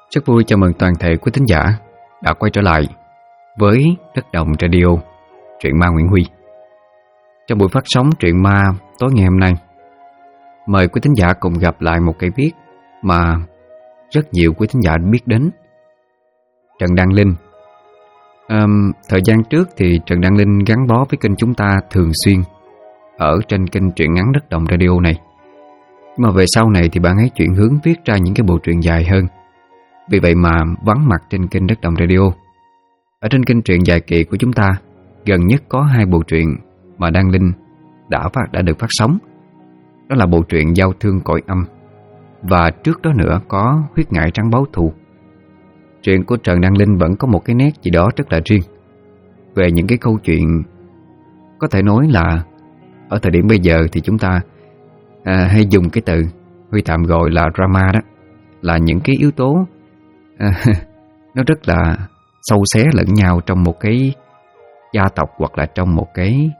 Rất vui chào mừng toàn thể quý thính giả đã quay trở lại với Đất Đồng Radio, truyện ma Nguyễn Huy. Trong buổi phát sóng truyện ma tối ngày hôm nay, mời quý thính giả cùng gặp lại một cây viết mà rất nhiều quý thính giả biết đến, Trần Đăng Linh. Thời gian trước thì Trần Đăng Linh gắn bó với kênh chúng ta thường xuyên ở trên kênh truyện ngắn Đất Đồng Radio này. Nhưng mà về sau này thì bạn ấy chuyển hướng viết ra những cái bộ truyện dài hơn. Vì vậy mà vắng mặt trên kênh Đất Đồng Radio. Ở trên kênh truyện dài kỳ của chúng ta, gần nhất có 2 bộ truyện mà Đăng Linh đã được phát sóng. Đó là bộ truyện Giao Thương Cõi Âm, và trước đó nữa có Huyết Ngải Trắng Báo Thù. Truyện của Trần Đăng Linh vẫn có một cái nét gì đó rất là riêng về những cái câu chuyện, có thể nói là ở thời điểm bây giờ thì chúng ta hay dùng cái từ Huy tạm gọi là drama đó, là những cái yếu tố nó rất là sâu xé lẫn nhau trong một cái gia tộc, hoặc là trong một cái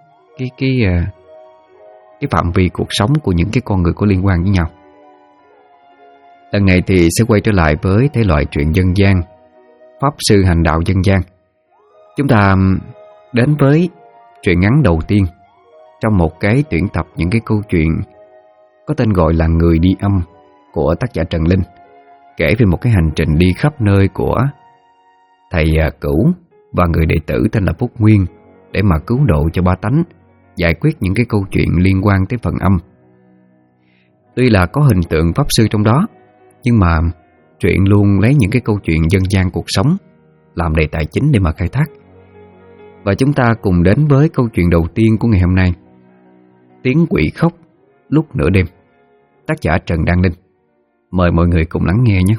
phạm vi cuộc sống của những cái con người có liên quan với nhau. Lần này thì sẽ quay trở lại với thể loại truyện dân gian, pháp sư hành đạo dân gian. Chúng ta đến với truyện ngắn đầu tiên trong một cái tuyển tập những cái câu chuyện có tên gọi là Người Đi Âm của tác giả Trần Linh, kể về một cái hành trình đi khắp nơi của thầy Cửu và người đệ tử tên là Phúc Nguyên để mà cứu độ cho ba tánh, giải quyết những cái câu chuyện liên quan tới phần âm. Tuy là có hình tượng pháp sư trong đó, nhưng mà truyện luôn lấy những cái câu chuyện dân gian cuộc sống làm đề tài chính để mà khai thác. Và chúng ta cùng đến với câu chuyện đầu tiên của ngày hôm nay, Tiếng Quỷ Khóc Lúc Nửa Đêm, tác giả Trần Đăng Linh. Mời mọi người cùng lắng nghe nhé.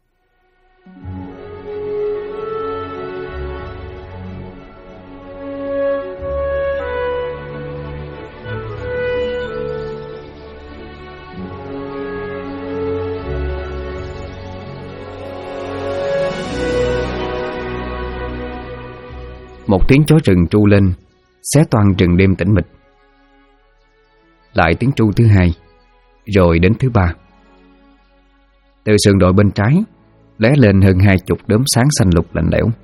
Một tiếng chó rừng tru lên, xé toang rừng đêm tĩnh mịch. Lại tiếng tru thứ 2, rồi đến thứ 3. Từ sườn đồi bên trái lóe lên hơn 20 đốm sáng xanh lục lạnh lẽo.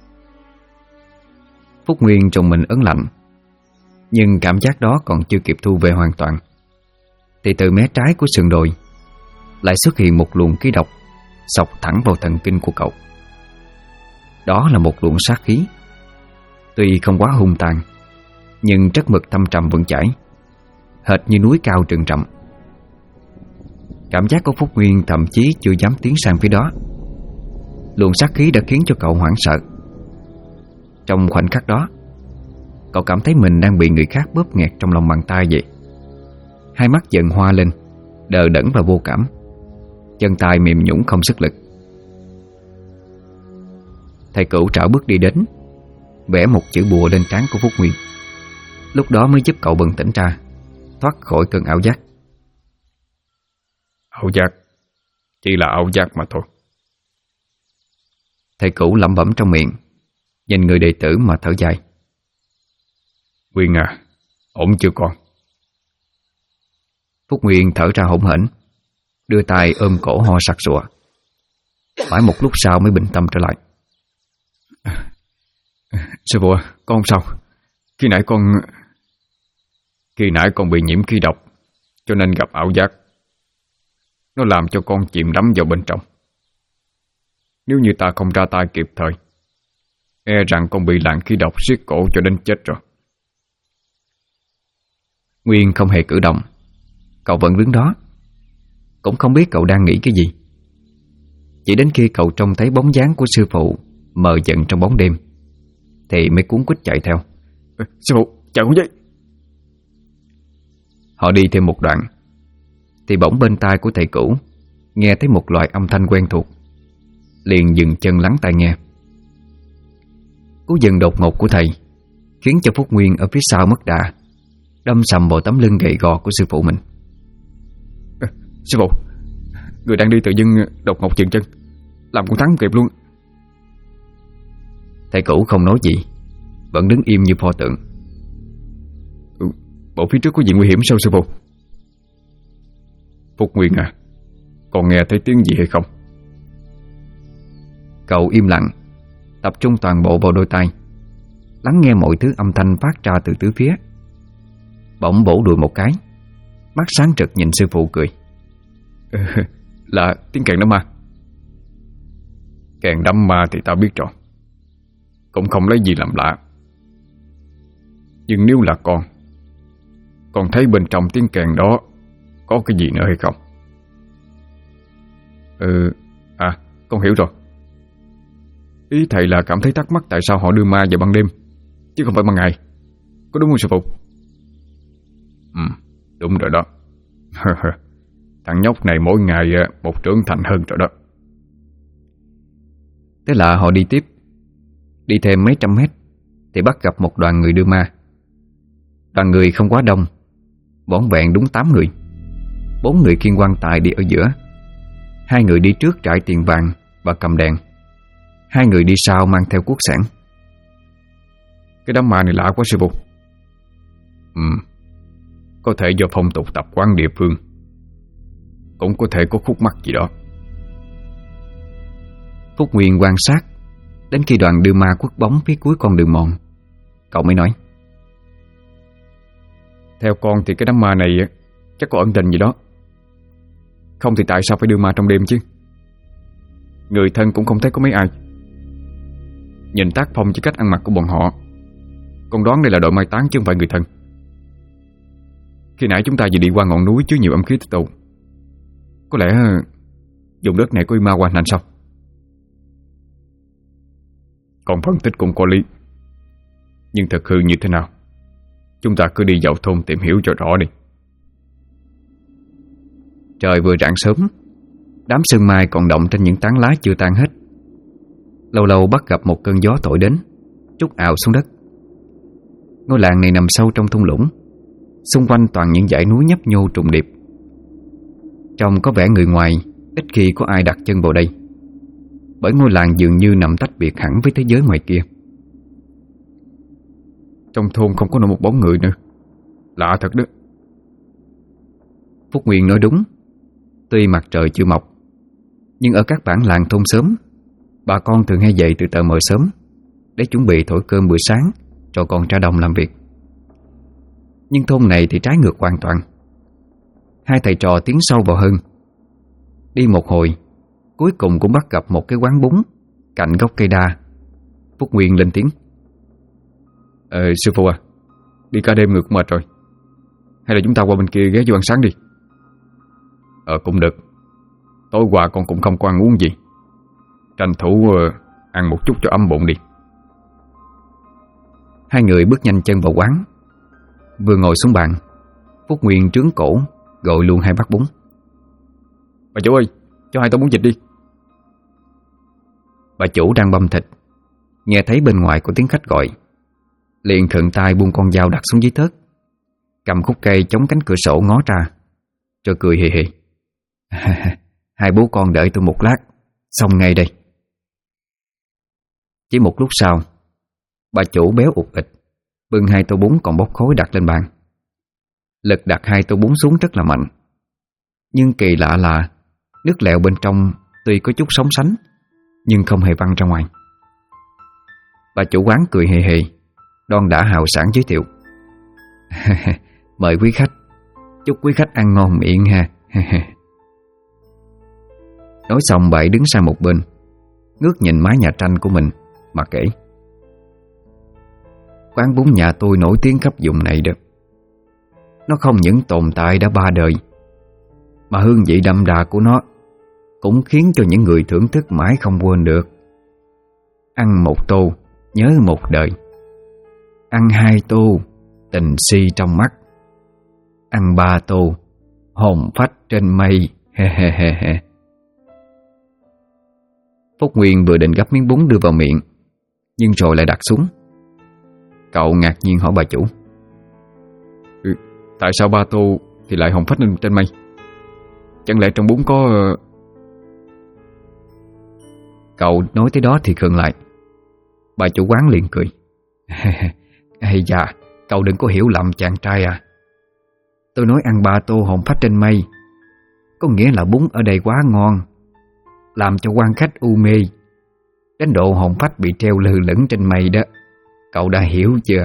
Phúc Nguyên trùng mình ớn lạnh, nhưng cảm giác đó còn chưa kịp thu về hoàn toàn thì từ mé trái của sườn đồi lại xuất hiện một luồng khí độc xộc thẳng vào thần kinh của cậu. Đó là một luồng sát khí, tuy không quá hung tàn, nhưng trắc mực thâm trầm vững chãi, hệt như núi cao trừng trầm. Cảm giác của Phúc Nguyên thậm chí chưa dám tiến sang phía đó. Luồng sát khí đã khiến cho cậu hoảng sợ. Trong khoảnh khắc đó, cậu cảm thấy mình đang bị người khác bóp nghẹt trong lòng bàn tay vậy. Hai mắt dần hoa lên, đờ đẫn và vô cảm, chân tay mềm nhũn không sức lực. Thầy Cửu trảo bước đi đến, vẽ một chữ bùa lên trán của Phúc Nguyên. Lúc đó mới giúp cậu bừng tỉnh ra, thoát khỏi cơn ảo giác. Ảo giác, chỉ là ảo giác mà thôi. Thầy Cửu lẩm bẩm trong miệng, nhìn người đệ tử mà thở dài. Nguyên à, ổn chưa con? Phúc Nguyên thở ra hổn hển, đưa tay ôm cổ ho sặc sụa. Mãi một lúc sau mới bình tâm trở lại. Sư phụ, con không sao. Khi nãy con bị nhiễm khí độc, cho nên gặp ảo giác. Nó làm cho con chìm đắm vào bên trong. Nếu như ta không ra tay kịp thời, e rằng con bị làn khí độc siết cổ cho đến chết rồi. Nguyên không hề cử động. Cậu vẫn đứng đó, cũng không biết cậu đang nghĩ cái gì. Chỉ đến khi cậu trông thấy bóng dáng của sư phụ mờ dần trong bóng đêm thì mới cuống quýt chạy theo. Sư phụ, chạy không dậy. Họ đi thêm một đoạn thì bỗng bên tai của thầy Cửu nghe thấy một loại âm thanh quen thuộc, liền dừng chân lắng tai nghe. Cú dừng đột ngột của thầy khiến cho Phúc Nguyên ở phía sau mất đà, đâm sầm vào tấm lưng gầy gò của sư phụ mình. Sư phụ, người đang đi tự dưng đột ngột dừng chân, làm con thắng không kịp luôn. Thầy Cửu không nói gì, vẫn đứng im như pho tượng. Bộ phía trước có gì nguy hiểm sao sư phụ? Phúc Nguyên à, con nghe thấy tiếng gì hay không? Cậu im lặng, tập trung toàn bộ vào đôi tai, lắng nghe mọi thứ âm thanh phát ra từ tứ phía. Bỗng bổ đùi một cái, mắt sáng rực nhìn sư phụ cười. Là tiếng kèn đám ma. Kèn đám ma thì tao biết rồi, cũng không lấy gì làm lạ. Nhưng nếu là con thấy bên trong tiếng kèn đó có cái gì nữa hay không? Con hiểu rồi. Ý thầy là cảm thấy thắc mắc tại sao họ đưa ma vào ban đêm chứ không phải ban ngày, có đúng không sư phụ? Đúng rồi đó. Thằng nhóc này mỗi ngày một trưởng thành hơn rồi đó. Thế là họ đi tiếp. Đi thêm mấy trăm mét thì bắt gặp một đoàn người đưa ma. Đoàn người không quá đông, vỏn vẹn đúng 8 người. 4 người khiêng quan tài đi ở giữa, 2 người đi trước trải tiền vàng và cầm đèn, 2 người đi sau mang theo cuốc sẻn. Cái đám ma này lạ quá sư phụ. Có thể do phong tục tập quán địa phương, cũng có thể có khúc mắc gì đó. Phúc Nguyên quan sát đến khi đoàn đưa ma quất bóng phía cuối con đường mòn, cậu mới nói: Theo con thì cái đám ma này chắc có ẩn tình gì đó. Không thì tại sao phải đưa ma trong đêm chứ? Người thân cũng không thấy có mấy ai. Nhìn tác phong chỉ cách ăn mặc của bọn họ, con đoán đây là đội mai táng chứ không phải người thân. Khi nãy chúng ta vừa đi qua ngọn núi chứa nhiều âm khí tích tụ, có lẽ vùng đất này có ma hoành hành sao? Còn phân tích cũng có lý, nhưng thật hư như thế nào, chúng ta cứ đi dạo thôn tìm hiểu cho rõ đi. Trời vừa rạng sớm, đám sương mai còn động trên những tán lá chưa tan hết. Lâu lâu bắt gặp một cơn gió thổi đến, trút ào xuống đất. Ngôi làng này nằm sâu trong thung lũng, xung quanh toàn những dãy núi nhấp nhô trùng điệp. Trông có vẻ người ngoài ít khi có ai đặt chân vào đây, bởi ngôi làng dường như nằm tách biệt hẳn với thế giới ngoài kia. Trong thôn không có nổi một bóng người nữa, lạ thật đó. Phúc Nguyên nói đúng. Tuy mặt trời chưa mọc, nhưng ở các bản làng thôn xóm, bà con thường hay dậy từ tờ mờ sớm để chuẩn bị thổi cơm bữa sáng cho con ra đồng làm việc. Nhưng thôn này thì trái ngược hoàn toàn. Hai thầy trò tiến sâu vào hơn. Đi một hồi, cuối cùng cũng bắt gặp một cái quán bún cạnh gốc cây đa. Phúc Nguyên lên tiếng: Sư phụ à, đi cả đêm người cũng mệt rồi, hay là chúng ta qua bên kia ghé vô ăn sáng đi? Cũng được. Tối qua con cũng không có ăn uống gì, tranh thủ ăn một chút cho ấm bụng đi. Hai người bước nhanh chân vào quán. Vừa ngồi xuống bàn, Phúc Nguyên trướng cổ gọi luôn 2 bát bún. Bà chủ ơi, cho 2 tô bún vịt đi. Bà chủ đang băm thịt, nghe thấy bên ngoài có tiếng khách gọi, liền khựng tay buông con dao đặt xuống dưới tớt, cầm khúc cây chống cánh cửa sổ ngó ra, rồi cười hì hì. Hai bố con đợi tôi một lát, xong ngay đây. Chỉ một lúc sau, bà chủ béo ụt ịch bưng 2 tô bún còn bốc khói đặt lên bàn. Lực đặt 2 tô bún xuống rất là mạnh, nhưng kỳ lạ là nước lèo bên trong tuy có chút sóng sánh, nhưng không hề văng ra ngoài. Bà chủ quán cười hề hề, đon đã hào sảng giới thiệu: Mời quý khách, chúc quý khách ăn ngon miệng ha. Nói xong bà ấy đứng sang một bên, ngước nhìn mái nhà tranh của mình mà kể: Quán bún nhà tôi nổi tiếng khắp vùng này đó. Nó không những tồn tại đã 3 đời, mà hương vị đậm đà của nó cũng khiến cho những người thưởng thức mãi không quên được. Ăn 1 tô nhớ 1 đời, ăn 2 tô tình si trong mắt, ăn 3 tô hồn phách trên mây. He he he he. Phúc Nguyên vừa định gắp miếng bún đưa vào miệng, nhưng rồi lại đặt xuống. Cậu ngạc nhiên hỏi bà chủ: Tại sao 3 tô thì lại hồn phách lên trên mây? Chẳng lẽ trong bún có... Cậu nói tới đó thì khựng lại. Bà chủ quán liền cười: Ây da, cậu đừng có hiểu lầm chàng trai à. Tôi nói ăn 3 tô hồn phách trên mây có nghĩa là bún ở đây quá ngon, làm cho quan khách u mê, Đến độ hồn phách bị treo lơ lửng trên mây đó. Cậu đã hiểu chưa?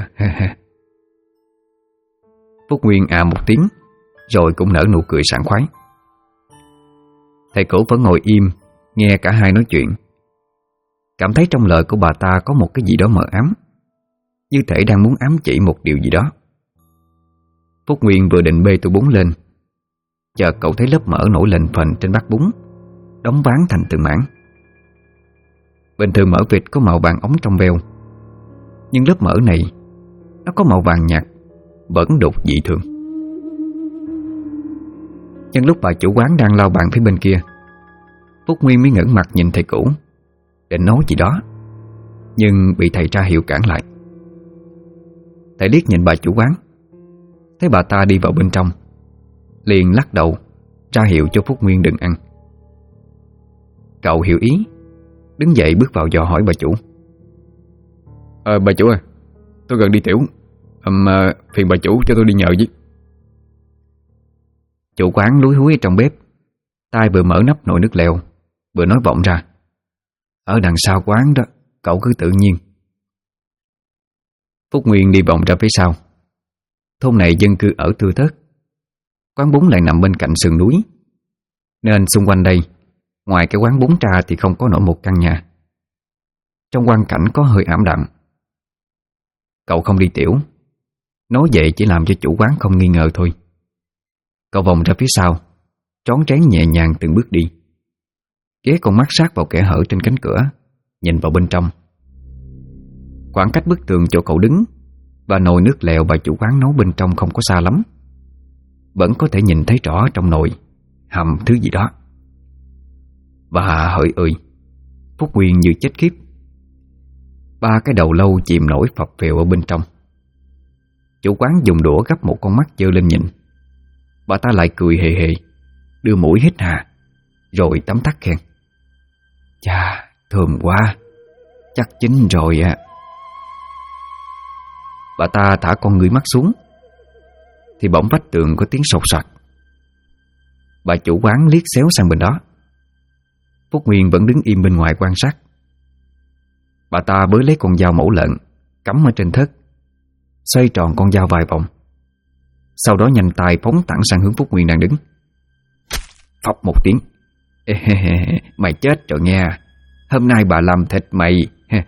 Phúc Nguyên một tiếng, rồi cũng nở nụ cười sảng khoái. Thầy cổ vẫn ngồi im, nghe cả hai nói chuyện. Cảm thấy trong lời của bà ta có một cái gì đó mờ ám, như thể đang muốn ám chỉ một điều gì đó. Phúc Nguyên vừa định bê tô bún lên, chợt cậu thấy lớp mỡ nổi lên phành trên bát bún, đóng ván thành từng mảng. Bình thường mỡ vịt có màu vàng óng trong veo, nhưng lớp mỡ này nó có màu vàng nhạt, vẫn đục dị thường. Nhân lúc bà chủ quán đang lau bàn phía bên kia, Phúc Nguyên mới ngẩng mặt nhìn thầy cũ, định nói gì đó, nhưng bị thầy ra hiệu cản lại. Thầy liếc nhìn bà chủ quán, thấy bà ta đi vào bên trong, liền lắc đầu ra hiệu cho Phúc Nguyên đừng ăn. Cậu hiểu ý, đứng dậy bước vào dò hỏi bà chủ. Bà chủ ơi, tôi gần đi tiểu, phiền bà chủ cho tôi đi nhờ với. Chủ quán lúi húi trong bếp, tay vừa mở nắp nồi nước lèo, vừa nói vọng ra: Ở đằng sau quán đó, cậu cứ tự nhiên. Phúc Nguyên đi vòng ra phía sau. Thôn này dân cư ở thưa thớt, quán bún lại nằm bên cạnh sườn núi, nên xung quanh đây, ngoài cái quán bún ra thì không có nổi một căn nhà. Trong quang cảnh có hơi ảm đạm. Cậu không đi tiểu, nói vậy chỉ làm cho chủ quán không nghi ngờ thôi. Cậu vòng ra phía sau, trón trén nhẹ nhàng từng bước đi, ghé con mắt sát vào kẽ hở trên cánh cửa, nhìn vào bên trong. Khoảng cách bức tường chỗ cậu đứng và nồi nước lèo bà chủ quán nấu bên trong không có xa lắm, vẫn có thể nhìn thấy rõ trong nồi hầm thứ gì đó. Và hỡi ơi, Phúc Nguyên như chết khiếp. 3 cái đầu lâu chìm nổi phập phèo ở bên trong. Chủ quán dùng đũa gắp một con mắt giơ lên nhìn. Bà ta lại cười hề hề, đưa mũi hít hà, rồi tấm tắc khen: Chà, thơm quá, chắc chín rồi ạ. Bà ta thả con ngươi mắt xuống, thì bỗng vách tường có tiếng sột soạt. Bà chủ quán liếc xéo sang bên đó. Phúc Nguyên vẫn đứng im bên ngoài quan sát. Bà ta bới lấy con dao mổ lợn cắm ở trên thớt, xoay tròn con dao vài vòng, sau đó nhanh tay phóng thẳng sang hướng Phúc Nguyên đang đứng. Phốc một tiếng: Mày chết rồi nghe, hôm nay bà làm thịt mày.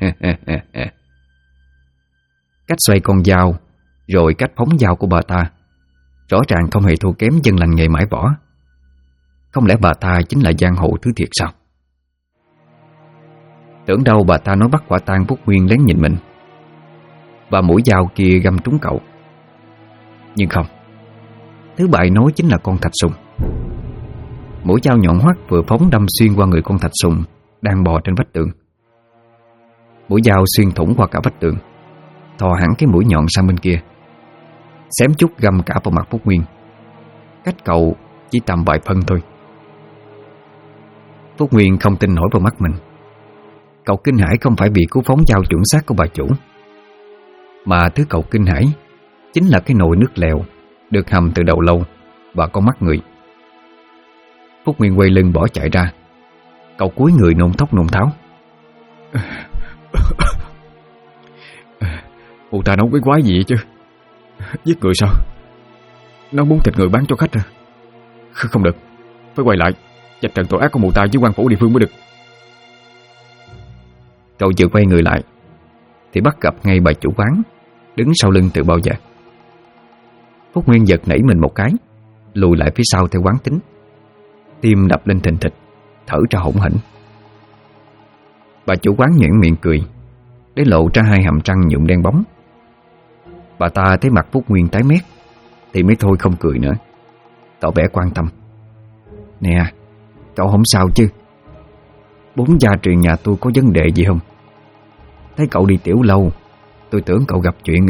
Cách xoay con dao rồi cách phóng dao của bà ta rõ ràng không hề thua kém dân lành nghề mãi võ. Không lẽ bà ta chính là giang hồ thứ thiệt sao? Tưởng đâu bà ta nói bắt quả tang Phúc Nguyên lén nhìn mình, và mũi dao kia găm trúng cậu. Nhưng không, thứ bại nói chính là con thạch sùng. Mũi dao nhọn hoắt vừa phóng đâm xuyên qua người con thạch sùng đang bò trên vách tường. Mũi dao xuyên thủng qua cả vách tường, thò hẳn cái mũi nhọn sang bên kia, xém chút găm cả vào mặt Phúc Nguyên, cách cậu chỉ tầm vài phân thôi. Phúc Nguyên không tin nổi vào mắt mình. Cậu kinh hãi không phải vì cú phóng dao chuẩn xác của bà chủ, mà thứ cậu kinh hãi chính là cái nồi nước lèo được hầm từ đầu lâu và con mắt người. Phúc Nguyên quay lưng bỏ chạy ra. Cậu cúi người nôn thốc nôn tháo: Mụ ta nấu cái quái gì vậy chứ? Giết người sao? Nó muốn thịt người bán cho khách à? Không được, phải quay lại vạch trần tội ác của mụ ta với quan phủ địa phương mới được. Cậu vừa quay người lại thì bắt gặp ngay bà chủ quán đứng sau lưng từ bao giờ. Phúc Nguyên giật nảy mình một cái, lùi lại phía sau theo quán tính, tim đập lên thình thịch, thở ra hổn hển. Bà chủ quán nhếch miệng cười, để lộ ra 2 hàm răng nhuộm đen bóng. Bà ta thấy mặt Phúc Nguyên tái mét thì mới thôi không cười nữa, tỏ vẻ quan tâm: Nè, cậu không sao chứ? 4 gia truyền nhà tôi có vấn đề gì không? Thấy cậu đi tiểu lâu, tôi tưởng cậu gặp chuyện.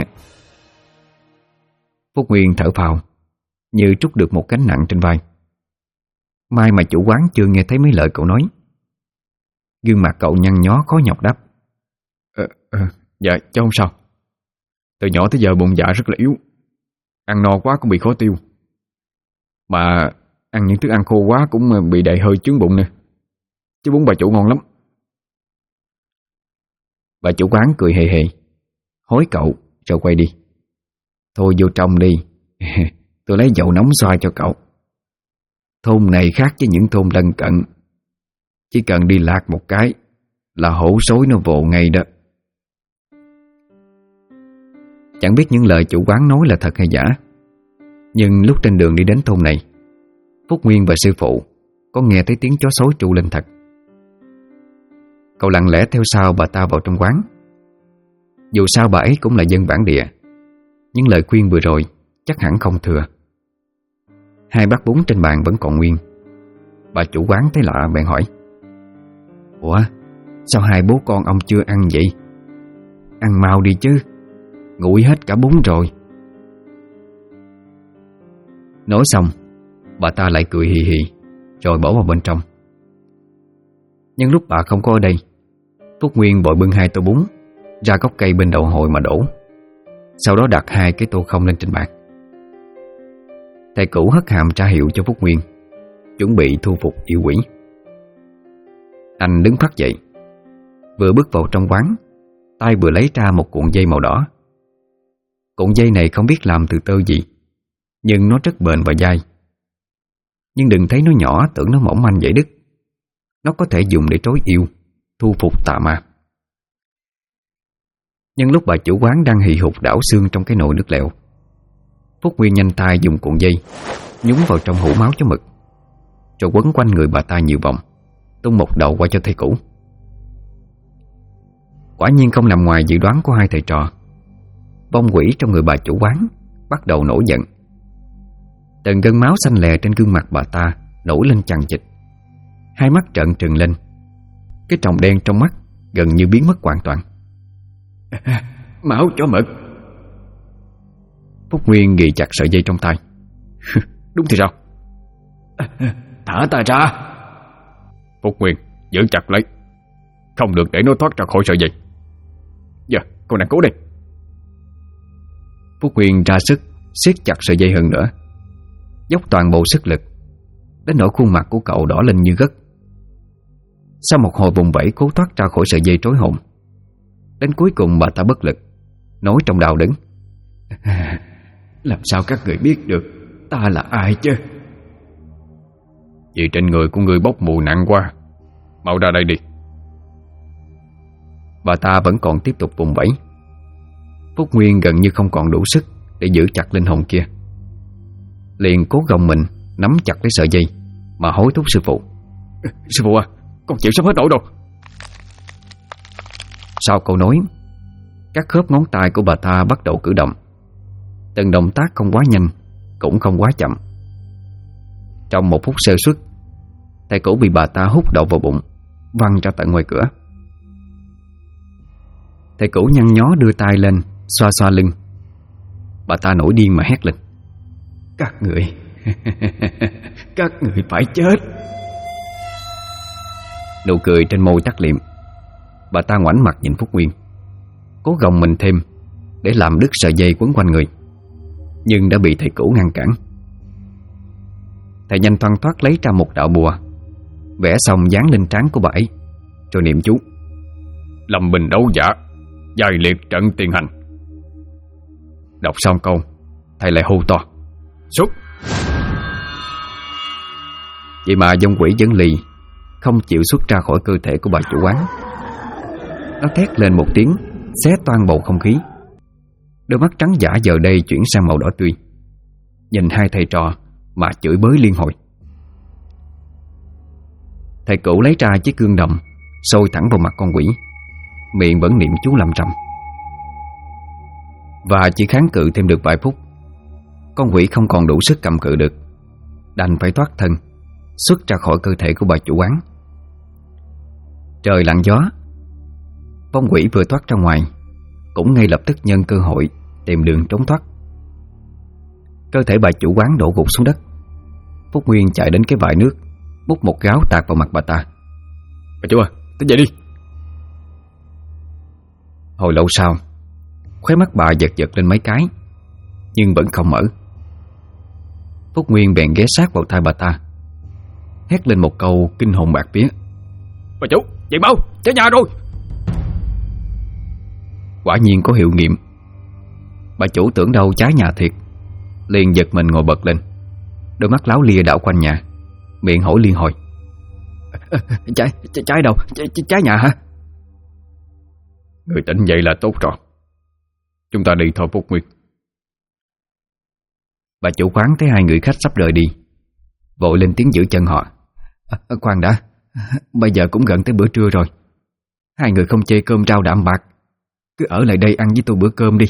Phúc Nguyên thở phào, như trút được một gánh nặng trên vai. May mà chủ quán chưa nghe thấy mấy lời cậu nói. Gương mặt cậu nhăn nhó khó nhọc đáp: Dạ cháu không sao. Từ nhỏ tới giờ bụng dạ rất là yếu, ăn no quá cũng bị khó tiêu, mà ăn những thức ăn khô quá cũng bị đầy hơi chướng bụng nè. Chứ bún bà chủ ngon lắm. Bà chủ quán cười hề hề, hối cậu rồi quay đi. Thôi vô trong đi, tôi lấy dầu nóng xoa cho cậu. Thôn này khác với những thôn lân cận, chỉ cần đi lạc một cái là hổ sói nó vồ ngay đó. Chẳng biết những lời chủ quán nói là thật hay giả, nhưng lúc trên đường đi đến thôn này, Phúc Nguyên và sư phụ có nghe thấy tiếng chó sói tru lên thật. Cậu lặng lẽ theo sau bà ta vào trong quán. Dù sao bà ấy cũng là dân bản địa, những lời khuyên vừa rồi chắc hẳn không thừa. Hai bát bún trên bàn vẫn còn nguyên. Bà chủ quán thấy lạ bèn hỏi: Ủa, sao hai bố con ông chưa ăn vậy? Ăn mau đi chứ, nguội hết cả bún rồi. Nói xong, bà ta lại cười hì hì rồi bỏ vào bên trong. Nhưng lúc bà không có ở đây, Phúc Nguyên vội bưng 2 tô bún ra gốc cây bên đầu hội mà đổ. Sau đó đặt 2 cái tô không lên trên bàn. Thầy cũ hất hàm tra hiệu cho Phúc Nguyên, chuẩn bị thu phục yêu quỷ. Anh đứng phắt dậy, vừa bước vào trong quán, tay vừa lấy ra một cuộn dây màu đỏ. Cuộn dây này không biết làm từ tơ gì, nhưng nó rất bền và dai. Nhưng đừng thấy nó nhỏ tưởng nó mỏng manh vậy đứt. Nó có thể dùng để trối yêu, thu phục tà ma. Nhưng lúc bà chủ quán đang hì hục đảo xương trong cái nồi nước lèo, Phúc Nguyên nhanh tay dùng cuộn dây nhúng vào trong hũ máu chó mực, rồi quấn quanh người bà ta nhiều vòng, tung một đầu qua cho thầy cũ. Quả nhiên không nằm ngoài dự đoán của hai thầy trò. Vong quỷ trong người bà chủ quán bắt đầu nổi giận. Từng gân máu xanh lè trên gương mặt bà ta nổi lên chằng chịt, hai mắt trợn trừng lên. Cái tròng đen trong mắt gần như biến mất hoàn toàn. Máu chó mực. Phúc Nguyên ghi chặt sợi dây trong tay. Đúng thì sao? Thả ta ra. Phúc Nguyên, giữ chặt lấy, không được để nó thoát ra khỏi sợi dây. Dạ, con nàng cố đi. Phúc Nguyên ra sức siết chặt sợi dây hơn nữa, dốc toàn bộ sức lực, đến nỗi khuôn mặt của cậu đỏ lên như gấc. Sau một hồi vùng vẫy cố thoát ra khỏi sợi dây trói hồn, đến cuối cùng bà ta bất lực, nói trong đau đớn: Làm sao các người biết được ta là ai chứ? Vì trên người của người bốc mùi nặng quá. Mau ra đây đi. Bà ta vẫn còn tiếp tục vùng vẫy. Phúc Nguyên gần như không còn đủ sức để giữ chặt linh hồn kia, liền cố gồng mình nắm chặt lấy sợi dây mà hối thúc sư phụ: Sư phụ à, con chịu sắp hết nổi rồi. Sau câu nói, các khớp ngón tay của bà ta bắt đầu cử động. Từng động tác không quá nhanh, cũng không quá chậm. Trong một phút sơ suất, thầy cũ bị bà ta hút đầu vào bụng, văng ra tận ngoài cửa. Thầy cũ nhăn nhó đưa tay lên xoa xoa lưng. Bà ta nổi điên mà hét lên: Các người Các người phải chết. Nụ cười trên môi tắt liệm. Bà ta ngoảnh mặt nhìn Phúc Nguyên, cố gồng mình thêm để làm đứt sợi dây quấn quanh người, nhưng đã bị thầy cũ ngăn cản. Thầy nhanh thoăn thoắt lấy ra một đạo bùa, vẽ xong dán lên trán của bà ấy, rồi niệm chú: Lâm bình đấu giả, giai liệt trận tiền hành. Đọc xong câu, thầy lại hô to: Xuất. Vậy mà vong quỷ vẫn lì, không chịu xuất ra khỏi cơ thể của bà chủ quán. Nó thét lên một tiếng, xé toang bầu không khí. Đôi mắt trắng dã giờ đây chuyển sang màu đỏ tươi, nhìn hai thầy trò mà chửi bới liên hồi. Thầy cũ lấy ra chiếc gương đồng, sôi thẳng vào mặt con quỷ, miệng vẫn niệm chú lầm rầm. Và chỉ kháng cự thêm được vài phút, con quỷ không còn đủ sức cầm cự được, đành phải thoát thân, xuất ra khỏi cơ thể của bà chủ quán. Trời lặng gió, vong quỷ vừa thoát ra ngoài cũng ngay lập tức nhân cơ hội tìm đường trốn thoát. Cơ thể bà chủ quán đổ gục xuống đất. Phúc Nguyên chạy đến cái vại nước, múc một gáo tạt vào mặt bà ta. Bà chủ à, tỉnh dậy đi. Hồi lâu sau, khóe mắt bà giật giật lên mấy cái, nhưng vẫn không mở. Phúc Nguyên bèn ghé sát vào tai bà ta, hét lên một câu kinh hồn bạt vía: Bà chủ, dậy mau, cháy nhà rồi. Quả nhiên có hiệu nghiệm. Bà chủ tưởng đâu trái nhà thiệt, liền giật mình ngồi bật lên, đôi mắt láo lia đảo quanh nhà, miệng hỏi liên hồi: Trái đâu? Trái nhà hả? Người tỉnh vậy là tốt rồi. Chúng ta đi thôi Phúc Nguyên. Bà chủ quán thấy hai người khách sắp rời đi, vội lên tiếng giữ chân họ. Khoan đã, bây giờ cũng gần tới bữa trưa rồi. Hai người không chê cơm rau đạm bạc, cứ ở lại đây ăn với tôi bữa cơm đi.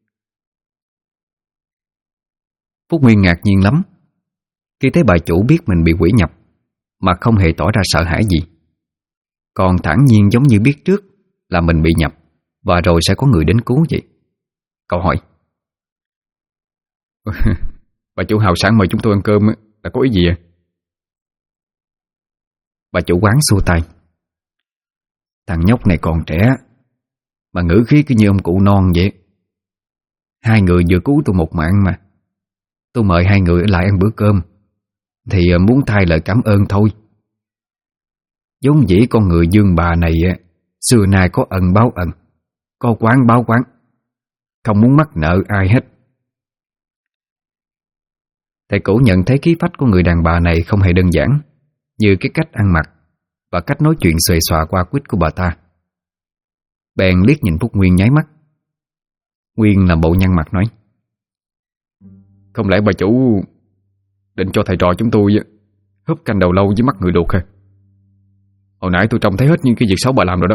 Phúc Nguyên ngạc nhiên lắm khi thấy bà chủ biết mình bị quỷ nhập mà không hề tỏ ra sợ hãi gì, còn thản nhiên giống như biết trước là mình bị nhập và rồi sẽ có người đến cứu vậy. Cậu hỏi: Bà chủ hào sảng mời chúng tôi ăn cơm là có ý gì à? Bà chủ quán xua tay: Thằng nhóc này còn trẻ mà ngữ khí cứ như ông cụ non vậy. Hai người vừa cứu tôi một mạng mà. Tôi mời hai người ở lại ăn bữa cơm thì muốn thay lời cảm ơn thôi. Vốn dĩ con người Dương bà này xưa nay có ân báo ân, có quán báo quán, không muốn mắc nợ ai hết. Thầy cũ nhận thấy khí phách của người đàn bà này không hề đơn giản, như cái cách ăn mặc và cách nói chuyện xuề xòa qua quýt của bà ta. Bèn liếc nhìn Phúc Nguyên nháy mắt. Nguyên làm bộ nhăn mặt nói: Không lẽ bà chủ định cho thầy trò chúng tôi húp canh đầu lâu với mắt người đột hả? Hồi nãy tôi trông thấy hết những cái việc xấu bà làm rồi đó.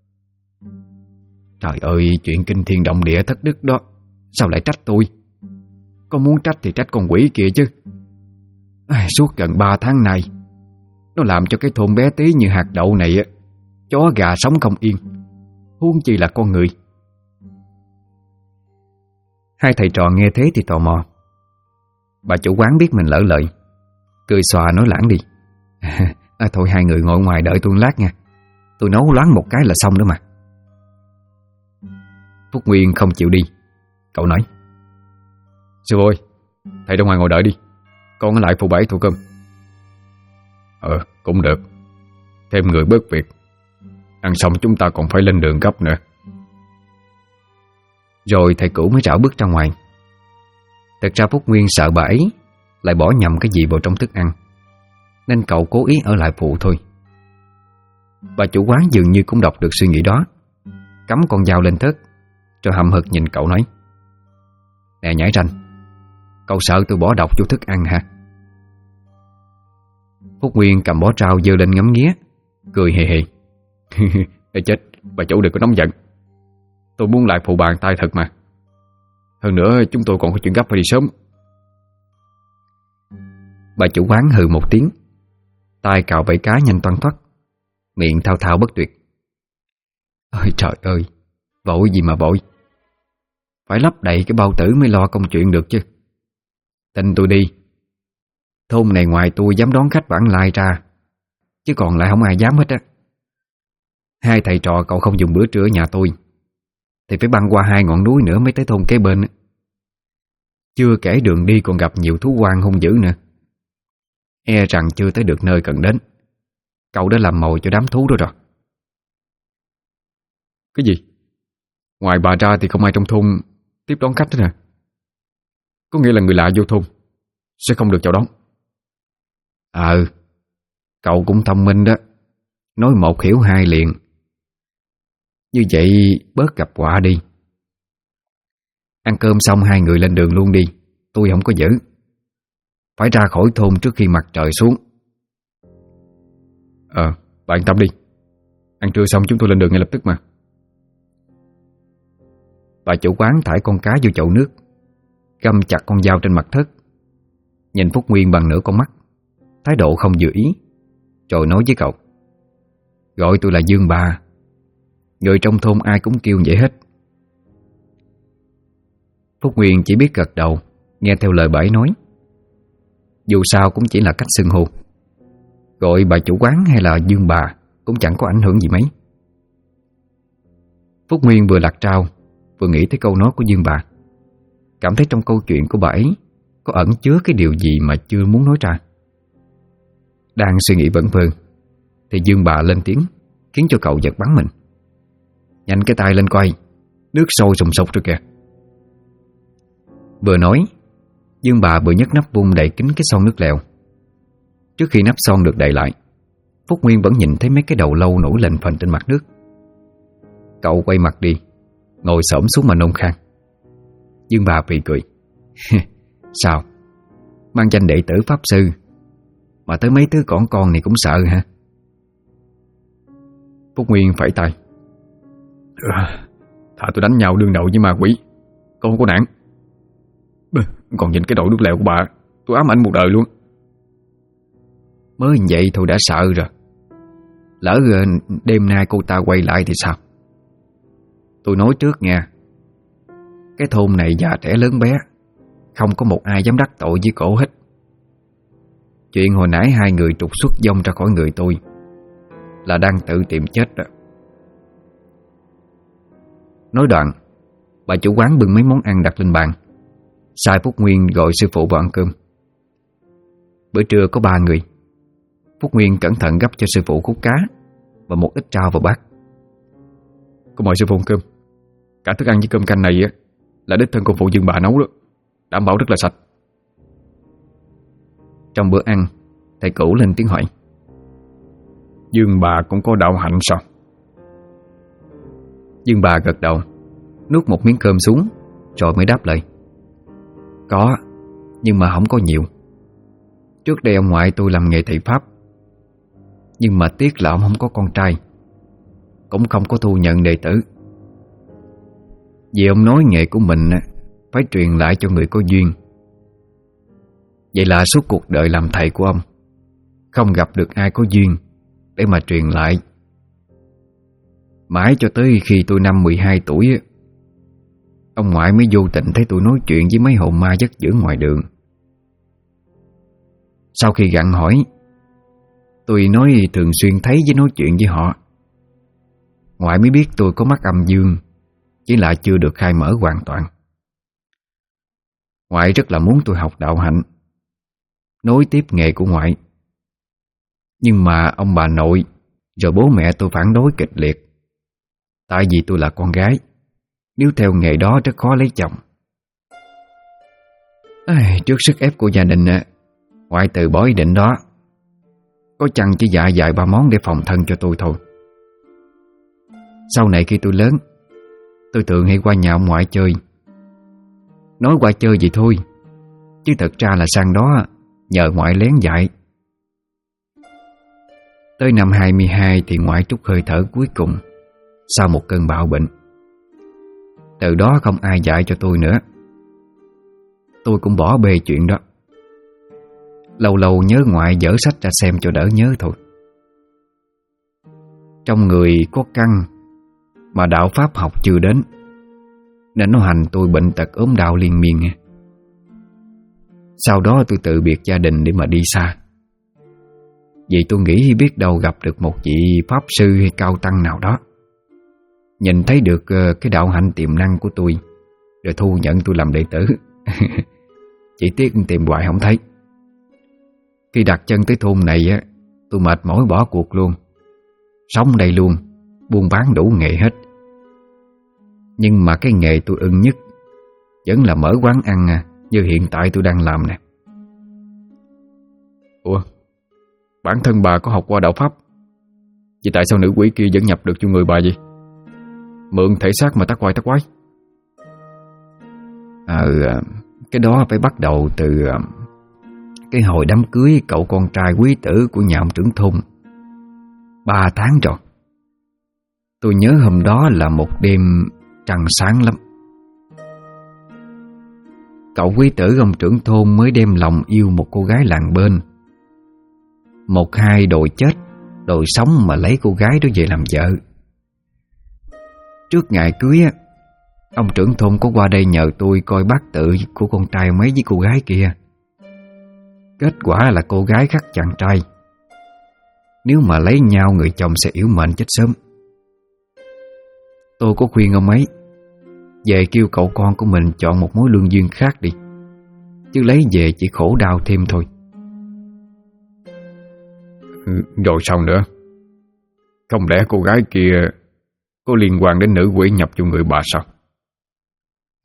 Trời ơi, chuyện kinh thiên động địa thất đức đó, sao lại trách tôi? Có muốn trách thì trách con quỷ kia chứ. Suốt gần 3 tháng nay, nó làm cho cái thôn bé tí như hạt đậu này chó gà sống không yên, huống chi là con người. Hai thầy trò nghe thế thì tò mò. Bà chủ quán biết mình lỡ lời, cười xòa nói lãng đi: Thôi hai người ngồi ngoài đợi tôi lát nha, tôi nấu loáng một cái là xong nữa mà. Phúc Nguyên không chịu đi. Cậu nói: Sư ơi, thầy ra ngoài ngồi đợi đi, con ở lại phụ bảy thu cơm. Cũng được. Thêm người bớt việc. Ăn xong chúng ta còn phải lên đường gấp nữa. Rồi thầy cũ mới rảo bước ra ngoài. Thật ra Phúc Nguyên sợ bà ấy lại bỏ nhầm cái gì vào trong thức ăn, nên cậu cố ý ở lại phụ thôi. Bà chủ quán dường như cũng đọc được suy nghĩ đó, cắm con dao lên thớt, rồi hậm hực nhìn cậu nói: Nè nhãi ranh, cậu sợ tôi bỏ độc vô thức ăn hả? Phúc Nguyên cầm bó rau giơ lên ngắm nghía, cười hề hề: Ê chết, bà chủ đừng có nóng giận. Tôi muốn lại phụ bàn tay thật mà. Hơn nữa chúng tôi còn có chuyện gấp phải đi sớm. Bà chủ quán hừ một tiếng, tay cào bẫy cá nhanh toăn thoắt, miệng thao thao bất tuyệt: Ôi trời ơi, vội gì mà vội, phải lấp đầy cái bao tử mới lo công chuyện được chứ. Tin tôi đi, thôn này ngoài tôi dám đón khách vãng lai ra, chứ còn lại không ai dám hết á. Hai thầy trò cậu không dùng bữa trưa ở nhà tôi thì phải băng qua 2 ngọn núi nữa mới tới thôn kế bên. Chưa kể đường đi còn gặp nhiều thú hoang hung dữ nữa. E rằng chưa tới được nơi cần đến, cậu đã làm mồi cho đám thú đó rồi. Cái gì? Ngoài bà ra thì không ai trong thôn tiếp đón khách hết hả? Có nghĩa là người lạ vô thôn sẽ không được chào đón? Cậu cũng thông minh đó, nói một hiểu hai liền. Như vậy bớt gặp họa đi. Ăn cơm xong hai người lên đường luôn đi, tôi không có giữ. Phải ra khỏi thôn trước khi mặt trời xuống. Bạn yên tâm đi, ăn trưa xong chúng tôi lên đường ngay lập tức mà. Bà chủ quán thải con cá vô chậu nước, găm chặt con dao trên mặt thớt, nhìn Phúc Nguyên bằng nửa con mắt, thái độ không vừa ý, rồi nói với cậu: Gọi tôi là Dương bà, người trong thôn ai cũng kêu vậy hết. Phúc Nguyên chỉ biết gật đầu, nghe theo lời bà ấy nói. Dù sao cũng chỉ là cách xưng hô, gọi bà chủ quán hay là Dương bà cũng chẳng có ảnh hưởng gì mấy. Phúc Nguyên vừa lặt rau vừa nghĩ tới câu nói của Dương bà, cảm thấy trong câu chuyện của bà ấy có ẩn chứa cái điều gì mà chưa muốn nói ra. Đang suy nghĩ vẩn vơ thì Dương bà lên tiếng, khiến cho cậu giật bắn mình. Nhanh cái tay lên coi, Nước sôi sùng sục rồi kìa. Vừa nói, Dương bà vừa nhấc nắp vung đậy kín cái son nước lèo. Trước khi nắp son được đậy lại, Phúc Nguyên vẫn nhìn thấy mấy cái đầu lâu nổi lềnh phềnh trên mặt nước. Cậu quay mặt đi, ngồi xổm xuống mà nôn khan. Dương bà phì cười. Sao, mang danh đệ tử pháp sư mà tới mấy thứ con này cũng sợ hả? Phúc Nguyên phẩy tay. Thà tôi đánh nhau đương đầu với ma quỷ, con không có nản. Còn nhìn cái đội nước lèo của bà, tôi ám ảnh một đời luôn. Mới vậy thôi đã sợ rồi. Lỡ đêm nay cô ta quay lại thì sao? Tôi nói trước nha, cái thôn này già trẻ lớn bé, không có một ai dám đắc tội với cổ hết. Chuyện hồi nãy hai người trục xuất vong ra khỏi người tôi là đang tự tìm chết đó. Nói đoạn, bà chủ quán bưng mấy món ăn đặt lên bàn, sai Phúc Nguyên gọi sư phụ vào ăn cơm. Bữa trưa có 3 người. Phúc Nguyên cẩn thận gấp cho sư phụ khúc cá và một ít rau vào bát. Cô mời sư phụ ăn cơm. Cả thức ăn với cơm canh này là đích thân cô phụ Dương bà nấu đó, đảm bảo rất là sạch. Trong bữa ăn, thầy Cửu lên tiếng hỏi. Dương bà cũng có đạo hạnh sao? Dương bà gật đầu, nuốt một miếng cơm xuống rồi mới đáp lời. Có, nhưng mà không có nhiều. Trước đây ông ngoại tôi làm nghề thầy pháp, nhưng mà tiếc là ông không có con trai, cũng không có thu nhận đệ tử. Vì ông nói nghề của mình phải truyền lại cho người có duyên. Vậy là suốt cuộc đời làm thầy của ông không gặp được ai có duyên để mà truyền lại. Mãi cho tới khi tôi năm 12 tuổi, ông ngoại mới vô tình thấy tôi nói chuyện với mấy hồn ma dắt dữ ngoài đường. Sau khi gặng hỏi, tôi nói thường xuyên thấy với nói chuyện với họ. Ngoại mới biết tôi có mắt âm dương, chỉ là chưa được khai mở hoàn toàn. Ngoại rất là muốn tôi học đạo hạnh, nối tiếp nghề của ngoại. Nhưng mà ông bà nội rồi bố mẹ tôi phản đối kịch liệt. Tại vì tôi là con gái, nếu theo nghề đó rất khó lấy chồng. Trước sức ép của gia đình, ngoại từ bỏ ý định đó. Có chăng chỉ dạ vài 3 món để phòng thân cho tôi thôi. Sau này khi tôi lớn, tôi thường hay qua nhà ông ngoại chơi. Nói qua chơi vậy thôi, chứ thật ra là sang đó nhờ ngoại lén dạy. Tới năm 22 thì ngoại trút hơi thở cuối cùng sau một cơn bạo bệnh. Từ đó không ai dạy cho tôi nữa. Tôi cũng bỏ bê chuyện đó. Lâu lâu nhớ ngoại dở sách ra xem cho đỡ nhớ thôi. Trong người có căn mà đạo pháp học chưa đến, nên nó hành tôi bệnh tật ốm đau liên miên. Sau đó tôi tự biệt gia đình để mà đi xa. Vì tôi nghĩ biết đâu gặp được một vị pháp sư hay cao tăng nào đó, nhìn thấy được cái đạo hạnh tiềm năng của tôi, rồi thu nhận tôi làm đệ tử. Chỉ tiếc tìm hoài không thấy. Khi đặt chân tới thôn này tôi mệt mỏi bỏ cuộc luôn. Sống đây luôn, buôn bán đủ nghề hết. Nhưng mà cái nghề tôi ưng nhất vẫn là mở quán ăn như hiện tại tôi đang làm nè. Ủa, bản thân bà có học qua đạo pháp, vậy tại sao nữ quỷ kia vẫn nhập được cho người bà vậy? Mượn thể xác mà tác quái. Cái đó phải bắt đầu từ cái hồi đám cưới cậu con trai quý tử của nhà ông trưởng thôn. 3 tháng rồi. Tôi nhớ hôm đó là một đêm trăng sáng lắm. Cậu quý tử ông trưởng thôn mới đem lòng yêu một cô gái làng bên. 1-2 đòi chết đòi sống mà lấy cô gái đó về làm vợ. Trước ngày cưới ông trưởng thôn có qua đây nhờ tôi coi bát tự của con trai mấy với cô gái kia. Kết quả là cô gái khắc chàng trai, nếu mà lấy nhau người chồng sẽ yếu mệnh chết sớm. Tôi có khuyên ông ấy về kêu cậu con của mình chọn một mối lương duyên khác đi, chứ lấy về chỉ khổ đau thêm thôi. Rồi sao nữa? Không lẽ cô gái kia có liên quan đến nữ quỷ nhập cho người bà sao?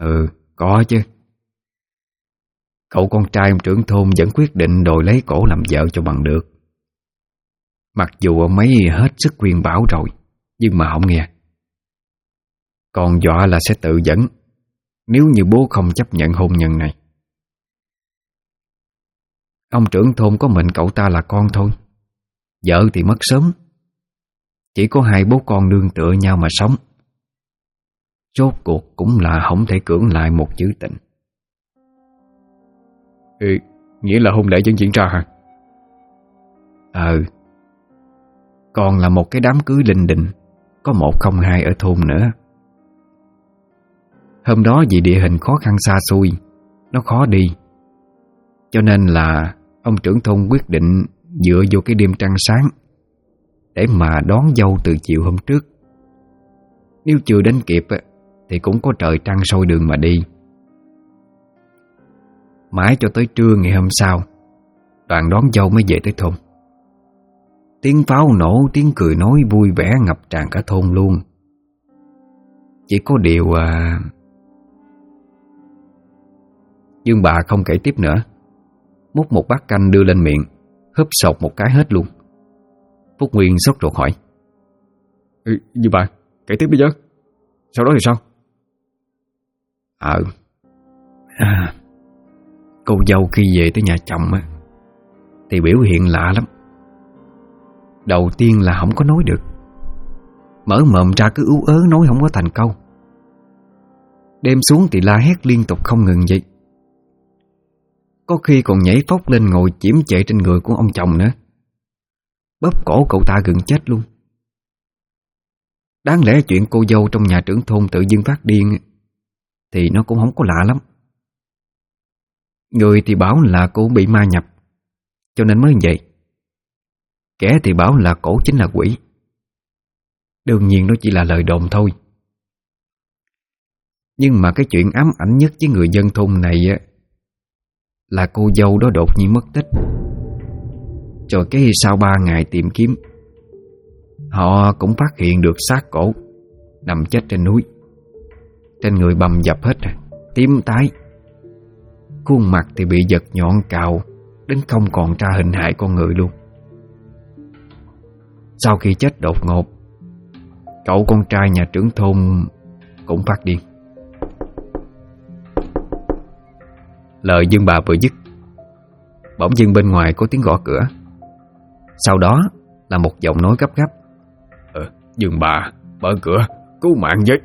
Ừ, có chứ. Cậu con trai ông trưởng thôn vẫn quyết định đòi lấy cổ làm vợ cho bằng được. Mặc dù ông ấy hết sức khuyên bảo rồi, nhưng mà không nghe. Còn dọa là sẽ tự dẫn nếu như bố không chấp nhận hôn nhân này. Ông trưởng thôn có mình cậu ta là con thôi, vợ thì mất sớm. Chỉ có hai bố con nương tựa nhau mà sống. Rốt cuộc cũng là không thể cưỡng lại một chữ tình. Nghĩa là hôn lễ vẫn diễn ra hả? Còn là một cái đám cưới linh đình, có 102 ở thôn nữa. Hôm đó vì địa hình khó khăn xa xôi, nó khó đi, cho nên là ông trưởng thôn quyết định dựa vô cái đêm trăng sáng để mà đón dâu từ chiều hôm trước. Nếu chưa đến kịp thì cũng có trời trăng soi đường mà đi. Mãi cho tới trưa ngày hôm sau, đoàn đón dâu mới về tới thôn. Tiếng pháo nổ, tiếng cười nói vui vẻ ngập tràn cả thôn luôn. Chỉ có điều Dương bà không kể tiếp nữa, múc một bát canh đưa lên miệng, húp sột một cái hết luôn. Phúc Nguyên sốt ruột hỏi: Dương bà, kể tiếp bây giờ. Sau đó thì sao? Cô dâu khi về tới nhà chồng thì biểu hiện lạ lắm. Đầu tiên là không có nói được, mở mồm ra cứ ú ớ nói không có thành câu. Đêm xuống thì la hét liên tục không ngừng vậy. Có khi còn nhảy phóc lên ngồi chiếm chệ trên người của ông chồng nữa, bóp cổ cậu ta gần chết luôn. Đáng lẽ chuyện cô dâu trong nhà trưởng thôn tự dưng phát điên thì nó cũng không có lạ lắm. Người thì bảo là cô bị ma nhập cho nên mới vậy, kẻ thì bảo là cổ chính là quỷ. Đương nhiên nó chỉ là lời đồn thôi. Nhưng mà cái chuyện ám ảnh nhất với người dân thôn này là cô dâu đó đột nhiên mất tích. Rồi cái sau 3 ngày tìm kiếm, họ cũng phát hiện được xác cổ nằm chết trên núi. Trên người bầm dập hết, tím tái. Khuôn mặt thì bị vật nhọn cào đến không còn ra hình hài con người luôn. Sau khi chết đột ngột, cậu con trai nhà trưởng thôn cũng phát điên. Lời Dương bà vừa dứt, bỗng dưng bên ngoài có tiếng gõ cửa. Sau đó là một giọng nói gấp gáp: Dương bà, mở cửa, cứu mạng với.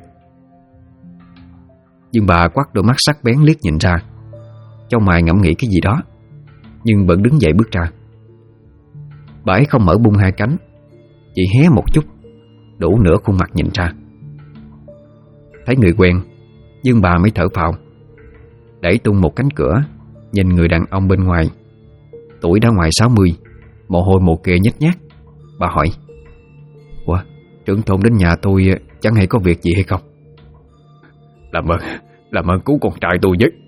Dương bà quắt đôi mắt sắc bén liếc nhìn ra, trong mày ngẫm nghĩ cái gì đó, nhưng vẫn đứng dậy bước ra. Bà ấy không mở bung hai cánh, chỉ hé một chút, đủ nửa khuôn mặt nhìn ra. Thấy người quen, Dương bà mới thở phào, đẩy tung một cánh cửa, nhìn người đàn ông bên ngoài. Tuổi đã ngoài 60, mồ hôi mồ kê nhếch nhác. Bà hỏi: Ủa, trưởng thôn đến nhà tôi chẳng hay có việc gì hay không? Làm ơn cứu con trai tôi với.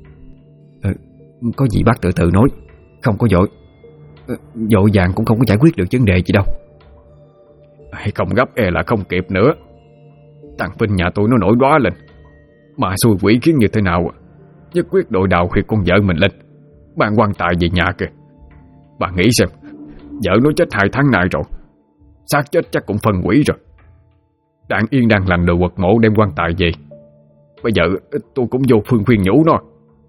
Có gì bác từ từ nói, không có vội. Vội vàng cũng không có giải quyết được vấn đề gì đâu. Không gấp e là không kịp nữa. Thằng Vinh nhà tôi nó nổi đoá lên, mà xui quỷ khiến như thế nào nhất quyết đội đào huyệt con vợ mình lên, mang quan tài về nhà kìa. Bà nghĩ xem, vợ nó chết 2 tháng nay rồi, xác chết chắc cũng phân quỷ rồi. Đang yên đang lành đồ quật mộ đem quan tài về. Bây giờ tôi cũng vô phương khuyên nhủ nó.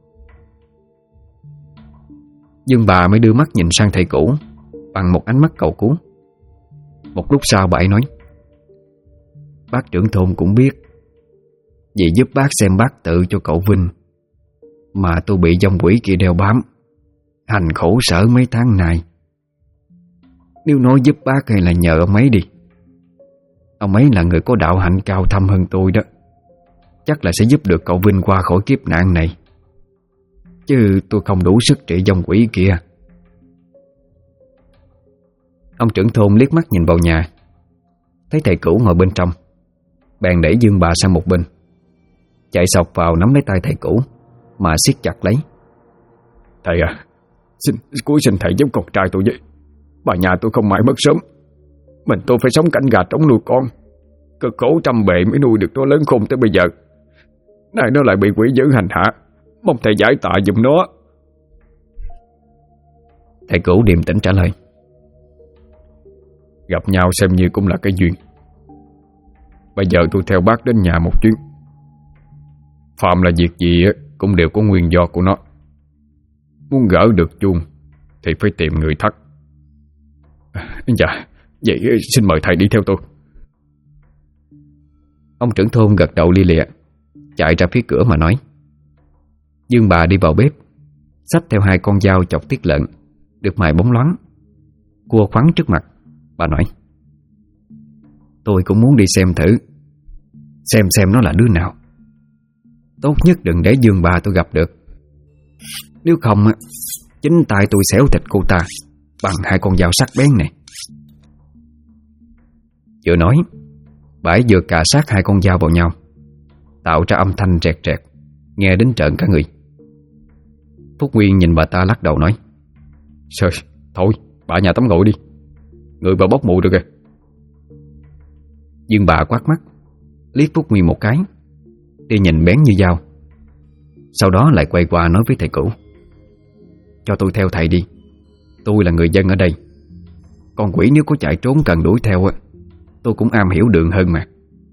Dương bà mới đưa mắt nhìn sang thầy cũ bằng một ánh mắt cầu cứu. Một lúc sau bà ấy nói: Bác trưởng thôn cũng biết, vì giúp bác xem bát tự cho cậu Vinh mà tôi bị dòng quỷ kia đeo bám, hành khổ sở mấy tháng này. Nếu nói giúp bác hay là nhờ ông ấy đi, ông ấy là người có đạo hạnh cao thâm hơn tôi đó, chắc là sẽ giúp được cậu Vinh qua khỏi kiếp nạn này. Chứ tôi không đủ sức trị dòng quỷ kia. Ông trưởng thôn liếc mắt nhìn vào nhà, thấy thầy cũ ngồi bên trong, bèn đẩy Dương bà sang một bên, chạy sọc vào nắm lấy tay thầy cũ mà siết chặt lấy. Thầy à, xin thầy giúp con trai tôi với. Bà nhà tôi không mãi mất sớm, mình tôi phải sống canh gà trống nuôi con, cực khổ trăm bề mới nuôi được nó lớn khôn tới bây giờ. nay nó lại bị quỷ dữ hành hạ, mong thầy giải tạ giùm nó. Thầy Cửu điềm tĩnh trả lời. Gặp nhau xem như cũng là cái duyên. Bây giờ tôi theo bác đến nhà một chuyến. Phạm là việc gì cũng đều có nguyên do của nó. Muốn gỡ được chuông thì phải tìm người thắt. Dạ, vậy xin mời thầy đi theo tôi. Ông trưởng thôn gật đầu lia lịa, chạy ra phía cửa mà nói. Dương bà đi vào bếp, xách theo 2 con dao chọc tiết lợn được mài bóng loáng, cua khoắn trước mặt. Bà nói: tôi cũng muốn đi xem thử, xem nó là đứa nào. Tốt nhất đừng để Dương bà tôi gặp được. Nếu không chính tay tôi xẻo thịt cô ta bằng 2 con dao sắc bén này. Vừa nói, bà ấy vừa cà sát 2 con dao vào nhau, tạo ra âm thanh rẹt rẹt, nghe đến trợn cả người. Phúc Nguyên nhìn bà ta lắc đầu nói: Trời, thôi, bà nhà tắm gội đi, người bà bốc mùi rồi kìa. Dương bà quát mắt, liếc Phúc Nguyên một cái, đi nhìn bén như dao. Sau đó lại quay qua nói với thầy Cửu: cho tôi theo thầy đi, tôi là người dân ở đây. Con quỷ nếu có chạy trốn cần đuổi theo tôi cũng am hiểu đường hơn mà.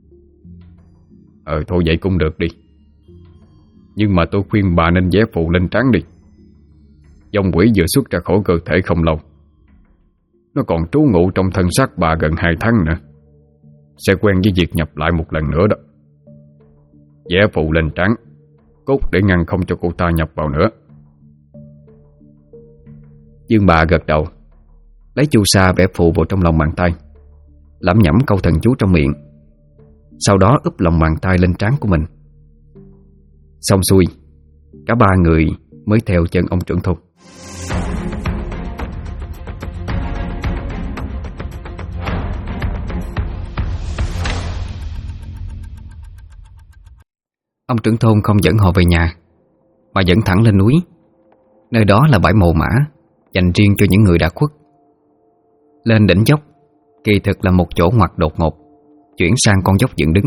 Thôi vậy cũng được đi. Nhưng mà tôi khuyên bà nên vẽ phù lên trán đi. Dòng quỷ vừa xuất ra khỏi cơ thể không lâu, nó còn trú ngụ trong thân xác bà gần 2 tháng nữa, sẽ quen với việc nhập lại một lần nữa đó. Vẽ phù lên trán cốt để ngăn không cho cô ta nhập vào nữa. Dương bà gật đầu, lấy chu sa vẽ phù vào trong lòng bàn tay, lẩm nhẩm câu thần chú trong miệng. Sau đó úp lòng bàn tay lên trán của mình. Xong xuôi, cả 3 người mới theo chân ông trưởng thôn. Ông trưởng thôn không dẫn họ về nhà, mà dẫn thẳng lên núi. Nơi đó là bãi mồ mả dành riêng cho những người đã khuất. Lên đỉnh dốc, kỳ thực là một chỗ ngoặt đột ngột, chuyển sang con dốc dựng đứng.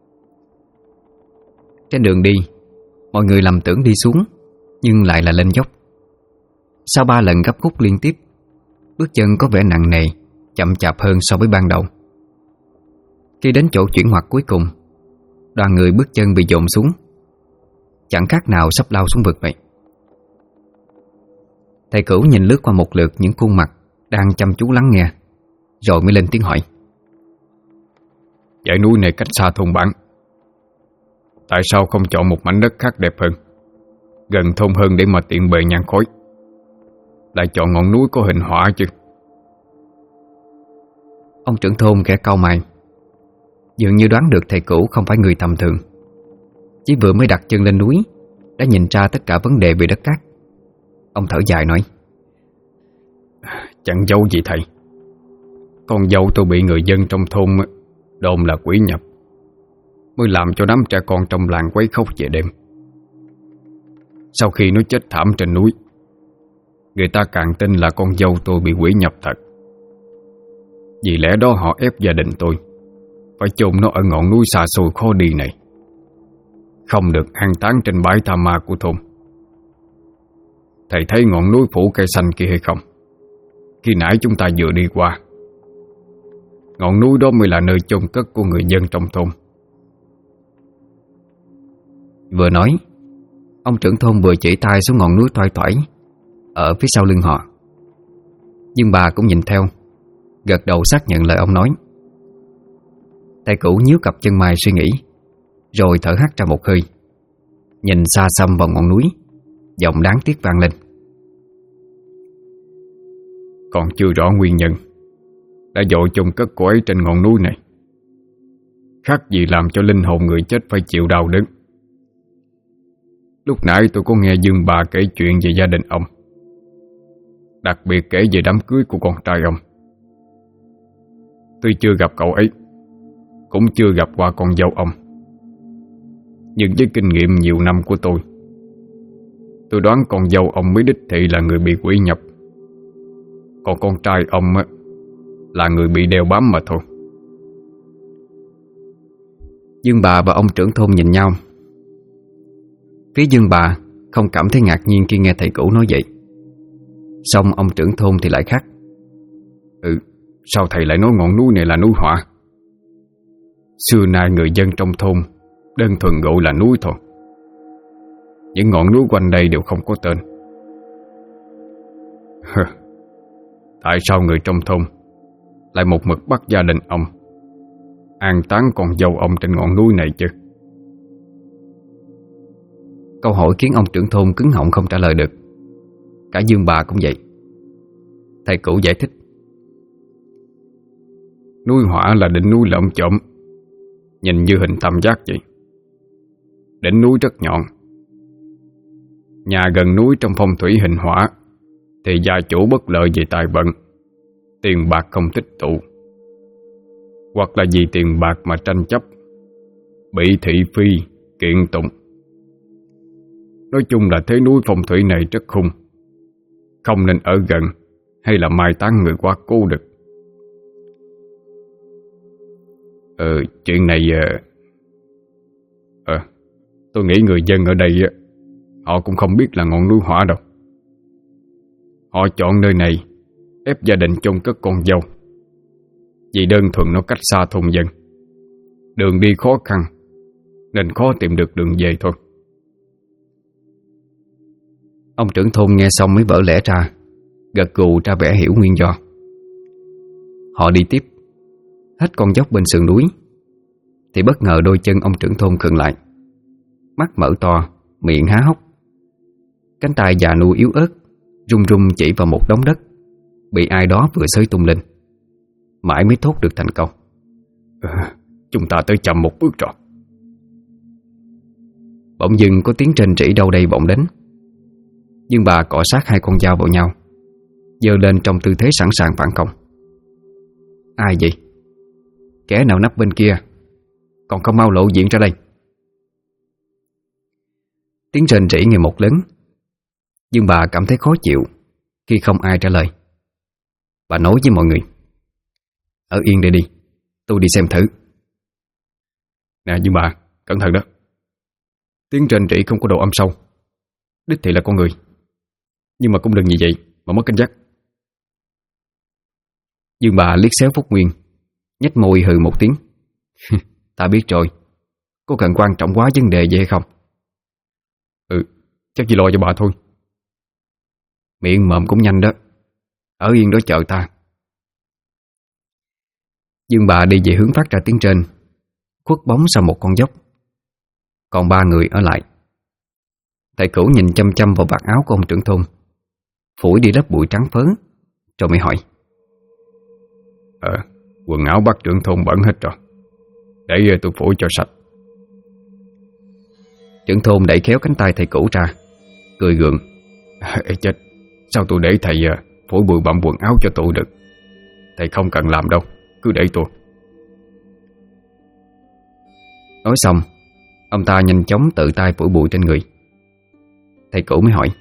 Trên đường đi, mọi người lầm tưởng đi xuống, nhưng lại là lên dốc. Sau 3 lần gấp khúc liên tiếp, bước chân có vẻ nặng nề, chậm chạp hơn so với ban đầu. Khi đến chỗ chuyển ngoặt cuối cùng, đoàn người bước chân bị dồn xuống, chẳng khác nào sắp lao xuống vực vậy. Thầy Cửu nhìn lướt qua một lượt những khuôn mặt đang chăm chú lắng nghe, rồi mới lên tiếng hỏi: dãy núi này cách xa thôn bản, tại sao không chọn một mảnh đất khác đẹp hơn, gần thôn hơn để mà tiện bề nhang khói, lại chọn ngọn núi có hình họa chứ? Ông trưởng thôn khẽ cau mày, dường như đoán được thầy Cửu không phải người tầm thường. Chỉ vừa mới đặt chân lên núi đã nhìn ra tất cả vấn đề về đất cát. Ông thở dài nói: chẳng giấu gì thầy, con dâu tôi bị người dân trong thôn đồn là quỷ nhập, mới làm cho đám trẻ con trong làng quấy khóc về đêm. Sau khi nó chết thảm trên núi, người ta càng tin là con dâu tôi bị quỷ nhập thật. Vì lẽ đó họ ép gia đình tôi phải chôn nó ở ngọn núi xa xôi khó đi này, không được an táng trên bãi tha ma của thôn. Thầy thấy ngọn núi phủ cây xanh kia hay không? Khi nãy chúng ta vừa đi qua, ngọn núi đó mới là nơi chôn cất của người dân trong thôn. Vừa nói, ông trưởng thôn vừa chỉ tay xuống ngọn núi toai toải ở phía sau lưng họ. Nhưng bà cũng nhìn theo, gật đầu xác nhận lời ông nói. Thầy Cửu nhíu cặp chân mày suy nghĩ, rồi thở hắt ra một hơi, nhìn xa xăm vào ngọn núi, giọng đáng tiếc vang lên: còn chưa rõ nguyên nhân đã dội chôn cất cô ấy trên ngọn núi này, khác gì làm cho linh hồn người chết phải chịu đau đớn. Lúc nãy tôi có nghe Dương bà kể chuyện về gia đình ông, đặc biệt kể về đám cưới của con trai ông. Tôi chưa gặp cậu ấy, cũng chưa gặp qua con dâu ông, nhưng với kinh nghiệm nhiều năm của tôi đoán con dâu ông mới đích thị là người bị quỷ nhập, còn con trai ông là người bị đeo bám mà thôi. Dương bà và ông trưởng thôn nhìn nhau. Phía Dương bà không cảm thấy ngạc nhiên khi nghe thầy cũ nói vậy. Xong ông trưởng thôn thì lại khác. Sao thầy lại nói ngọn núi này là núi hỏa? Xưa nay người dân trong thôn đơn thuần gọi là núi thôi. Những ngọn núi quanh đây đều không có tên. Tại sao người trong thôn lại một mực bắt gia đình ông an táng con dâu ông trên ngọn núi này chứ? Câu hỏi khiến ông trưởng thôn cứng họng không trả lời được. Cả Dương bà cũng vậy. Thầy cũ giải thích. Núi hỏa là đỉnh núi lởm chởm, nhìn như hình tam giác vậy. Đỉnh núi rất nhọn. Nhà gần núi trong phong thủy hình hỏa thì gia chủ bất lợi về tài vận, tiền bạc không tích tụ, hoặc là vì tiền bạc mà tranh chấp, bị thị phi, kiện tụng. Nói chung là thế núi phong thủy này rất hung, không nên ở gần hay là mai táng người quá cố được. Chuyện này tôi nghĩ người dân ở đây họ cũng không biết là ngọn núi hỏa đâu. Họ chọn nơi này ép gia đình chôn cất con dâu vì đơn thuần nó cách xa thôn dân, đường đi khó khăn nên khó tìm được đường về thôi. Ông trưởng thôn nghe xong mới vỡ lẽ ra, gật gù ra vẻ hiểu nguyên do. Họ đi tiếp. Hết con dốc bên sườn núi thì bất ngờ đôi chân ông trưởng thôn khựng lại. Mắt mở to, miệng há hốc. Cánh tay già nua yếu ớt run run chỉ vào một đống đất bị ai đó vừa xới tung lên. Mãi mới thốt được thành câu: Chúng ta tới chậm một bước rồi. Bỗng dưng có tiếng rền rỉ đâu đây vọng đến. Dương bà cọ sát hai con dao vào nhau, giơ lên trong tư thế sẵn sàng phản công. Ai vậy? Kẻ nào nấp bên kia? Còn không mau lộ diện ra đây. Tiếng rền rỉ ngày một lớn. Dương bà cảm thấy khó chịu khi không ai trả lời. Bà nói với mọi người: Ở yên đây đi, tôi đi xem thử. Nè Dương bà, cẩn thận đó. Tiếng rền rỉ không có độ âm sâu, đích thị là con người, nhưng mà cũng đừng vì vậy mà mất cảnh giác. Dương bà liếc xéo Phúc Nguyên, nhếch môi hừ một tiếng. Ta biết rồi, có cần quan trọng quá vấn đề vậy hay không? Chắc chỉ lo cho bà thôi. Miệng mồm cũng nhanh đó. Ở yên đó chờ ta. Dương bà đi về hướng phát ra tiếng trên, khuất bóng sau một con dốc. Còn ba người ở lại. Thầy cửu nhìn chăm chăm vào vạt áo của ông trưởng thôn, phủi đi lớp bụi trắng phớ, rồi mới hỏi: Quần áo bác trưởng thôn bẩn hết rồi, để tôi phủi cho sạch. Trưởng thôn đẩy khéo cánh tay thầy cửu ra, cười gượng: Ê chết, sao tôi để thầy phủi bụi bặm quần áo cho tôi được? Thầy không cần làm đâu, cứ để tôi. Nói xong, ông ta nhanh chóng tự tay phủi bụi trên người. Thầy cửu mới hỏi: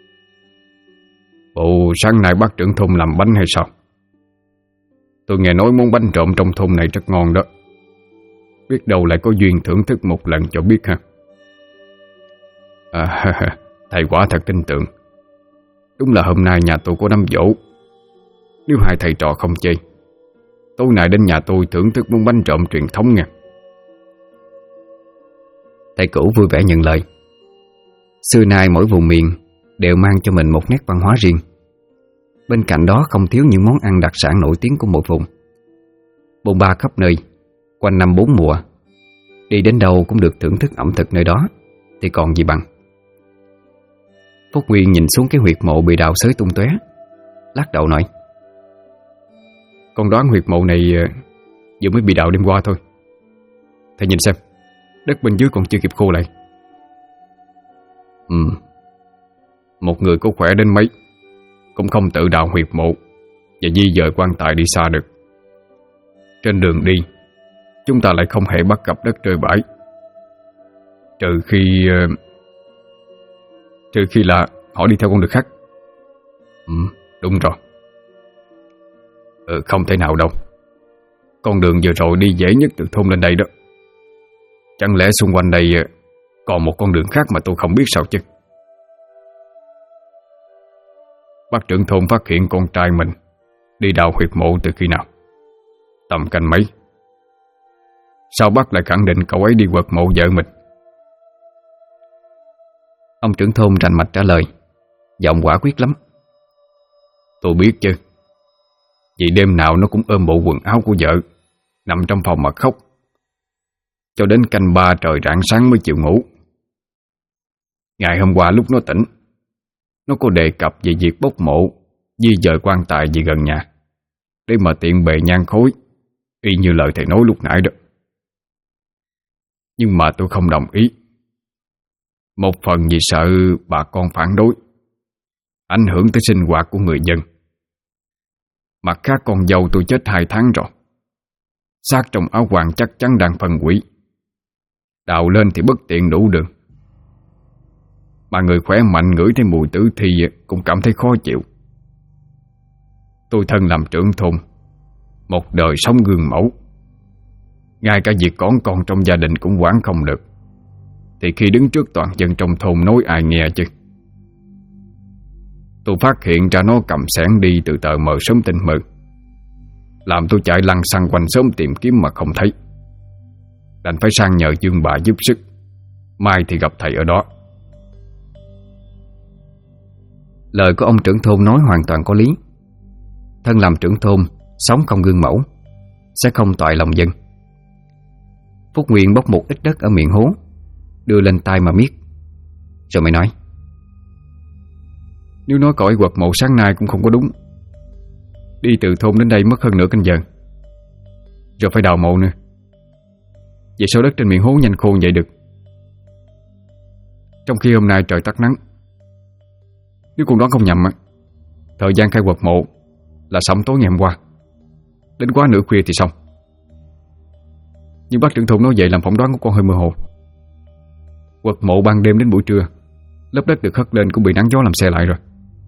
Bộ sáng nay bác trưởng thôn làm bánh hay sao? Tôi nghe nói món bánh trộm trong thôn này rất ngon đó. Biết đâu lại có duyên thưởng thức một lần cho biết ha. Thầy quả thật tin tưởng. Đúng là hôm nay nhà tôi có đám giỗ. Nếu hai thầy trò không chơi, tối nay đến nhà tôi thưởng thức món bánh trộm truyền thống nha. Thầy cửu vui vẻ nhận lời. Xưa nay mỗi vùng miền đều mang cho mình một nét văn hóa riêng. Bên cạnh đó không thiếu những món ăn đặc sản nổi tiếng của một vùng. Bôn ba khắp nơi, quanh năm bốn mùa. Đi đến đâu cũng được thưởng thức ẩm thực nơi đó, thì còn gì bằng. Phúc Nguyên nhìn xuống cái huyệt mộ bị đào xới tung tóe, lắc đầu nói: Con đoán huyệt mộ này vừa mới bị đào đêm qua thôi. Thầy nhìn xem, đất bên dưới còn chưa kịp khô lại. Một người có khỏe đến mấy cũng không tự đào huyệt mộ và di dời quan tài đi xa được. Trên đường đi, chúng ta lại không hề bắt gặp đất rơi bãi, trừ khi là họ đi theo con đường khác. Đúng rồi. Không thể nào đâu. Con đường vừa rồi đi dễ nhất từ thôn lên đây đó. Chẳng lẽ xung quanh đây còn một con đường khác mà tôi không biết sao chứ. Bác trưởng thôn phát hiện con trai mình đi đào huyệt mộ từ khi nào? Tầm canh mấy? Sao bác lại khẳng định cậu ấy đi quật mộ vợ mình? Ông trưởng thôn rành mạch trả lời, giọng quả quyết lắm. Tôi biết chứ. Vì đêm nào nó cũng ôm bộ quần áo của vợ, nằm trong phòng mà khóc, cho đến canh 3 trời rạng sáng mới chịu ngủ. Ngày hôm qua lúc nó tỉnh, nó có đề cập về việc bốc mộ, di dời quan tài về gần nhà, để mà tiện bề nhang khối, y như lời thầy nói lúc nãy đó. Nhưng mà tôi không đồng ý. Một phần vì sợ bà con phản đối, ảnh hưởng tới sinh hoạt của người dân. Mặt khác con dâu tôi chết 2 tháng rồi, xác trong áo quan chắc chắn đang phân hủy, đào lên thì bất tiện đủ đường. Mà người khỏe mạnh ngửi thấy mùi tử thi cũng cảm thấy khó chịu. Tôi thân làm trưởng thôn, một đời sống gương mẫu, ngay cả việc con trong gia đình cũng quản không được, thì khi đứng trước toàn dân trong thôn nói ai nghe chứ. Tôi phát hiện ra nó cầm xẻng đi từ tờ mờ sớm tinh mờ, làm tôi chạy lăn xăng quanh xóm tìm kiếm mà không thấy, đành phải sang nhờ Dương bà giúp sức. Mai thì gặp thầy ở đó. Lời của ông trưởng thôn nói hoàn toàn có lý. Thân làm trưởng thôn, sống không gương mẫu, sẽ không toại lòng dân. Phúc Nguyên bóc một ít đất ở miệng hố, đưa lên tay mà miết, rồi mới nói: Nếu nói cõi quật mộ sáng nay cũng không có đúng. Đi từ thôn đến đây mất hơn nửa canh giờ, rồi phải đào mộ nữa. Vậy sao đất trên miệng hố nhanh khô vậy được? Trong khi hôm nay trời tắt nắng. Nếu con đoán không nhầm, thời gian khai quật mộ là sẩm tối ngày hôm qua, đến quá nửa khuya thì xong. Nhưng bác trưởng thôn nói vậy làm phỏng đoán của con hơi mơ hồ. Quật mộ ban đêm đến buổi trưa, lớp đất được hất lên cũng bị nắng gió làm xe lại rồi.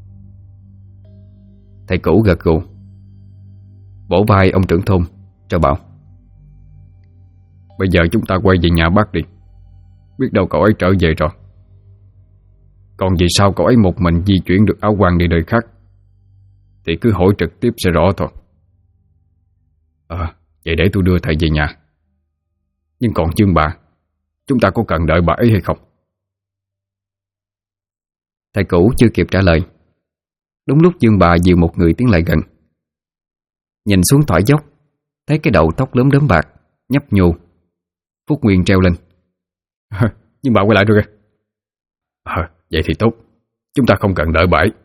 Thầy cũ gật gù, vỗ vai ông trưởng thôn cho bảo: Bây giờ chúng ta quay về nhà bác đi. Biết đâu cậu ấy trở về rồi. Còn vì sao cậu ấy một mình di chuyển được áo quan đi nơi khác thì cứ hỏi trực tiếp sẽ rõ thôi. Vậy để tôi đưa thầy về nhà. Nhưng còn Dương bà, chúng ta có cần đợi bà ấy hay không? Thầy cũ chưa kịp trả lời, đúng lúc Dương bà dìu một người tiến lại gần. Nhìn xuống thỏi dốc, thấy cái đầu tóc lốm đốm bạc nhấp nhô. Phúc Nguyên treo lên: Nhưng bà quay lại rồi kìa. Vậy thì tốt, chúng ta không cần đợi bà ấy.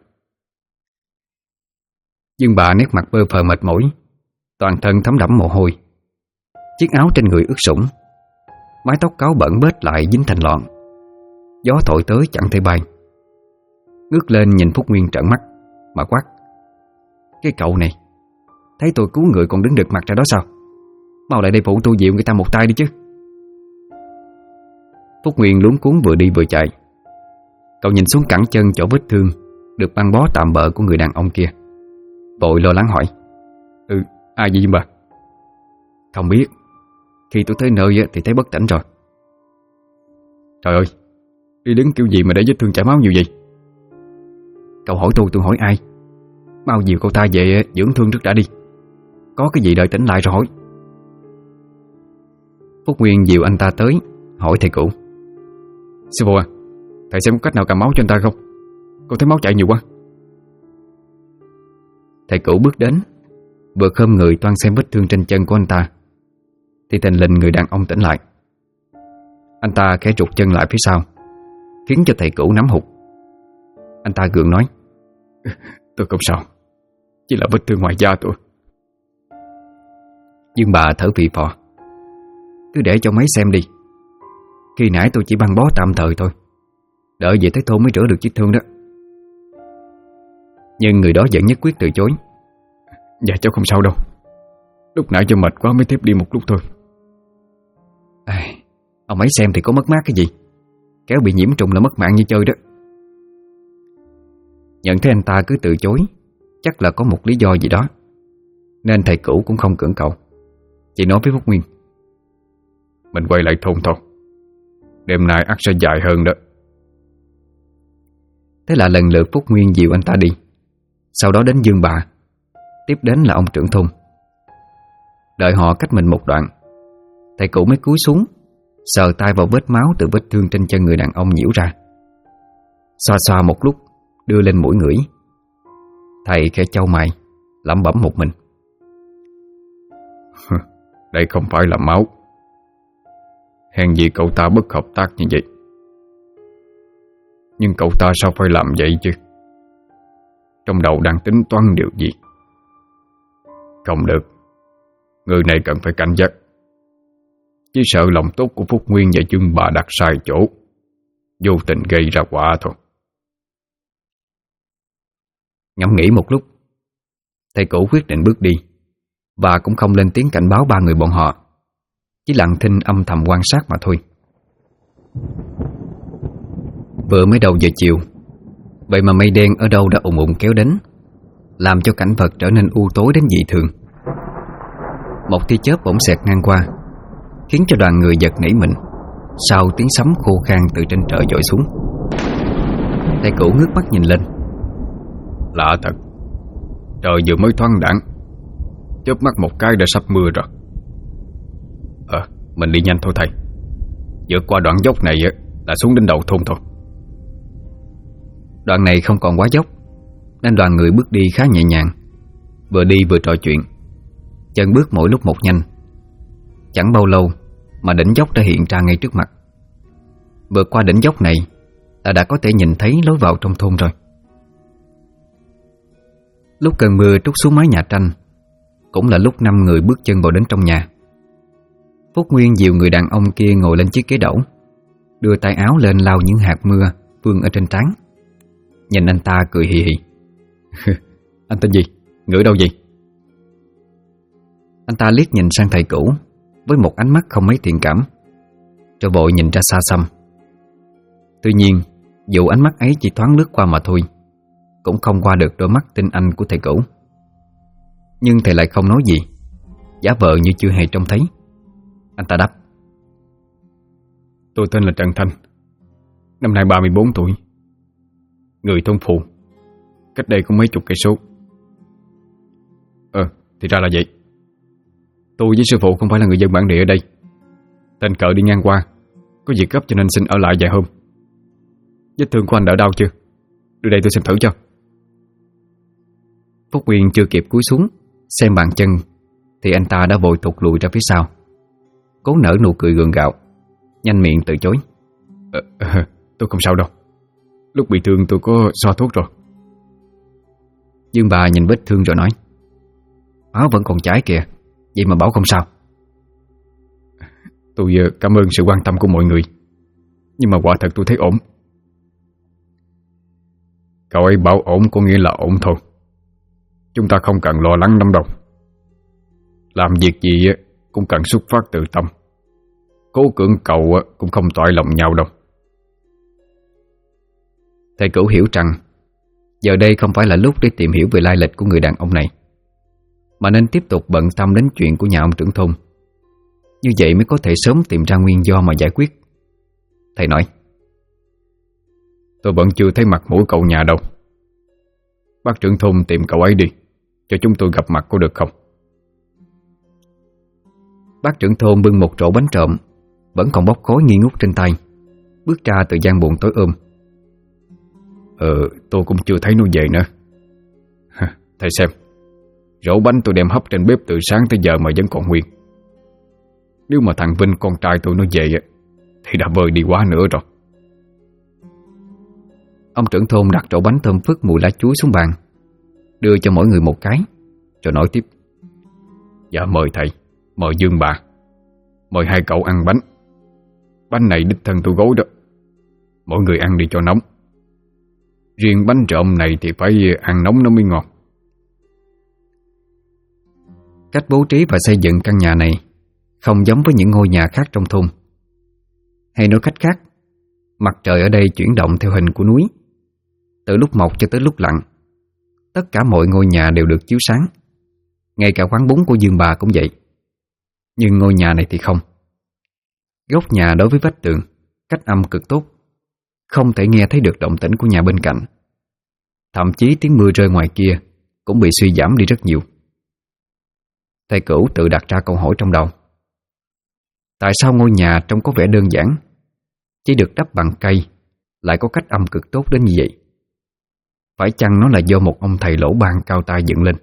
Dương bà nét mặt bơ phờ mệt mỏi, toàn thân thấm đẫm mồ hôi. Chiếc áo trên người ướt sũng, mái tóc cáo bẩn bết lại dính thành lọn. Gió thổi tới chẳng thể bay. Ngước lên nhìn Phúc Nguyên trợn mắt mà quát: Cái cậu này, thấy tôi cứu người còn đứng đực mặt ra đó sao? Mau lại đây phụ tôi dịu người ta một tay đi chứ. Phúc Nguyên luống cuống vừa đi vừa chạy. Cậu nhìn xuống cẳng chân chỗ vết thương được băng bó tạm bợ của người đàn ông kia, vội lo lắng hỏi: Ai vậy bà? Không biết. Khi tôi tới nơi thì thấy bất tỉnh rồi. Trời ơi, đi đứng kiểu gì mà để vết thương chảy máu nhiều vậy? Cậu hỏi tôi hỏi ai? Mau dìu cậu ta về dưỡng thương trước đã đi. Có cái gì đợi tỉnh lại rồi hỏi. Phúc Nguyên dìu anh ta tới, hỏi thầy cũ: Sư phụ à, thầy xem có cách nào cầm máu cho anh ta không? Con thấy máu chảy nhiều quá. Thầy cũ bước đến, vừa khom người toan xem vết thương trên chân của anh ta, thì thình lình người đàn ông tỉnh lại. Anh ta khẽ trụt chân lại phía sau, khiến cho thầy cũ nắm hụt. Anh ta gượng nói: Tôi không sao, chỉ là vết thương ngoài da tôi. Dương bà thở phì phò: Cứ để cho mấy xem đi. Khi nãy tôi chỉ băng bó tạm thời thôi, đợi về tới thôn mới rửa được vết thương đó. Nhưng người đó vẫn nhất quyết từ chối: Dạ cháu không sao đâu, lúc nãy cho mệt quá mới tiếp đi một lúc thôi. Ông ấy xem thì có mất mát cái gì, kéo bị nhiễm trùng là mất mạng như chơi đó. Nhận thấy anh ta cứ từ chối, chắc là có một lý do gì đó, nên thầy cũ cũng không cưỡng cầu, chỉ nói với Phúc Nguyên: Mình quay lại thôn thôi. Đêm nay ắt sẽ dài hơn đó. Thế là lần lượt Phúc Nguyên dìu anh ta đi. Sau đó đến Dương Bà, tiếp đến là ông trưởng thôn. Đợi họ cách mình một đoạn, thầy cụ mới cúi xuống, sờ tay vào vết máu từ vết thương trên chân người đàn ông nhiễu ra. Xoa xoa một lúc, đưa lên mũi ngửi. Thầy khẽ chau mày, lẩm bẩm một mình. Đây không phải là máu. Hèn gì cậu ta bất hợp tác như vậy. Nhưng cậu ta sao phải làm vậy chứ? Trong đầu đang tính toán điều gì? Không được, người này cần phải cảnh giác. Chỉ sợ lòng tốt của Phúc Nguyên và Dương Bà đặt sai chỗ, vô tình gây ra quả thôi. Ngẫm nghĩ một lúc, thầy cụ quyết định bước đi, và cũng không lên tiếng cảnh báo ba người bọn họ, chỉ lặng thinh âm thầm quan sát mà thôi. Vừa mới đầu giờ chiều, vậy mà mây đen ở đâu đã ùn ùn kéo đến, làm cho cảnh vật trở nên u tối đến dị thường. Một tia chớp bỗng xẹt ngang qua, khiến cho đoàn người giật nảy mình sau tiếng sấm khô khan từ trên trời dội xuống. Thầy cụ ngước mắt nhìn lên. Lạ thật, trời vừa mới thoáng đãng, chớp mắt một cái đã sắp mưa rồi. Mình đi nhanh thôi thầy. Vượt qua đoạn dốc này là xuống đến đầu thôn thôi. Đoạn này không còn quá dốc, nên đoàn người bước đi khá nhẹ nhàng, vừa đi vừa trò chuyện. Chân bước mỗi lúc một nhanh. Chẳng bao lâu mà đỉnh dốc đã hiện ra ngay trước mặt. Vượt qua đỉnh dốc này là đã có thể nhìn thấy lối vào trong thôn rồi. Lúc cơn mưa trút xuống mái nhà tranh, cũng là lúc 5 người bước chân vào đến trong nhà. Phúc Nguyên dìu người đàn ông kia ngồi lên chiếc ghế đẩu, đưa tay áo lên lau những hạt mưa vương ở trên trán. Nhìn anh ta cười hì hì. Anh tên gì? Ngửi đâu gì? Anh ta liếc nhìn sang thầy cũ với một ánh mắt không mấy thiện cảm, rồi vội nhìn ra xa xăm. Tuy nhiên, dù ánh mắt ấy chỉ thoáng lướt qua mà thôi, cũng không qua được đôi mắt tinh anh của thầy cũ. Nhưng thầy lại không nói gì, giả vờ như chưa hề trông thấy. Anh ta đáp. Tôi tên là Trần Thanh, năm nay 34 tuổi, người thôn Phụ, cách đây cũng mấy chục cây số. Thì ra là vậy. Tôi với sư phụ không phải là người dân bản địa ở đây. Tình cờ đi ngang qua, có việc gấp cho nên xin ở lại vài hôm. Vết thương của anh đỡ đau chưa? Đưa đây tôi xem thử cho. Phúc Nguyên chưa kịp cúi xuống xem bàn chân thì anh ta đã vội thụt lùi ra phía sau, cố nở nụ cười gượng gạo, nhanh miệng từ chối. Tôi không sao đâu. Lúc bị thương tôi có xoa thuốc rồi. Dương Bà nhìn vết thương rồi nói. Máu vẫn còn chảy kìa, vậy mà bảo không sao. Tôi cảm ơn sự quan tâm của mọi người, nhưng mà quả thật tôi thấy ổn. Cậu ấy bảo ổn có nghĩa là ổn thôi. Chúng ta không cần lo lắng lắm đâu. Làm việc gì cũng cần xuất phát từ tâm. Cố cưỡng cầu cũng không toại lòng nhau đâu. Thầy cũ hiểu rằng giờ đây không phải là lúc để tìm hiểu về lai lịch của người đàn ông này, mà nên tiếp tục bận tâm đến chuyện của nhà ông trưởng thôn. Như vậy mới có thể sớm tìm ra nguyên do mà giải quyết. Thầy nói. Tôi vẫn chưa thấy mặt mũi cậu nhà đâu. Bác trưởng thôn tìm cậu ấy đi, cho chúng tôi gặp mặt có được không? Bác trưởng thôn bưng một rổ bánh trộm vẫn còn bốc khói nghi ngút trên tay, bước ra từ gian buồng tối ôm. Tôi cũng chưa thấy nó về nữa. Thầy xem, rổ bánh tôi đem hấp trên bếp từ sáng tới giờ mà vẫn còn nguyên. Nếu mà thằng Vinh con trai tôi nó về thì đã vơi đi quá nữa rồi. Ông trưởng thôn đặt rổ bánh thơm phức mùi lá chuối xuống bàn, đưa cho mỗi người một cái, rồi nói tiếp. Dạ mời thầy, mời Dương Bà, mời hai cậu ăn bánh. Bánh này đích thân tôi gói đó. Mỗi người ăn đi cho nóng. Riêng bánh trộm này thì phải ăn nóng nó mới ngon. Cách bố trí và xây dựng căn nhà này không giống với những ngôi nhà khác trong thôn. Hay nói cách khác, mặt trời ở đây chuyển động theo hình của núi. Từ lúc mọc cho tới lúc lặn, tất cả mọi ngôi nhà đều được chiếu sáng. Ngay cả quán bún của Dương Bà cũng vậy. Nhưng ngôi nhà này thì không. Góc nhà đối với vách tường, cách âm cực tốt, không thể nghe thấy được động tĩnh của nhà bên cạnh. Thậm chí tiếng mưa rơi ngoài kia cũng bị suy giảm đi rất nhiều. Thầy Cửu tự đặt ra câu hỏi trong đầu: tại sao ngôi nhà trông có vẻ đơn giản, chỉ được đắp bằng cây, lại có cách âm cực tốt đến như vậy? Phải chăng nó là do một ông thầy lỗ ban cao tay dựng lên?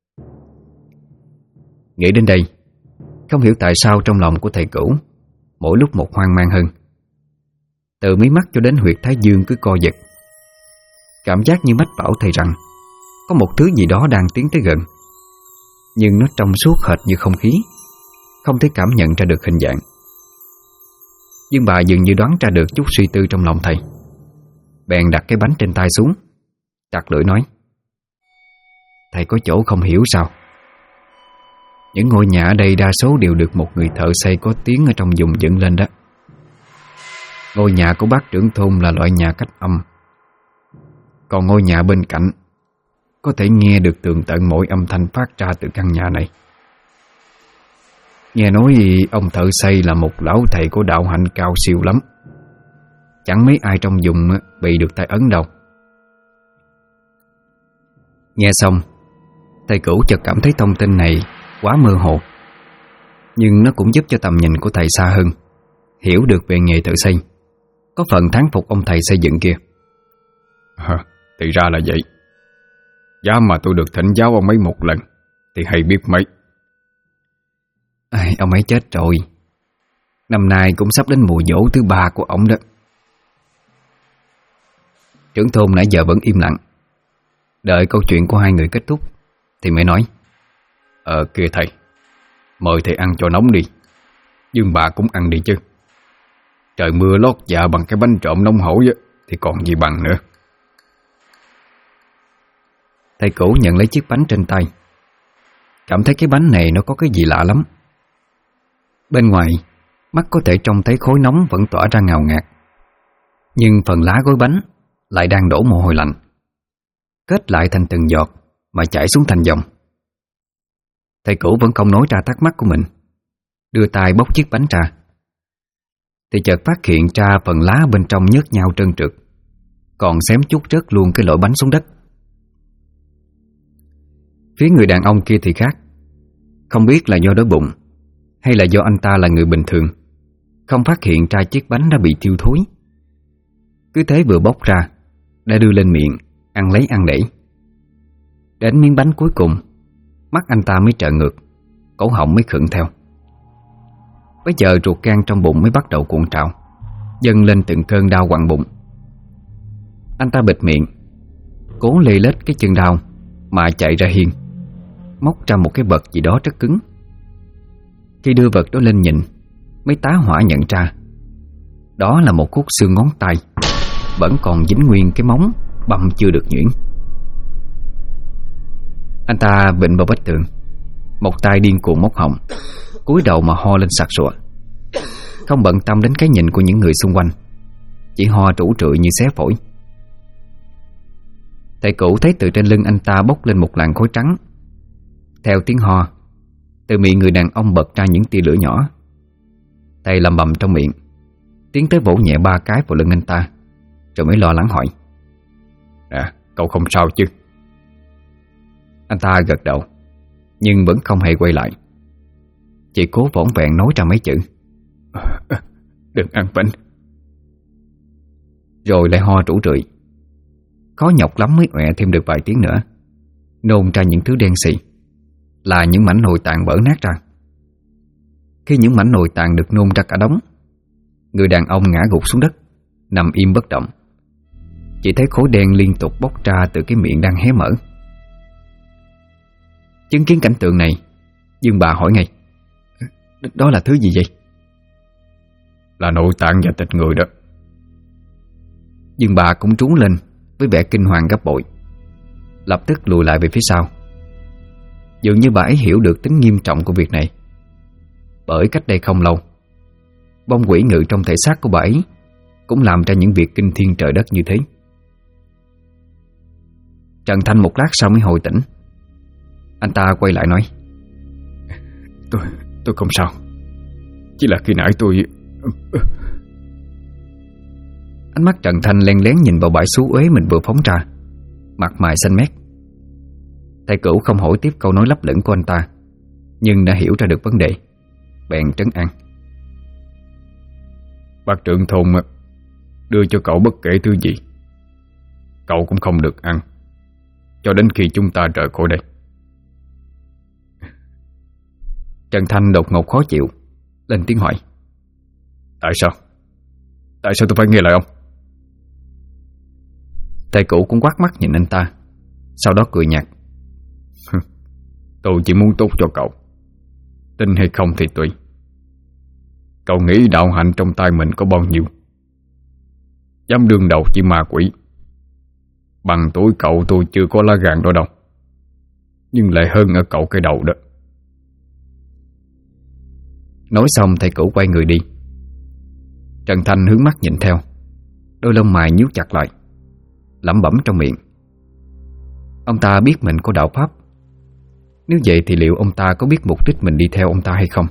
Nghĩ đến đây, không hiểu tại sao trong lòng của thầy Cửu mỗi lúc một hoang mang hơn. Từ mí mắt cho đến huyệt thái dương cứ co giật. Cảm giác như mách bảo thầy rằng có một thứ gì đó đang tiến tới gần, nhưng nó trong suốt hệt như không khí, không thể cảm nhận ra được hình dạng. Nhưng bà dường như đoán ra được chút suy tư trong lòng thầy, bèn đặt cái bánh trên tay xuống, chặt lưỡi nói: thầy có chỗ không hiểu sao? Những ngôi nhà ở đây đa số đều được một người thợ xây có tiếng ở trong vùng dựng lên đó. Ngôi nhà của bác trưởng thôn là loại nhà cách âm, còn ngôi nhà bên cạnh có thể nghe được tường tận mỗi âm thanh phát ra từ căn nhà này. Nghe nói ông thợ xây là một lão thầy có đạo hạnh cao siêu lắm, chẳng mấy ai trong vùng bị được tai ấn đâu. Nghe xong, thầy Cửu chợt cảm thấy thông tin này quá mơ hồ, nhưng nó cũng giúp cho tầm nhìn của thầy xa hơn, hiểu được về nghề thợ xây, có phần thán phục ông thầy xây dựng kia. Thì ra là vậy. Giá mà tôi được thỉnh giáo ông ấy một lần thì hay biết mấy. Ông ấy chết rồi. Năm nay cũng sắp đến mùa giỗ thứ 3 của ổng đó. Trưởng thôn nãy giờ vẫn im lặng, đợi câu chuyện của hai người kết thúc thì mới nói: kìa thầy, mời thầy ăn cho nóng đi. Nhưng bà cũng ăn đi chứ. Trời mưa lót dạ bằng cái bánh trộm nóng hổi thì còn gì bằng nữa. Thầy Cửu nhận lấy chiếc bánh trên tay, cảm thấy cái bánh này nó có cái gì lạ lắm. Bên ngoài, mắt có thể trông thấy khối nóng vẫn tỏa ra ngào ngạt, nhưng phần lá gói bánh lại đang đổ mồ hôi lạnh, kết lại thành từng giọt mà chảy xuống thành dòng. Thầy Cửu vẫn không nói ra thắc mắc của mình, đưa tay bóc chiếc bánh ra, thì chợt phát hiện ra phần lá bên trong nhớt nhao trơn trượt, còn xém chút rớt luôn cái lỗ bánh xuống đất. Phía người đàn ông kia thì khác, không biết là do đói bụng hay là do anh ta là người bình thường, không phát hiện ra chiếc bánh đã bị thiêu thối. Cứ thế vừa bóc ra đã đưa lên miệng, ăn lấy ăn để. Đến miếng bánh cuối cùng, mắt anh ta mới trợn ngược, cổ họng mới khựng theo. Bây giờ ruột gan trong bụng mới bắt đầu cuộn trào, dâng lên từng cơn đau quặn bụng. Anh ta bịt miệng, cố lê lết cái chân đau mà chạy ra hiên, móc ra một cái vật gì đó rất cứng. Khi đưa vật đó lên nhìn, mới tá hỏa nhận ra đó là một khúc xương ngón tay, vẫn còn dính nguyên cái móng băm chưa được nhuyễn. Anh ta vịn vào vách tường, một tay điên cuồng móc họng, cúi đầu mà ho lên sặc sụa, không bận tâm đến cái nhìn của những người xung quanh, chỉ ho trũ trượi như xé phổi. Thầy Cửu thấy từ trên lưng anh ta bốc lên một làn khói trắng. Theo tiếng ho, từ miệng người đàn ông bật ra những tia lửa nhỏ. Thầy lầm bầm trong miệng, tiến tới vỗ nhẹ 3 cái vào lưng anh ta, rồi mới lo lắng hỏi: Cậu không sao chứ? Anh ta gật đầu, nhưng vẫn không hề quay lại, chỉ cố vỏn vẹn nói ra mấy chữ: Đừng ăn bánh. Rồi lại ho rũ rượi. Khó nhọc lắm mới ọe thêm được vài tiếng nữa, nôn ra những thứ đen xì, là những mảnh nội tạng vỡ nát ra. Khi những mảnh nội tạng được nôn ra cả đống, người đàn ông ngã gục xuống đất, nằm im bất động. Chỉ thấy khối đen liên tục bốc ra từ cái miệng đang hé mở. Chứng kiến cảnh tượng này, Dương bà hỏi ngay: Đó là thứ gì vậy? Là nội tạng và thịt người đó. Dương bà cũng trú lên với vẻ kinh hoàng gấp bội, lập tức lùi lại về phía sau. Dường như bà ấy hiểu được tính nghiêm trọng của việc này, bởi cách đây không lâu, bông quỷ ngự trong thể xác của bà ấy cũng làm ra những việc kinh thiên trời đất như thế. Trần Thanh một lát sau mới hồi tỉnh. Anh ta quay lại nói: Tôi không sao. Chỉ là khi nãy tôi... Ánh mắt Trần Thanh len lén nhìn vào bãi xú uế mình vừa phóng ra, mặt mày xanh mét. Thầy Cửu không hỏi tiếp câu nói lấp lửng của anh ta, nhưng đã hiểu ra được vấn đề, bèn trấn an. Bác trưởng thôn đưa cho cậu bất kể thứ gì, cậu cũng không được ăn cho đến khi chúng ta rời khỏi đây. Trần Thanh đột ngột khó chịu, lên tiếng hỏi. Tại sao? Tại sao tôi phải nghe lời ông? Thầy Cửu cũng quát mắt nhìn anh ta, sau đó cười nhạt. Tôi chỉ muốn tốt cho cậu, tin hay không thì tùy. Cậu nghĩ đạo hạnh trong tay mình có bao nhiêu, dám đương đầu chỉ ma quỷ. Bằng tuổi cậu tôi chưa có lá gan đó đâu, nhưng lại hơn ở cậu cái đầu đó. Nói xong thầy Cửu quay người đi. Trần Thanh hướng mắt nhìn theo, đôi lông mày nhíu chặt lại, lẩm bẩm trong miệng. Ông ta biết mình có đạo pháp. Nếu vậy thì liệu ông ta có biết mục đích mình đi theo ông ta hay không?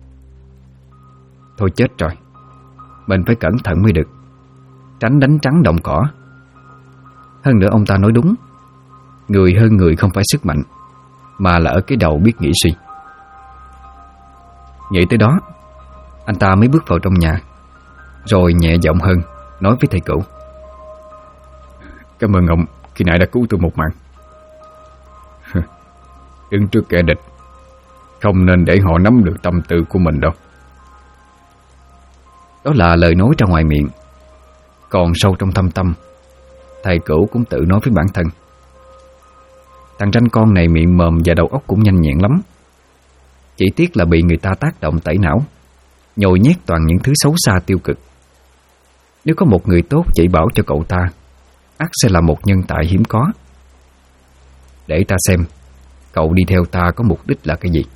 Thôi chết rồi, mình phải cẩn thận mới được, tránh đánh trắng động cỏ. Hơn nữa ông ta nói đúng, người hơn người không phải sức mạnh, mà là ở cái đầu biết nghĩ suy. Nghĩ tới đó, anh ta mới bước vào trong nhà, rồi nhẹ giọng hơn nói với thầy Cửu. Cảm ơn ông khi nãy đã cứu tôi một mạng. Đứng trước kẻ địch, không nên để họ nắm được tâm tư của mình đâu. Đó là lời nói ra ngoài miệng, còn sâu trong thâm tâm, thầy Cửu cũng tự nói với bản thân. Thằng ranh con này miệng mồm và đầu óc cũng nhanh nhẹn lắm, chỉ tiếc là bị người ta tác động tẩy não, nhồi nhét toàn những thứ xấu xa tiêu cực. Nếu có một người tốt chỉ bảo cho cậu ta, ắt sẽ là một nhân tài hiếm có. Để ta xem cậu đi theo ta có mục đích là cái gì.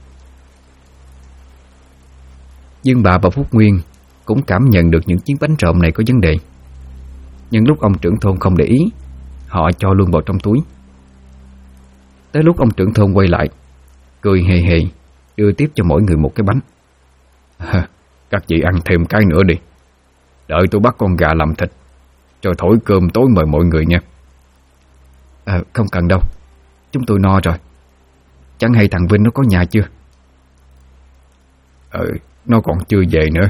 Dương Bạ và Phúc Nguyên cũng cảm nhận được những chiếc bánh trộm này có vấn đề, nhưng lúc ông trưởng thôn không để ý, họ cho luôn vào trong túi. Tới lúc ông trưởng thôn quay lại, cười hề hề đưa tiếp cho mỗi người một cái bánh. Các vị ăn thêm cái nữa đi, đợi tôi bắt con gà làm thịt, rồi thổi cơm tối mời mọi người nha. Không cần đâu, chúng tôi no rồi. Chẳng hay thằng Vinh nó có nhà chưa? Nó còn chưa về nữa.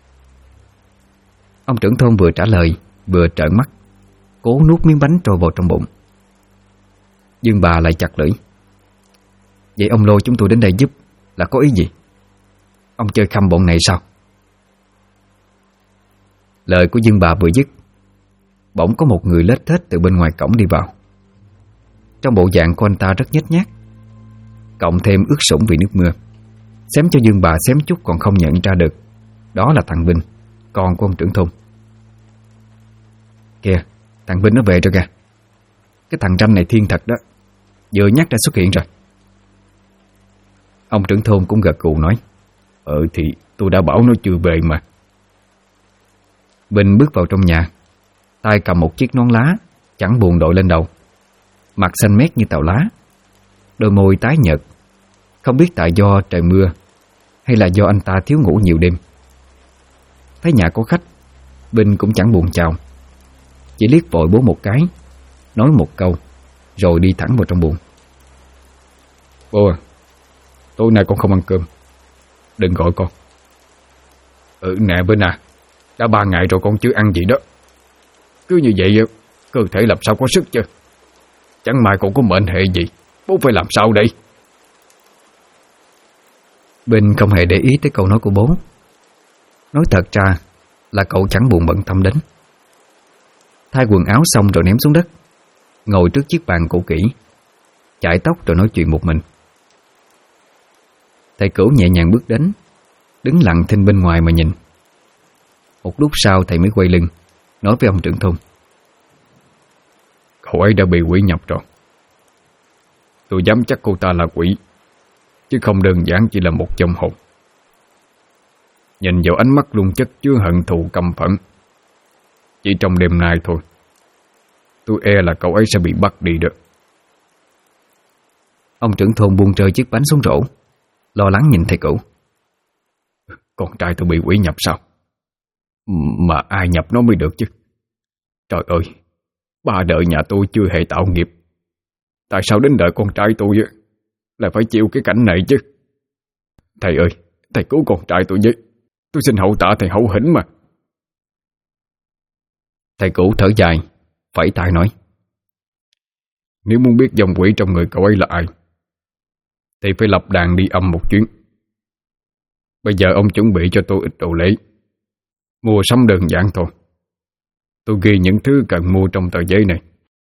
Ông trưởng thôn vừa trả lời vừa trợn mắt, cố nuốt miếng bánh trôi vào trong bụng. Dương Bà lại chặt lưỡi. Vậy ông lôi chúng tôi đến đây giúp là có ý gì? Ông chơi khăm bọn này sao? Lời của Dương Bà vừa dứt, bỗng có một người lết thết từ bên ngoài cổng đi vào. Trong bộ dạng của anh ta rất nhếch nhác, cộng thêm ướt sũng vì nước mưa, xém cho Dương Bà xém chút còn không nhận ra được đó là thằng Vinh, con của ông trưởng thôn. Kìa, thằng Vinh nó về rồi kìa. Cái thằng ranh này thiên thật đó, vừa nhắc đã xuất hiện rồi. Ông trưởng thôn cũng gật gù nói. Thì tôi đã bảo nó chưa về mà. Vinh bước vào trong nhà, tay cầm một chiếc nón lá chẳng buồn đội lên đầu, mặt xanh mét như tàu lá, đôi môi tái nhợt. Không biết tại do trời mưa hay là do anh ta thiếu ngủ nhiều đêm. Thấy nhà có khách, Vinh cũng chẳng buồn chào, chỉ liếc vội bố một cái, nói một câu, rồi đi thẳng vào trong buồng. Bố à, tối nay con không ăn cơm, đừng gọi con. Nè Vinh à, đã 3 ngày rồi con chưa ăn gì đó. Cứ như vậy cơ thể làm sao có sức chứ. Chẳng may còn có mệnh hệ gì, bố phải làm sao đây? Vinh không hề để ý tới câu nói của bố. Nói thật ra là cậu chẳng buồn bận tâm đến. Thay quần áo xong rồi ném xuống đất, ngồi trước chiếc bàn cũ kỹ, chải tóc rồi nói chuyện một mình. Thầy Cửu nhẹ nhàng bước đến, đứng lặng thinh bên ngoài mà nhìn. Một lúc sau thầy mới quay lưng, nói với ông trưởng thôn. Cậu ấy đã bị quỷ nhập rồi. Tôi dám chắc cô ta là quỷ, chứ không đơn giản chỉ là một vong hồn. Nhìn vào ánh mắt luôn chất chứa hận thù căm phẫn. Chỉ trong đêm nay thôi, tôi e là cậu ấy sẽ bị bắt đi được. Ông trưởng thôn buông rơi chiếc bánh xuống rổ, lo lắng nhìn thầy Cửu. Con trai tôi bị quỷ nhập sao? Mà ai nhập nó mới được chứ? Trời ơi, ba đời nhà tôi chưa hề tạo nghiệp, tại sao đến đời con trai tôi lại phải chịu cái cảnh này chứ? Thầy ơi, thầy cứu con trai tôi với. Tôi xin hậu tạ thầy hậu hĩnh mà. Thầy cũ thở dài, phẩy tay nói: Nếu muốn biết dòng quỷ trong người cậu ấy là ai thì phải lập đàn đi âm một chuyến. Bây giờ ông chuẩn bị cho tôi ít đồ lễ, mua sắm đơn giản thôi. Tôi ghi những thứ cần mua trong tờ giấy này.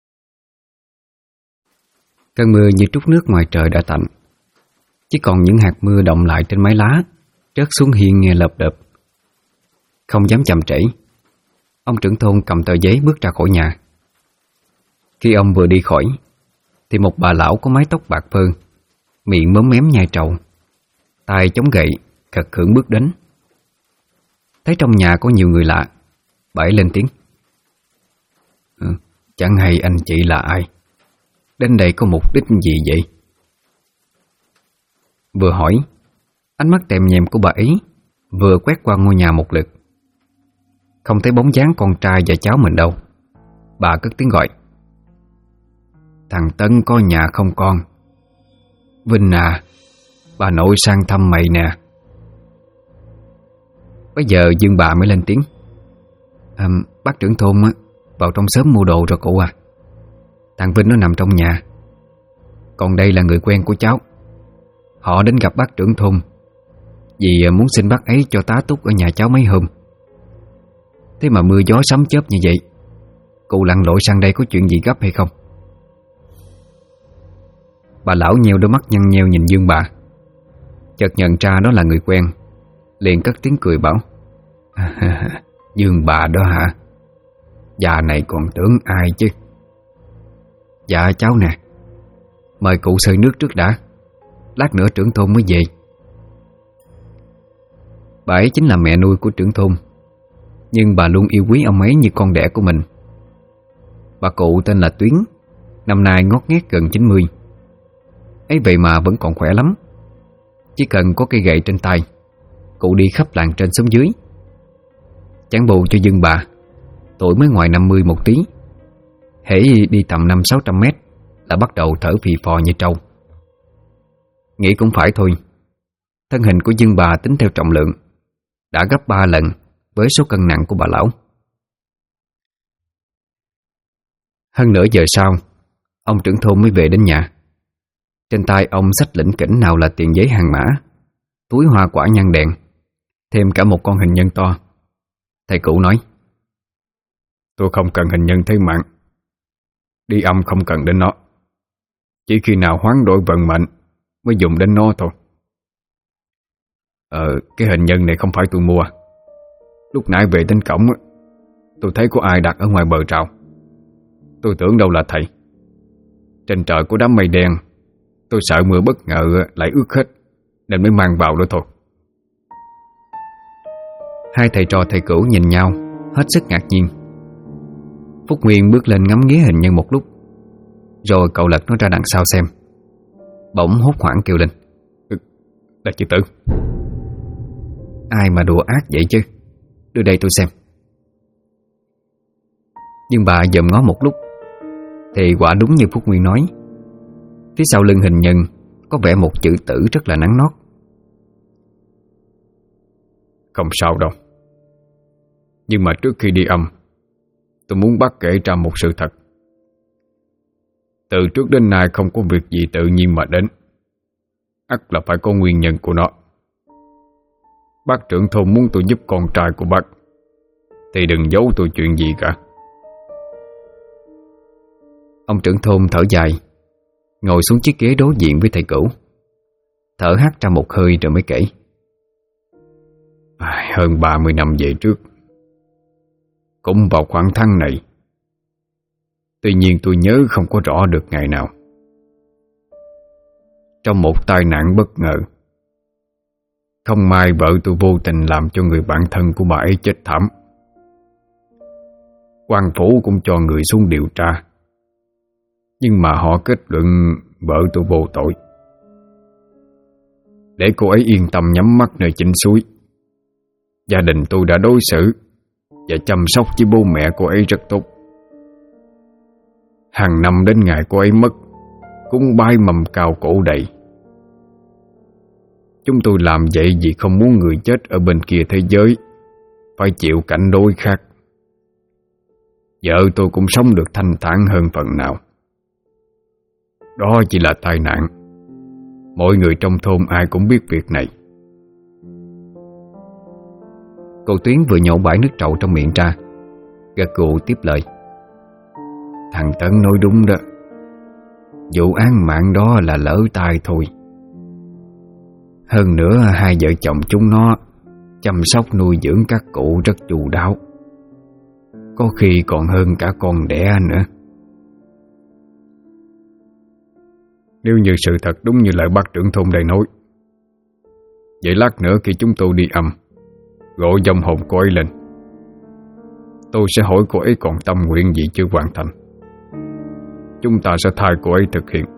Cơn mưa như trút nước ngoài trời đã tạnh, chỉ còn những hạt mưa đọng lại trên mái lá, rớt xuống hiên nghe lợp đợp. Không dám chậm trễ, ông trưởng thôn cầm tờ giấy bước ra khỏi nhà. Khi ông vừa đi khỏi thì một bà lão có mái tóc bạc phơ, miệng móm mém nhai trầu, tay chống gậy, khật khưởng bước đến. Thấy trong nhà có nhiều người lạ, bà ấy lên tiếng: Chẳng hay anh chị là ai, đến đây có mục đích gì vậy? Vừa hỏi, ánh mắt tèm nhèm của bà ấy vừa quét qua ngôi nhà một lượt. Không thấy bóng dáng con trai và cháu mình đâu, bà cất tiếng gọi: Thằng Tấn có nhà không con? Vinh à, bà nội sang thăm mày nè. Bây giờ Dương bà mới lên tiếng: Bác trưởng thôn vào trong xóm mua đồ rồi cụ à. Thằng Vinh nó nằm trong nhà, còn đây là người quen của cháu. Họ đến gặp bác trưởng thôn vì muốn xin bác ấy cho tá túc ở nhà cháu mấy hôm. Thế mà mưa gió sấm chớp như vậy, cụ lặn lội sang đây có chuyện gì gấp hay không? Bà lão nheo đôi mắt nhăn nheo nhìn Dương bà, chợt nhận ra đó là người quen, liền cất tiếng cười bảo: Dương bà đó hả? Già này còn tưởng ai chứ. Dạ cháu nè, mời cụ xơi nước trước đã, lát nữa trưởng thôn mới về. Bà ấy chính là mẹ nuôi của trưởng thôn, nhưng bà luôn yêu quý ông ấy như con đẻ của mình. Bà cụ tên là Tuyến, năm nay ngót nghét gần 90. Ấy vậy mà vẫn còn khỏe lắm. Chỉ cần có cây gậy trên tay, cụ đi khắp làng trên xuống dưới. Chẳng bù cho Dương bà, tuổi mới ngoài 50 một tí, hễ đi tầm 500-600 mét là bắt đầu thở phì phò như trâu. Nghĩ cũng phải thôi, thân hình của Dương bà tính theo trọng lượng đã gấp 3 lần với số cân nặng của bà lão. Hơn nửa giờ sau, ông trưởng thôn mới về đến nhà. Trên tay ông xách lỉnh kỉnh nào là tiền giấy hàng mã, túi hoa quả nhang đèn, thêm cả một con hình nhân to. Thầy cụ nói: Tôi không cần hình nhân thế mạng, đi âm không cần đến nó, chỉ khi nào hoán đổi vận mệnh mới dùng đến nó thôi. Cái hình nhân này không phải tôi mua. Lúc nãy về đến cổng tôi thấy có ai đặt ở ngoài bờ rào. Tôi tưởng đâu là thầy. Trên trời có đám mây đen, tôi sợ mưa bất ngờ lại ướt hết nên mới mang vào đó thôi. Hai thầy trò thầy cửu nhìn nhau hết sức ngạc nhiên. Phúc Nguyên bước lên ngắm nghía hình nhân một lúc, rồi cậu lật nó ra đằng sau xem. Bỗng hốt hoảng kêu lên: Là chữ tử. Ai mà đùa ác vậy chứ, đưa đây tôi xem. Nhưng bà dòm ngó một lúc thì quả đúng như Phúc Nguyên nói. Phía sau lưng hình nhân có vẽ một chữ tử rất là nắn nót. Không sao đâu, nhưng mà trước khi đi âm, tôi muốn bác kể ra một sự thật. Từ trước đến nay không có việc gì tự nhiên mà đến, ắt là phải có nguyên nhân của nó. Bác trưởng thôn muốn tôi giúp con trai của bác thì đừng giấu tôi chuyện gì cả. Ông trưởng thôn thở dài, ngồi xuống chiếc ghế đối diện với thầy cửu, thở hắt ra một hơi rồi mới kể. Hơn 30 năm về trước, cũng vào khoảng tháng này, tuy nhiên tôi nhớ không có rõ được ngày nào, trong một tai nạn bất ngờ, không may vợ tôi vô tình làm cho người bạn thân của bà ấy chết thảm. Quan phủ cũng cho người xuống điều tra, nhưng mà họ kết luận vợ tôi vô tội. Để cô ấy yên tâm nhắm mắt nơi chinh suối, gia đình tôi đã đối xử và chăm sóc với bố mẹ cô ấy rất tốt. Hàng năm đến ngày cô ấy mất, cúng bái mâm cao cổ đầy. Chúng tôi làm vậy vì không muốn người chết ở bên kia thế giới phải chịu cảnh đối khác. Vợ tôi cũng sống được thanh thản hơn phần nào. Đó chỉ là tai nạn. Mọi người trong thôn ai cũng biết việc này. Cô Tuyến vừa nhổ bãi nước trậu trong miệng ra, gật gù tiếp lời. Thằng Tấn nói đúng đó. Vụ án mạng đó là lỡ tay thôi. Hơn nữa hai vợ chồng chúng nó chăm sóc nuôi dưỡng các cụ rất chu đáo, có khi còn hơn cả con đẻ nữa. Nếu như sự thật đúng như lời bác trưởng thôn đây nói, vậy lát nữa khi chúng tôi đi âm, gọi dòng hồn cô ấy lên, tôi sẽ hỏi cô ấy còn tâm nguyện gì chưa hoàn thành. Chúng ta sẽ thay cô ấy thực hiện.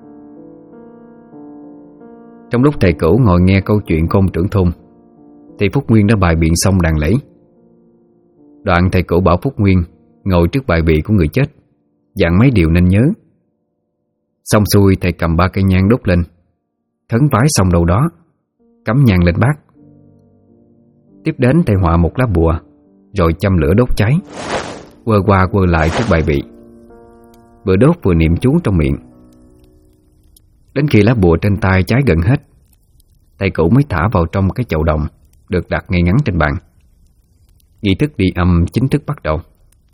Trong lúc thầy Cửu ngồi nghe câu chuyện của ông trưởng thôn, thì Phúc Nguyên đã bày biện xong đàn lễ. Đoạn thầy Cửu bảo Phúc Nguyên ngồi trước bài vị của người chết, dặn mấy điều nên nhớ. Xong xuôi thầy cầm 3 cây nhang đốt lên, khấn vái xong đâu đó, cắm nhang lên bát. Tiếp đến thầy họa một lá bùa, rồi châm lửa đốt cháy, quơ qua quơ lại trước bài vị, vừa đốt vừa niệm chú trong miệng. Đến khi lá bùa trên tay cháy gần hết, thầy Cửu mới thả vào trong cái chậu đồng được đặt ngay ngắn trên bàn. Nghi thức đi âm chính thức bắt đầu.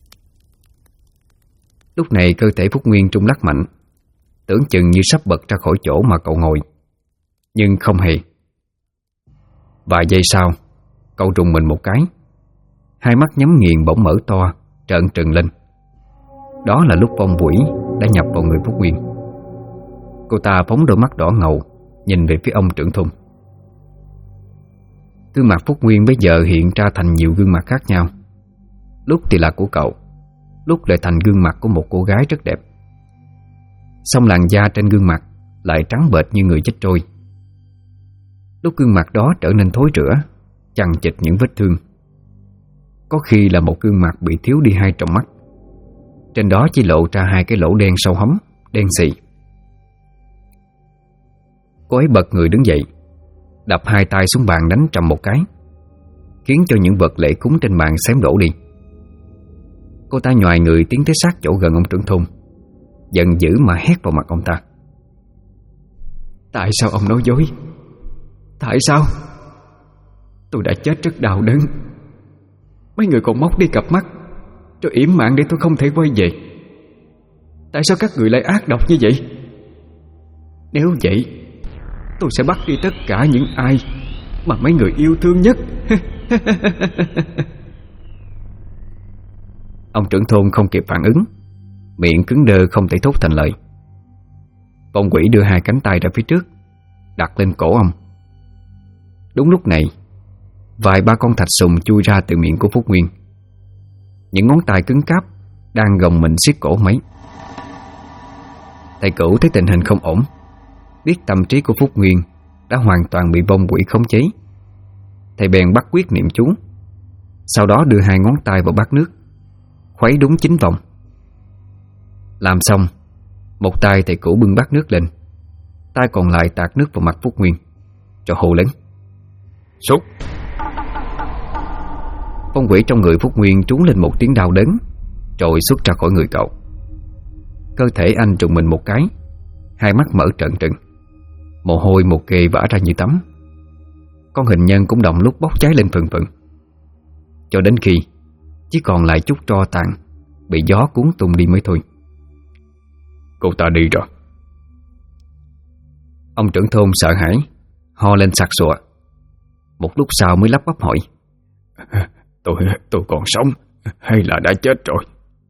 Lúc này cơ thể Phúc Nguyên trung lắc mạnh, tưởng chừng như sắp bật ra khỏi chỗ mà cậu ngồi, nhưng không hề. Vài giây sau, cậu rùng mình một cái, hai mắt nhắm nghiền bỗng mở to, trợn trừng lên. Đó là lúc vong quỷ đã nhập vào người Phúc Nguyên. Cô ta phóng đôi mắt đỏ ngầu nhìn về phía ông trưởng thôn. Gương mặt Phúc Nguyên bây giờ hiện ra thành nhiều gương mặt khác nhau. Lúc thì là của cậu, lúc lại thành gương mặt của một cô gái rất đẹp. Song làn da trên gương mặt lại trắng bệch như người chết trôi. Lúc gương mặt đó trở nên thối rữa, chằng chịt những vết thương. Có khi là một gương mặt bị thiếu đi 2 tròng mắt, trên đó chỉ lộ ra 2 cái lỗ đen sâu hóm, đen xì. Cô ấy bật người đứng dậy, đập 2 tay xuống bàn đánh trầm một cái, khiến cho những vật lễ cúng trên bàn xém đổ đi. Cô ta nhoài người tiến tới sát chỗ gần ông trưởng thôn, giận dữ mà hét vào mặt ông ta. Tại sao ông nói dối? Tại sao? Tôi đã chết rất đau đớn. Mấy người còn móc đi cặp mắt rồi yểm mạng để tôi không thể quay về. Tại sao các người lại ác độc như vậy? Nếu vậy, tôi sẽ bắt đi tất cả những ai mà mấy người yêu thương nhất. Ông trưởng thôn không kịp phản ứng, miệng cứng đơ không thể thốt thành lời. Con quỷ đưa 2 cánh tay ra phía trước, đặt lên cổ ông. Đúng lúc này, vài ba con thạch sùng chui ra từ miệng của Phúc Nguyên. Những ngón tay cứng cáp đang gồng mình siết cổ mấy. Thầy Cửu thấy tình hình không ổn, biết tâm trí của Phúc Nguyên đã hoàn toàn bị vong quỷ khống chế. Thầy bèn bắt quyết niệm chú, sau đó đưa 2 ngón tay vào bát nước, khuấy đúng 9 vòng. Làm xong, một tay thầy Cửu bưng bát nước lên, tay còn lại tạt nước vào mặt Phúc Nguyên, rồi hô lớn: Sút! Phong quỷ trong người Phúc Nguyên trú lên một tiếng đau đớn, rồi xuất ra khỏi người cậu. Cơ thể anh trùng mình một cái, 2 mắt mở trợn trừng, mồ hôi một kề vã ra như tắm. Con hình nhân cũng đồng lúc bốc cháy lên phừng phừng, cho đến khi chỉ còn lại chút tro tàn bị gió cuốn tung đi mới thôi. Cô ta đi rồi. Ông trưởng thôn sợ hãi, ho lên sặc sụa. Một lúc sau mới lắp bắp hỏi: Tôi còn sống hay là đã chết rồi?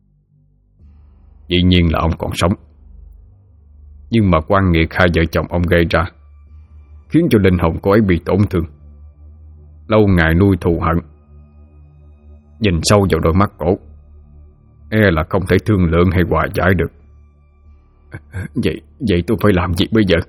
Dĩ nhiên là ông còn sống, nhưng mà oan nghiệt hai vợ chồng ông gây ra khiến cho linh hồn cô ấy bị tổn thương, lâu ngày nuôi thù hận. Nhìn sâu vào đôi mắt cổ, e là không thể thương lượng hay hòa giải được. Vậy tôi phải làm gì bây giờ?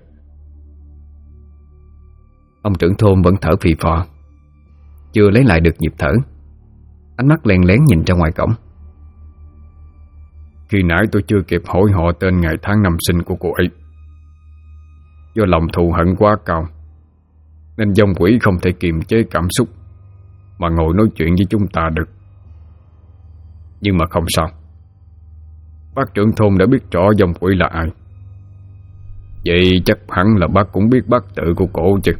Ông trưởng thôn vẫn thở phì phò, chưa lấy lại được nhịp thở, ánh mắt lén lén nhìn ra ngoài cổng. Khi nãy tôi chưa kịp hỏi họ tên ngày tháng năm sinh của cô ấy. Do lòng thù hận quá cao nên dòng quỷ không thể kiềm chế cảm xúc mà ngồi nói chuyện với chúng ta được. Nhưng mà không sao, bác trưởng thôn đã biết rõ dòng quỷ là ai. Vậy chắc hẳn là bác cũng biết bác tự của cổ chứ.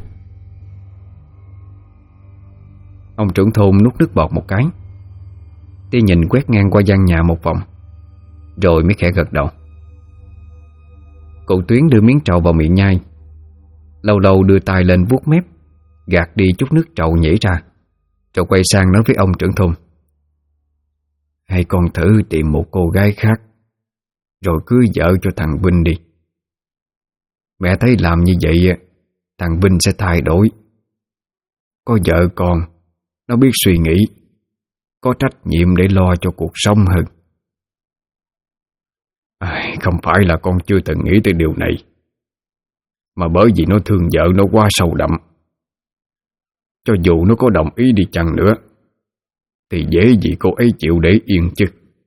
Ông trưởng thôn nuốt nước bọt một cái, đi nhìn quét ngang qua gian nhà một vòng, rồi mới khẽ gật đầu. Cụ Tuyến đưa miếng trầu vào miệng nhai, lâu lâu đưa tay lên vuốt mép, gạt đi chút nước trầu nhảy ra, rồi quay sang nói với ông trưởng thôn: "Hay con thử tìm một cô gái khác, rồi cưới vợ cho thằng Vinh đi. Mẹ thấy làm như vậy thằng Vinh sẽ thay đổi. Có vợ con, nó biết suy nghĩ, có trách nhiệm để lo cho cuộc sống hơn." Không phải là con chưa từng nghĩ tới điều này, mà bởi vì nó thương vợ nó quá sâu đậm. Cho dù nó có đồng ý đi chăng nữa thì dễ gì cô ấy chịu để yên chứ.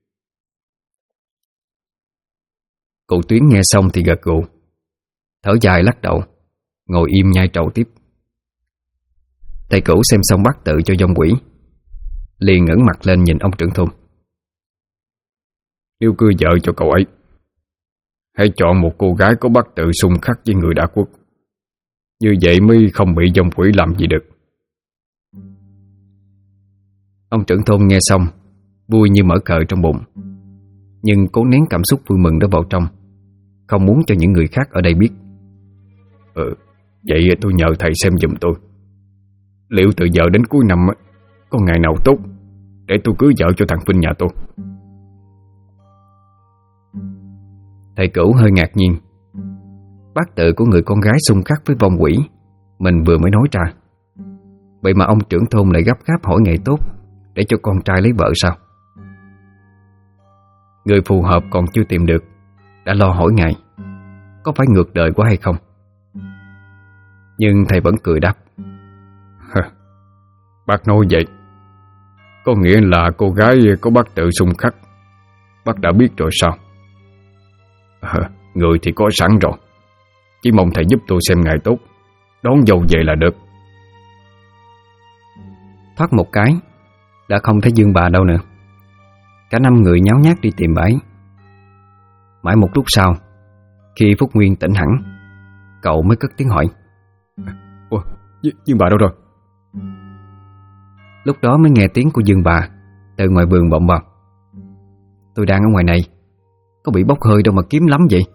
Cụ Tuyến nghe xong thì gật gù, thở dài lắc đầu, ngồi im nhai trầu tiếp. Thầy Cửu xem xong bát tự cho dông quỷ, liền ngẩng mặt lên nhìn ông trưởng thôn: "Nếu cưới vợ cho cậu ấy, hãy chọn một cô gái có bát tự xung khắc với người đã khuất. Như vậy mới không bị dông quỷ làm gì được." Ông trưởng thôn nghe xong vui như mở cờ trong bụng, nhưng cố nén cảm xúc vui mừng đó vào trong, không muốn cho những người khác ở đây biết. Vậy tôi nhờ thầy xem giùm tôi, liệu từ giờ đến cuối năm có ngày nào tốt để tôi cưới vợ cho thằng Vinh nhà tôi. Thầy Cửu hơi ngạc nhiên. Bát tự của người con gái xung khắc với vong quỷ mình vừa mới nói ra, vậy mà ông trưởng thôn lại gấp gáp hỏi ngày tốt để cho con trai lấy vợ sao? Người phù hợp còn chưa tìm được đã lo hỏi ngày, có phải ngược đời quá hay không? Nhưng thầy vẫn cười đáp: Bác nói vậy có nghĩa là cô gái có bát tự xung khắc bác đã biết rồi sao? Người thì có sẵn rồi, chỉ mong thầy giúp tôi xem ngày tốt, đón dâu về là được. Thoát một cái đã không thấy Dương bà đâu nữa. Cả 5 người nháo nhác đi tìm bà ấy. Mãi một lúc sau, khi Phúc Nguyên tỉnh hẳn, cậu mới cất tiếng hỏi: "Ủa, Dương bà đâu rồi?" Lúc đó mới nghe tiếng của Dương bà từ ngoài vườn vọng vào: "Tôi đang ở ngoài này, có bị bốc hơi đâu mà kiếm lắm vậy."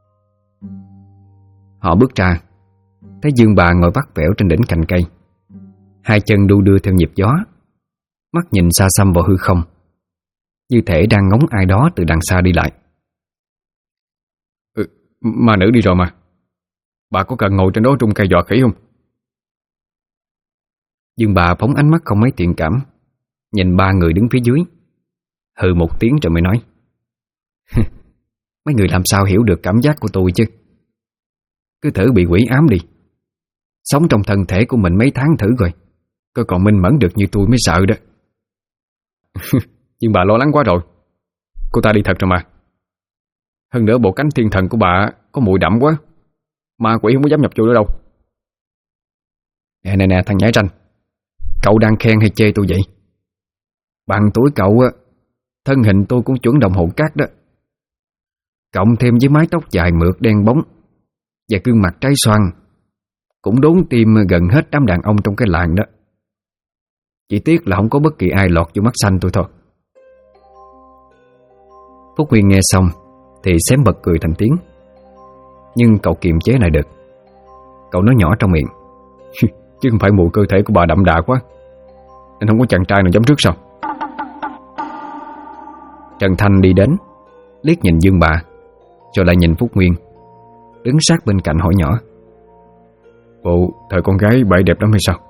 Họ bước ra, thấy Dương bà ngồi vắt vẻo trên đỉnh cành cây, hai chân đu đưa theo nhịp gió, mắt nhìn xa xăm vào hư không, như thể đang ngóng ai đó từ đằng xa đi lại. Ma nữ đi rồi mà, bà có cần ngồi trên đó trung cây dọa khỉ không? Dương bà phóng ánh mắt không mấy thiện cảm, nhìn 3 người đứng phía dưới, hừ một tiếng rồi mới nói: "Mấy người làm sao hiểu được cảm giác của tôi chứ? Cứ thử bị quỷ ám đi, sống trong thân thể của mình mấy tháng thử rồi, coi còn minh mẫn được như tôi mới sợ đó." Nhưng bà lo lắng quá rồi, cô ta đi thật rồi mà. Hơn nữa bộ cánh thiên thần của bà có mùi đậm quá, ma quỷ không có dám nhập vô nữa đâu. Nè thằng nhãi ranh, cậu đang khen hay chê tôi vậy? Bằng tuổi cậu á, thân hình tôi cũng chuẩn đồng hồ cát đó, cộng thêm với mái tóc dài mượt đen bóng và gương mặt trái xoan, cũng đốn tim gần hết đám đàn ông trong cái làng đó. Chỉ tiếc là không có bất kỳ ai lọt vô mắt xanh tôi thôi. Phúc Nguyên nghe xong thì xém bật cười thành tiếng, nhưng cậu kiềm chế lại được. Cậu nói nhỏ trong miệng: Chứ không phải mùi cơ thể của bà đậm đà quá nên không có chàng trai nào giống trước sao? Trần Thanh đi đến, liếc nhìn Dương bà, rồi lại nhìn Phúc Nguyên, đứng sát bên cạnh hỏi nhỏ: Bộ thời con gái bà ấy đẹp lắm hay sao?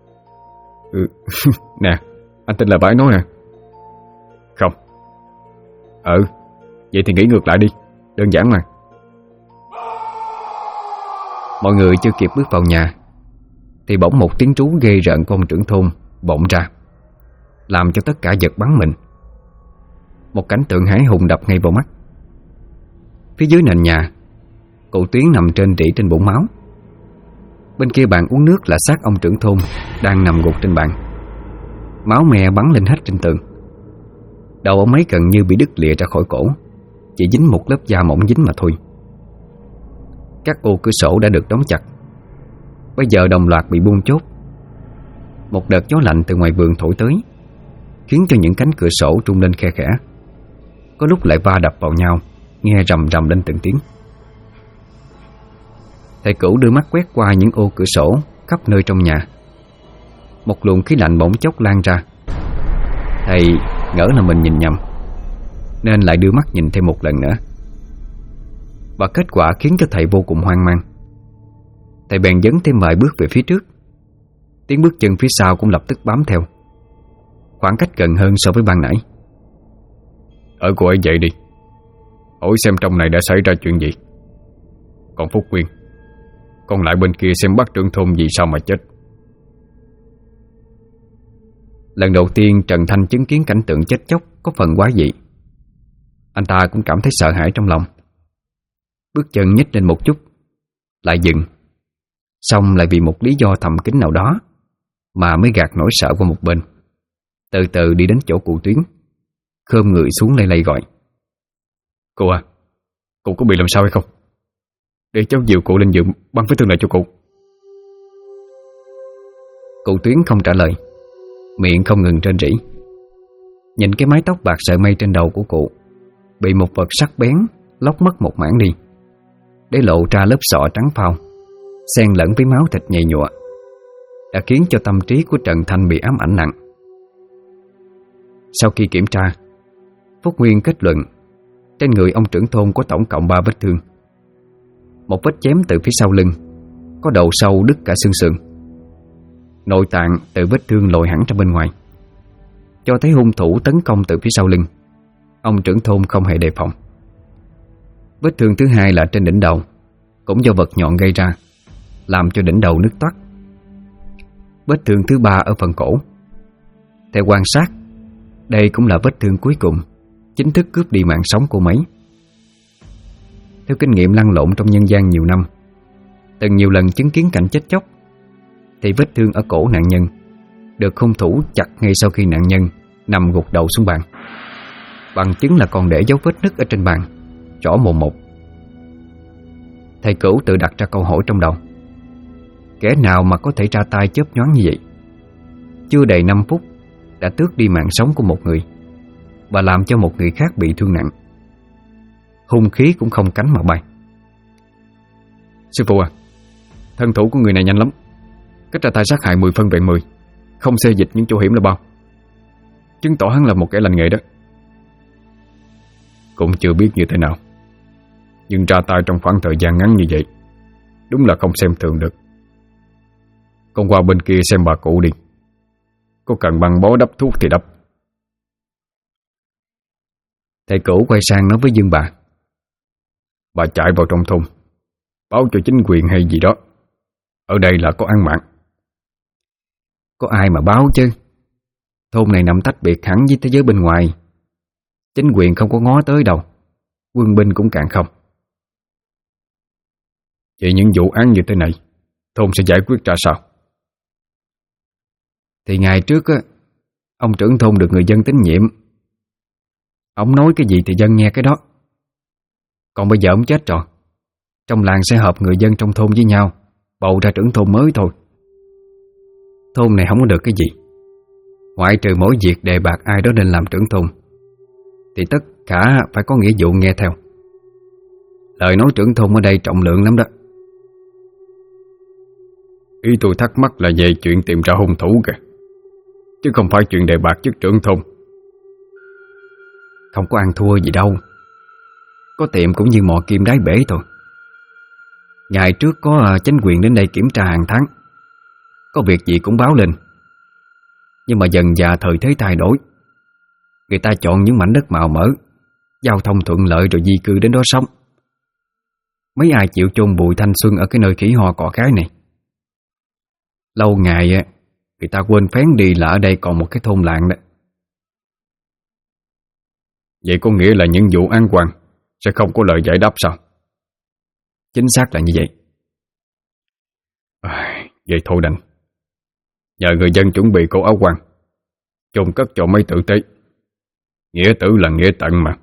Nè, anh tin là bà ấy nói nè. Không. Vậy thì nghĩ ngược lại đi, đơn giản mà. Mọi người chưa kịp bước vào nhà thì bỗng một tiếng trú ghê rợn của ông trưởng thôn vọng ra, làm cho tất cả giật bắn mình. Một cảnh tượng hãi hùng đập ngay vào mắt. Phía dưới nền nhà, cụ Tuyến nằm trên rỉ trên bụng máu. Bên kia bàn uống nước là xác ông trưởng thôn đang nằm gục trên bàn. Máu me bắn lên hết trên tường. Đầu ông ấy gần như bị đứt lìa ra khỏi cổ, chỉ dính một lớp da mỏng dính mà thôi. Các ô cửa sổ đã được đóng chặt, bây giờ đồng loạt bị buông chốt. Một đợt gió lạnh từ ngoài vườn thổi tới, khiến cho những cánh cửa sổ rung lên khe khẽ, có lúc lại va đập vào nhau, nghe rầm rầm lên từng tiếng. Thầy Cửu đưa mắt quét qua những ô cửa sổ khắp nơi trong nhà. Một luồng khí lạnh bỗng chốc lan ra. Thầy ngỡ là mình nhìn nhầm, nên lại đưa mắt nhìn thêm một lần nữa. Và kết quả khiến cho thầy vô cùng hoang mang. Thầy bèn dấn thêm vài bước về phía trước. Tiếng bước chân phía sau cũng lập tức bám theo, khoảng cách gần hơn so với ban nãy. Ở cô ấy dậy đi, hỏi xem trong này đã xảy ra chuyện gì. Còn Phúc Nguyên, con lại bên kia xem bác trưởng thôn vì sao mà chết. Lần đầu tiên Trần Thanh chứng kiến cảnh tượng chết chóc có phần quá dị. Anh ta cũng cảm thấy sợ hãi trong lòng. Bước chân nhích lên một chút, lại dừng, xong lại vì một lý do thầm kín nào đó mà mới gạt nỗi sợ qua một bên. Từ từ đi đến chỗ cụ Tuyến, khom người xuống lay lay gọi: Cô à, cô có bị làm sao hay không? Để cháu dìu cụ lên giường băng vết thương lại cho cụ. Cụ Tuyến không trả lời, miệng không ngừng rên rỉ. Nhìn cái mái tóc bạc sợi mây trên đầu của cụ bị một vật sắc bén lóc mất một mảng đi, để lộ ra lớp sọ trắng phao xen lẫn với máu thịt nhầy nhụa, đã khiến cho tâm trí của Trần Thanh bị ám ảnh nặng. Sau khi kiểm tra, Phúc Nguyên kết luận trên người ông trưởng thôn có tổng cộng 3 vết thương. Một vết chém từ phía sau lưng, có đầu sâu đứt cả xương sườn. Nội tạng từ vết thương lồi hẳn ra bên ngoài, cho thấy hung thủ tấn công từ phía sau lưng. Ông trưởng thôn không hề đề phòng. Vết thương thứ hai là trên đỉnh đầu, cũng do vật nhọn gây ra, làm cho đỉnh đầu nứt toác. Vết thương thứ ba ở phần cổ. Theo quan sát, đây cũng là vết thương cuối cùng chính thức cướp đi mạng sống của mấy. Theo kinh nghiệm lăn lộn trong nhân gian nhiều năm, từng nhiều lần chứng kiến cảnh chết chóc, thì vết thương ở cổ nạn nhân được hung thủ chặt ngay sau khi nạn nhân nằm gục đầu xuống bàn. Bằng chứng là còn để dấu vết nứt ở trên bàn, rõ mồn một. Thầy Cửu tự đặt ra câu hỏi trong đầu: kẻ nào mà có thể ra tay chớp nhoáng như vậy? Chưa đầy 5 phút đã tước đi mạng sống của một người và làm cho một người khác bị thương nặng. Hung khí cũng không cánh mà bay. Sư phụ à, thân thủ của người này nhanh lắm, cách ra tay sát hại 10 phân vẹn 10, không xê dịch những chỗ hiểm là bao, chứng tỏ hắn là một kẻ lành nghề đó. Cũng chưa biết như thế nào, nhưng ra tay trong khoảng thời gian ngắn như vậy đúng là không xem thường được. Con qua bên kia xem bà cụ đi, có cần băng bó đắp thuốc thì đắp. Thầy Cửu quay sang nói với Dương bà: Bà chạy vào trong thôn, báo cho chính quyền hay gì đó, ở đây là có án mạng. Có ai mà báo chứ, thôn này nằm tách biệt hẳn với thế giới bên ngoài, chính quyền không có ngó tới đâu, quân binh cũng càng không. Vậy những vụ án như thế này thôn sẽ giải quyết ra sao? Thì ngày trước á, ông trưởng thôn được người dân tín nhiệm, ông nói cái gì thì dân nghe cái đó. Còn bây giờ ông chết rồi, trong làng sẽ họp người dân trong thôn với nhau, bầu ra trưởng thôn mới thôi. Thôn này không có được cái gì, ngoại trừ mỗi việc đề bạt ai đó nên làm trưởng thôn, thì tất cả phải có nghĩa vụ nghe theo. Lời nói trưởng thôn ở đây trọng lượng lắm đó. Ý tôi thắc mắc là về chuyện tìm ra hung thủ kìa, chứ không phải chuyện đề bạt chức trưởng thôn. Không có ăn thua gì đâu, có tiệm cũng như mò kim đáy bể thôi. Ngày trước có chính quyền đến đây kiểm tra hàng tháng, có việc gì cũng báo lên. Nhưng mà dần dà thời thế thay đổi, người ta chọn những mảnh đất màu mỡ, giao thông thuận lợi rồi di cư đến đó sống. Mấy ai chịu chôn bụi thanh xuân ở cái nơi khỉ ho cọ cái này. Lâu ngày người ta quên phén đi là ở đây còn một cái thôn làng đó. Vậy có nghĩa là những vụ án oan sẽ không có lời giải đáp sao? Chính xác là như vậy. Vậy thôi đành. Nhờ người dân chuẩn bị cổ áo quan, chôn cất cho mấy tử tế. Nghĩa tử là nghĩa tận mà.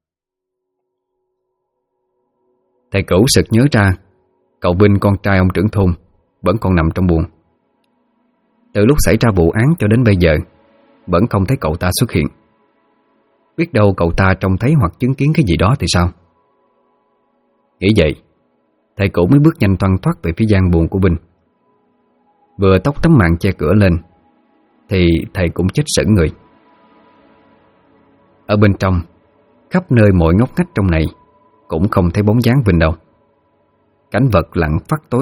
Thầy Cửu sực nhớ ra cậu Vinh, con trai ông trưởng thôn, vẫn còn nằm trong buồng. Từ lúc xảy ra vụ án cho đến bây giờ vẫn không thấy cậu ta xuất hiện. Biết đâu cậu ta trông thấy hoặc chứng kiến cái gì đó thì sao? Nghĩ vậy, thầy Cửu mới bước nhanh toan thoát về phía gian buồng của Vinh. Vừa tóc tấm màn che cửa lên thì thầy cũng chết sững người. Ở bên trong, khắp nơi mọi ngóc ngách trong này cũng không thấy bóng dáng Vinh đâu. Cảnh vật lặng phát tối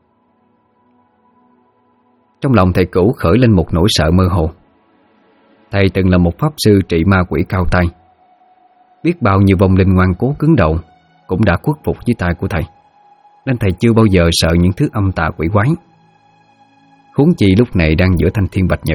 Trong lòng thầy Cửu khởi lên một nỗi sợ mơ hồ. Thầy từng là một pháp sư trị ma quỷ cao tay. Biết bao nhiêu vong linh ngoan cố cứng đầu cũng đã khuất phục dưới tay của thầy, nên thầy chưa bao giờ sợ những thứ âm tà quỷ quái. Huống chi lúc này đang giữa thanh thiên bạch nhật.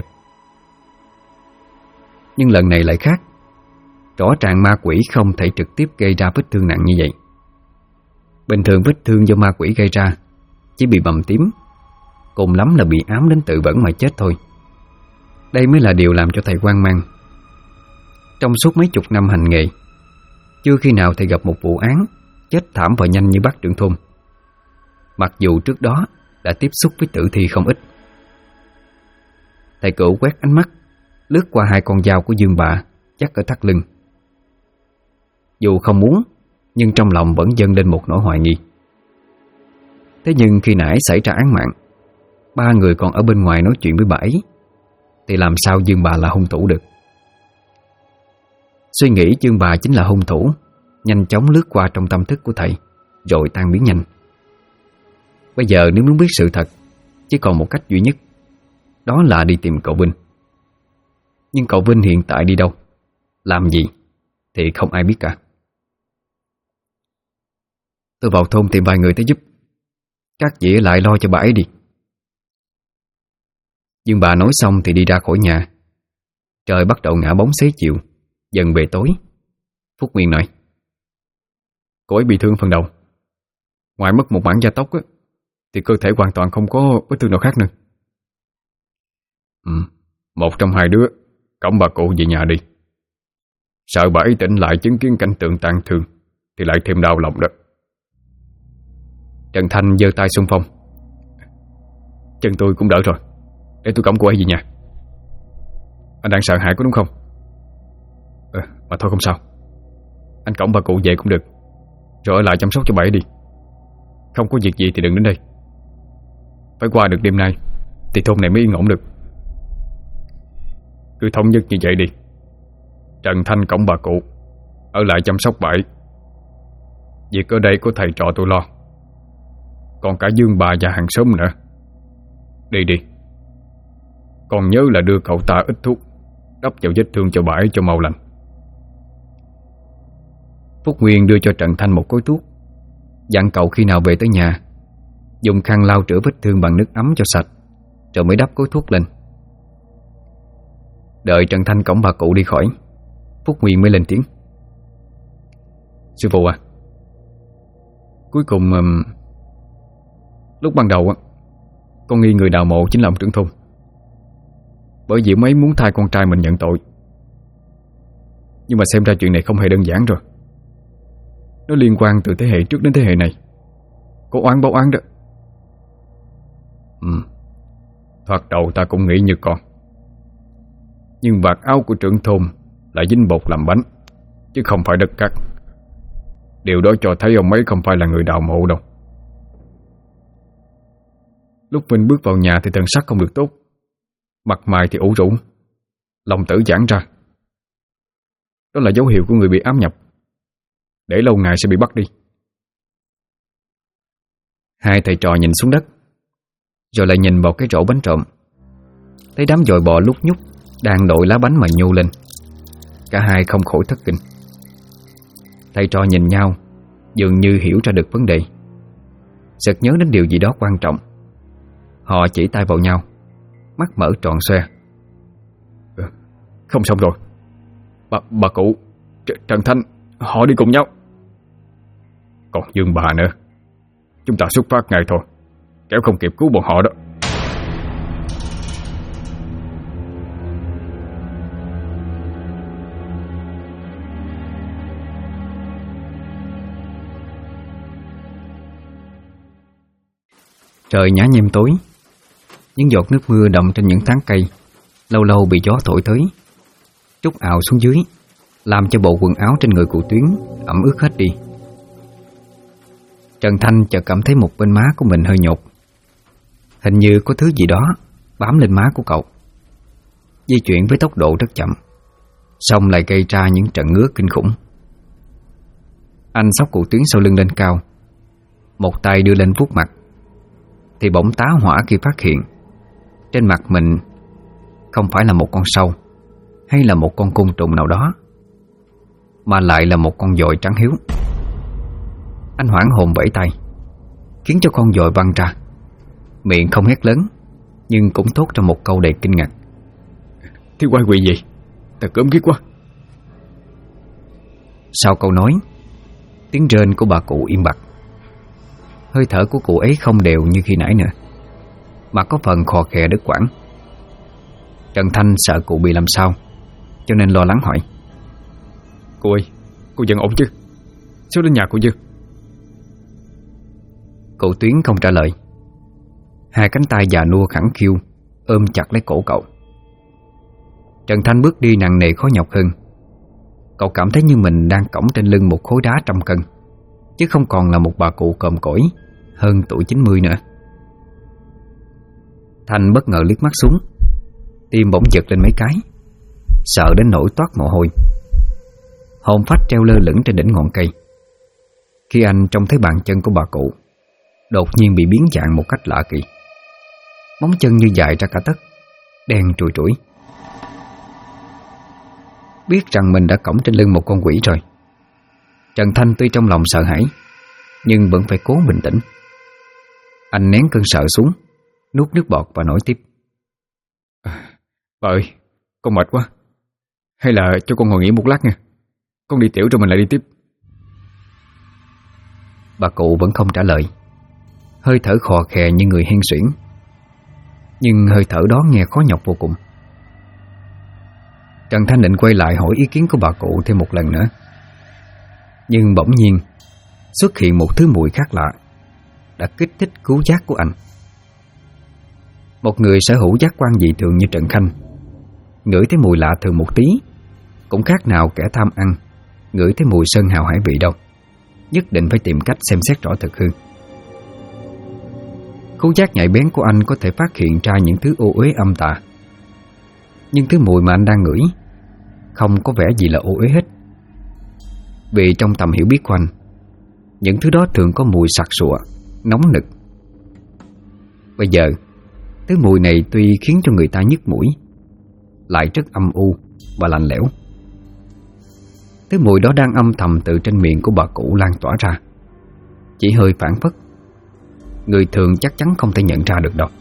Nhưng lần này lại khác. Rõ ràng ma quỷ không thể trực tiếp gây ra vết thương nặng như vậy. Bình thường vết thương do ma quỷ gây ra chỉ bị bầm tím, cùng lắm là bị ám đến tự vẫn mà chết thôi. Đây mới là điều làm cho thầy hoang mang. Trong suốt mấy chục năm hành nghề, chưa khi nào thầy gặp một vụ án chết thảm và nhanh như bác trưởng thôn. Mặc dù trước đó đã tiếp xúc với tử thi không ít. Thầy Cửu quét ánh mắt lướt qua hai con dao của Dương Bạ chắc ở thắt lưng. Dù không muốn, nhưng trong lòng vẫn dâng lên một nỗi hoài nghi. Thế nhưng khi nãy xảy ra án mạng, ba người còn ở bên ngoài nói chuyện với bà ấy, thì làm sao Dương Bạ là hung thủ được? Suy nghĩ Dương Bạ chính là hung thủ nhanh chóng lướt qua trong tâm thức của thầy, rồi tan biến nhanh. Bây giờ nếu muốn biết sự thật, chỉ còn một cách duy nhất, đó là đi tìm cậu Vinh. Nhưng cậu Vinh hiện tại đi đâu, làm gì thì không ai biết cả. Tôi vào thôn tìm vài người tới giúp. Các vị ở lại lo cho bà ấy đi. Dương Bạ nói xong thì đi ra khỏi nhà. Trời bắt đầu ngã bóng xế chiều, dần về tối. Phúc Nguyên nói: Cô ấy bị thương phần đầu. Ngoài mất một mảng da tóc á, thì cơ thể hoàn toàn không có vết thương nào khác nữa. Một trong hai đứa cõng bà cụ về nhà đi. Sợ bà ấy tỉnh lại chứng kiến cảnh tượng tang thương thì lại thêm đau lòng đó. Trần Thanh giơ tay xung phong: Chân tôi cũng đỡ rồi, để tôi cõng cô ấy về nhà. Anh đang sợ hãi có đúng không? Mà thôi không sao. Anh cõng bà cụ về cũng được, rồi ở lại chăm sóc cho bà ấy đi. Không có việc gì thì đừng đến đây. Phải qua được đêm nay thì thôn này mới yên ổn được. Cứ thống nhất như vậy đi. Trần Thanh cõng bà cụ, ở lại chăm sóc bà ấy. Việc ở đây có thầy trò tôi lo, còn cả Dương bà và hàng xóm nữa. Đi đi. Còn nhớ là đưa cậu ta ít thuốc đắp vào vết thương cho bà ấy cho mau lành. Phúc Nguyên đưa cho Trần Thanh một cối thuốc, dặn cậu khi nào về tới nhà dùng khăn lau rửa vết thương bằng nước ấm cho sạch, rồi mới đắp cối thuốc lên. Đợi Trần Thanh cõng bà cụ đi khỏi, Phúc Nguyên mới lên tiếng: Sư phụ à, cuối cùng lúc ban đầu con nghi người đào mộ chính là ông trưởng thôn, bởi vì mấy muốn thay con trai mình nhận tội. Nhưng mà xem ra chuyện này không hề đơn giản rồi. Nó liên quan từ thế hệ trước đến thế hệ này, có oán báo oán đó. Thoạt đầu ta cũng nghĩ như con, nhưng vạt áo của trưởng thôn lại dính bột làm bánh, chứ không phải đất cát. Điều đó cho thấy ông ấy không phải là người đào mộ đâu. Lúc Vinh bước vào nhà thì thần sắc không được tốt, mặt mày thì ủ rũ, lòng tử giãn ra. Đó là dấu hiệu của người bị ám nhập, để lâu ngày sẽ bị bắt đi. Hai thầy trò nhìn xuống đất, rồi lại nhìn vào cái rổ bánh trộm, thấy đám dòi bò lúc nhúc đang đội lá bánh mà nhô lên. Cả hai không khỏi thất kinh. Thầy trò nhìn nhau, dường như hiểu ra được vấn đề. Sực nhớ đến điều gì đó quan trọng, họ chỉ tay vào nhau, mắt mở tròn xoe. Không xong rồi. Bà cụ, Trần Thanh, họ đi cùng nhau. Còn Dương bà nữa, chúng ta xuất phát ngay thôi, kéo không kịp cứu bọn họ đó. Trời nhá nhem tối. Những giọt nước mưa đọng trên những tán cây lâu lâu bị gió thổi tới, trút ào xuống dưới, làm cho bộ quần áo trên người cụ Tuyến ẩm ướt hết đi. Trần Thanh chợt cảm thấy một bên má của mình hơi nhột. Hình như có thứ gì đó bám lên má của cậu. Di chuyển với tốc độ rất chậm, xong lại gây ra những trận ngứa kinh khủng. Anh xốc cụ Tuyến sau lưng lên cao, một tay đưa lên vuốt mặt, thì bỗng tá hỏa khi phát hiện trên mặt mình không phải là một con sâu hay là một con côn trùng nào đó, mà lại là một con dội trắng hiếu. Anh hoảng hồn vẫy tay, khiến cho con dội văng ra, miệng không hét lớn nhưng cũng thốt ra một câu đầy kinh ngạc: "Thiếu quái quỷ gì? Ta cớm ghét quá." Sau câu nói, tiếng rên của bà cụ im bặt. Hơi thở của cụ ấy không đều như khi nãy nữa, mà có phần khò khè đứt quãng. Trần Thanh sợ cụ bị làm sao, cho nên lo lắng hỏi: "Cô ơi, cô vẫn ổn chứ? Sao đến nhà cô chưa?" Cụ Tuyến không trả lời. Hai cánh tay già nua khẳng khiu ôm chặt lấy cổ cậu. Trần Thanh bước đi nặng nề khó nhọc hơn. Cậu cảm thấy như mình đang cõng trên lưng một khối đá 100 cân, chứ không còn là một bà cụ còm cõi hơn tuổi 90 nữa. Thanh bất ngờ liếc mắt xuống, tim bỗng giật lên mấy cái, sợ đến nỗi toát mồ hôi. Hồn phách treo lơ lửng trên đỉnh ngọn cây, khi anh trông thấy bàn chân của bà cụ đột nhiên bị biến dạng một cách lạ kỳ. Móng chân như dài ra cả tấc, đen trùi trũi. Biết rằng mình đã cõng trên lưng một con quỷ rồi, Trần Thanh tuy trong lòng sợ hãi, nhưng vẫn phải cố bình tĩnh. Anh nén cơn sợ xuống, nuốt nước bọt và nói tiếp: "Bà ơi, con mệt quá. Hay là cho con ngồi nghỉ một lát nha. Con đi tiểu rồi mình lại đi tiếp." Bà cụ vẫn không trả lời, hơi thở khò khè như người hen suyễn. Nhưng hơi thở đó nghe khó nhọc vô cùng. Trần Thanh định quay lại hỏi ý kiến của bà cụ thêm một lần nữa, nhưng bỗng nhiên xuất hiện một thứ mùi khác lạ đã kích thích cứu giác của anh. Một người sở hữu giác quan dị thường như Trần Khanh ngửi thấy mùi lạ thường một tí cũng khác nào kẻ tham ăn ngửi thấy mùi sơn hào hải vị đâu. Nhất định phải tìm cách xem xét rõ thực hư. Khứu giác nhạy bén của anh có thể phát hiện ra những thứ ô uế âm tà, nhưng thứ mùi mà anh đang ngửi không có vẻ gì là ô uế hết. Vì trong tầm hiểu biết của anh, những thứ đó thường có mùi sặc sụa, nóng nực. Bây giờ, thứ mùi này tuy khiến cho người ta nhức mũi, lại rất âm u và lạnh lẽo. Thứ mùi đó đang âm thầm từ trên miệng của bà cụ lan tỏa ra, chỉ hơi phảng phất, người thường chắc chắn không thể nhận ra được đâu.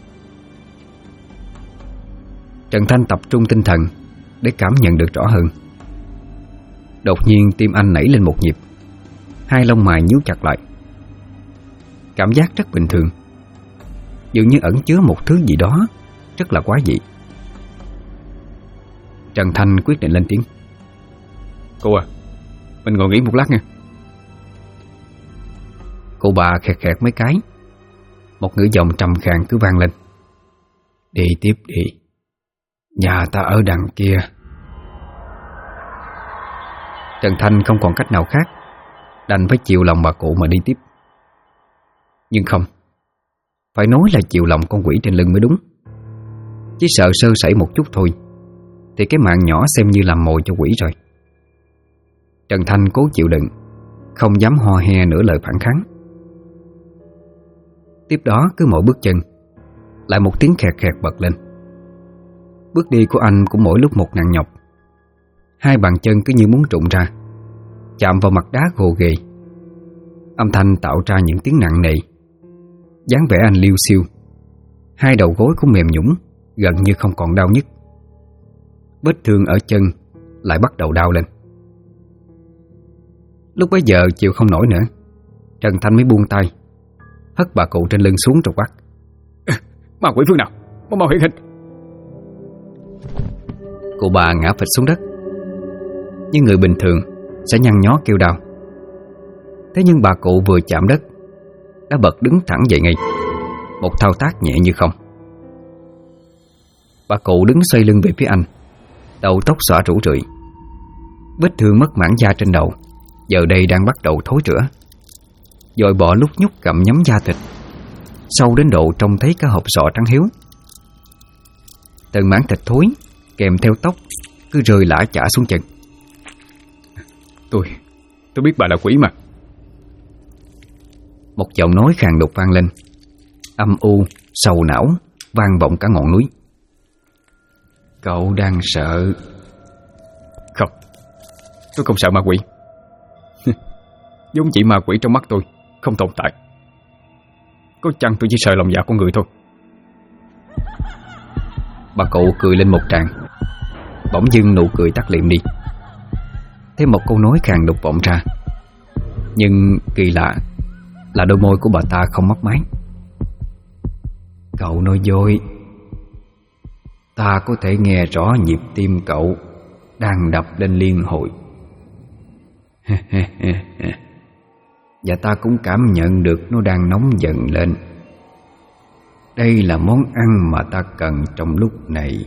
Trần Thanh tập trung tinh thần để cảm nhận được rõ hơn. Đột nhiên tim anh nảy lên một nhịp, hai lông mày nhíu chặt lại. Cảm giác rất bình thường, dường như ẩn chứa một thứ gì đó rất là quái dị. Trần Thanh quyết định lên tiếng: "Cô à, mình ngồi nghỉ một lát nha." Cô bà khẹt khẹt mấy cái, một ngữ giọng trầm khàn cứ vang lên: "Đi tiếp đi, nhà ta ở đằng kia." Trần Thanh không còn cách nào khác, đành phải chiều lòng bà cụ mà đi tiếp. Nhưng không, phải nói là chiều lòng con quỷ trên lưng mới đúng. Chỉ sợ sơ sẩy một chút thôi thì cái mạng nhỏ xem như làm mồi cho quỷ rồi. Trần Thanh cố chịu đựng, không dám ho he nửa lời phản kháng. Tiếp đó cứ mỗi bước chân lại một tiếng khẹt khẹt bật lên. Bước đi của anh cũng mỗi lúc một nặng nhọc. Hai bàn chân cứ như muốn trụng ra, chạm vào mặt đá gồ ghề. Âm thanh tạo ra những tiếng nặng nề. dáng vẻ anh liêu xiêu, hai đầu gối cũng mềm nhũn, gần như không còn đau nhức. Vết thương ở chân lại bắt đầu đau lên. Lúc bấy giờ chịu không nổi nữa, Trần Thanh mới buông tay, hất bà cụ trên lưng xuống rồi quát: Ma quỷ phương nào, mau hiện hình. Cụ bà ngã phịch xuống đất. Như người bình thường sẽ nhăn nhó kêu đau. Thế nhưng bà cụ vừa chạm đất đã bật đứng thẳng dậy ngay, một thao tác nhẹ như không. Bà cụ đứng xoay lưng về phía anh, đầu tóc xõa rủ rượi. Vết thương mất mảng da trên đầu giờ đây đang bắt đầu thối rữa, dội bọ lúc nhúc gặm nhấm da thịt, sâu đến độ trông thấy cả hộp sọ trắng hiếu. Từng mảng thịt thối kèm theo tóc cứ rơi lả chả xuống chân. Tôi biết bà là quỷ mà. Một giọng nói khàn đục vang lên, âm u, sầu não, vang vọng cả ngọn núi. Cậu đang sợ? Không, tôi không sợ ma quỷ. Giống chỉ ma quỷ trong mắt tôi không tồn tại. Có chăng tôi chỉ sợ lòng dạ con người thôi. Bà cụ cười lên một tràng, bỗng dưng nụ cười tắt liệm đi. Thêm một câu nói khàn đục vọng ra. Nhưng kỳ lạ là đôi môi của bà ta không mấp máy. Cậu nói dối. Ta có thể nghe rõ nhịp tim cậu đang đập lên liên hồi. Và ta cũng cảm nhận được nó đang nóng dần lên. Đây là món ăn mà ta cần trong lúc này.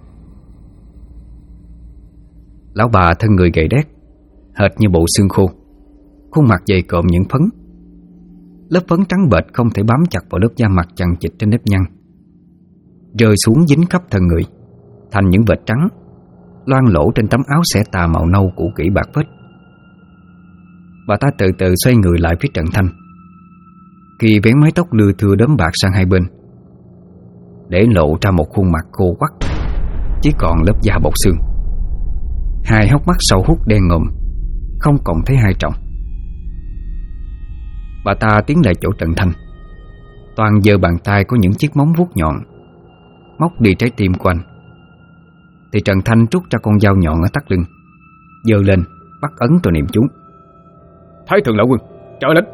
Lão bà thân người gầy đét, hệt như bộ xương khô, khuôn mặt dày cộm những phấn. Lớp phấn trắng bệch không thể bám chặt vào lớp da mặt chằng chịt trên nếp nhăn, rơi xuống dính khắp thân người, thành những vệt trắng loang lổ trên tấm áo xẻ tà màu nâu cũ kỹ bạc phết. Bà ta từ từ xoay người lại phía Trần Thanh, khi vén mái tóc lưa thưa đốm bạc sang hai bên, để lộ ra một khuôn mặt khô quắt, chỉ còn lớp da bọc xương. Hai hốc mắt sâu hút đen ngòm, không còn thấy hai tròng. Bà ta tiến lại chỗ Trần Thanh, toàn giơ bàn tay có những chiếc móng vuốt nhọn, móc đi trái tim của anh. Thì Trần Thanh trút ra con dao nhọn ở thắt lưng, giơ lên bắt ấn rồi niệm chú: Thái thượng lão quân, trở lên.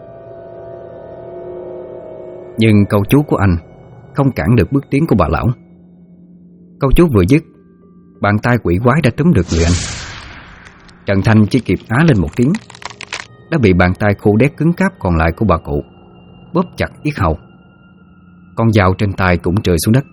Nhưng câu chú của anh không cản được bước tiến của bà lão. Câu chú vừa dứt, bàn tay quỷ quái đã túm được người anh. Trần Thanh chỉ kịp á lên một tiếng, đã bị bàn tay khô đét cứng cáp còn lại của bà cụ bóp chặt yết hầu. Con dao trên tay cũng rơi xuống đất.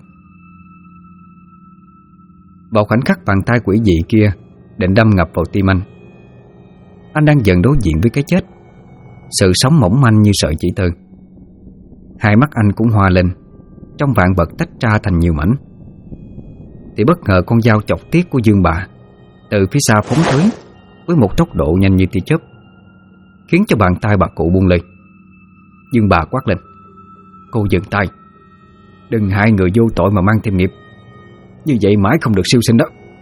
Vào khoảnh khắc bàn tay quỷ dị kia định đâm ngập vào tim anh đang dần đối diện với cái chết. Sự sống mỏng manh như sợi chỉ tơ. Hai mắt anh cũng hoa lên, trong vạn vật tách ra thành nhiều mảnh. Thì bất ngờ con dao chọc tiết của Dương bà từ phía xa phóng tới với một tốc độ nhanh như tia chớp, khiến cho bàn tay bà cụ buông lơi. Dương bà quát lên: Cô dừng tay, đừng hại người vô tội mà mang thêm nghiệp. Như vậy mãi không được siêu sinh đó.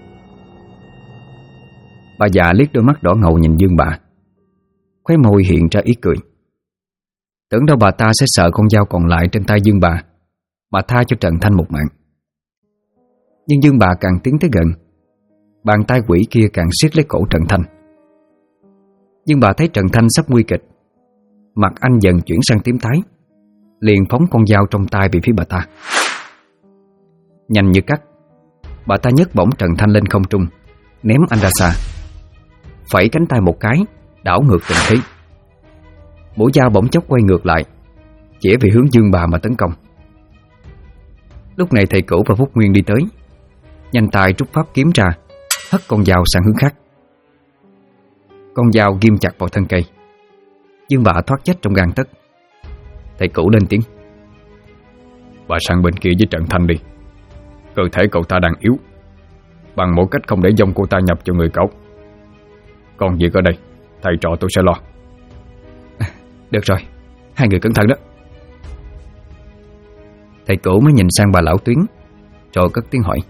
Bà già liếc đôi mắt đỏ ngầu nhìn Dương bà, khóe môi hiện ra ý cười. Tưởng đâu bà ta sẽ sợ con dao còn lại trên tay Dương bà mà tha cho Trần Thanh một mạng. Nhưng Dương bà càng tiến tới gần, bàn tay quỷ kia càng siết lấy cổ Trần Thanh. Dương bà thấy Trần Thanh sắp nguy kịch, mặt anh dần chuyển sang tím tái, liền phóng con dao trong tay về phía bà ta. Nhanh như cắt, bà ta nhấc bổng Trần Thanh lên không trung, ném anh ra xa, phẩy cánh tay một cái, đảo ngược tình thế. Mũi dao bỗng chốc quay ngược lại, chĩa về hướng Dương bà mà tấn công. Lúc này thầy cửu và Phúc Nguyên đi tới, nhanh tay rút pháp kiếm ra, hất con dao sang hướng khác. Con dao ghim chặt vào thân cây. Dương bà thoát chết trong gang tấc. Thầy cửu lên tiếng: Bà sang bên kia với Trần Thanh đi. Cơ thể cậu ta đang yếu, bằng mỗi cách không để dông cô ta nhập cho người cậu. Còn việc ở đây, thầy trò tôi sẽ lo. Được rồi, hai người cẩn thận đó. Thầy cửu mới nhìn sang bà lão Tuyến, rồi cất tiếng hỏi: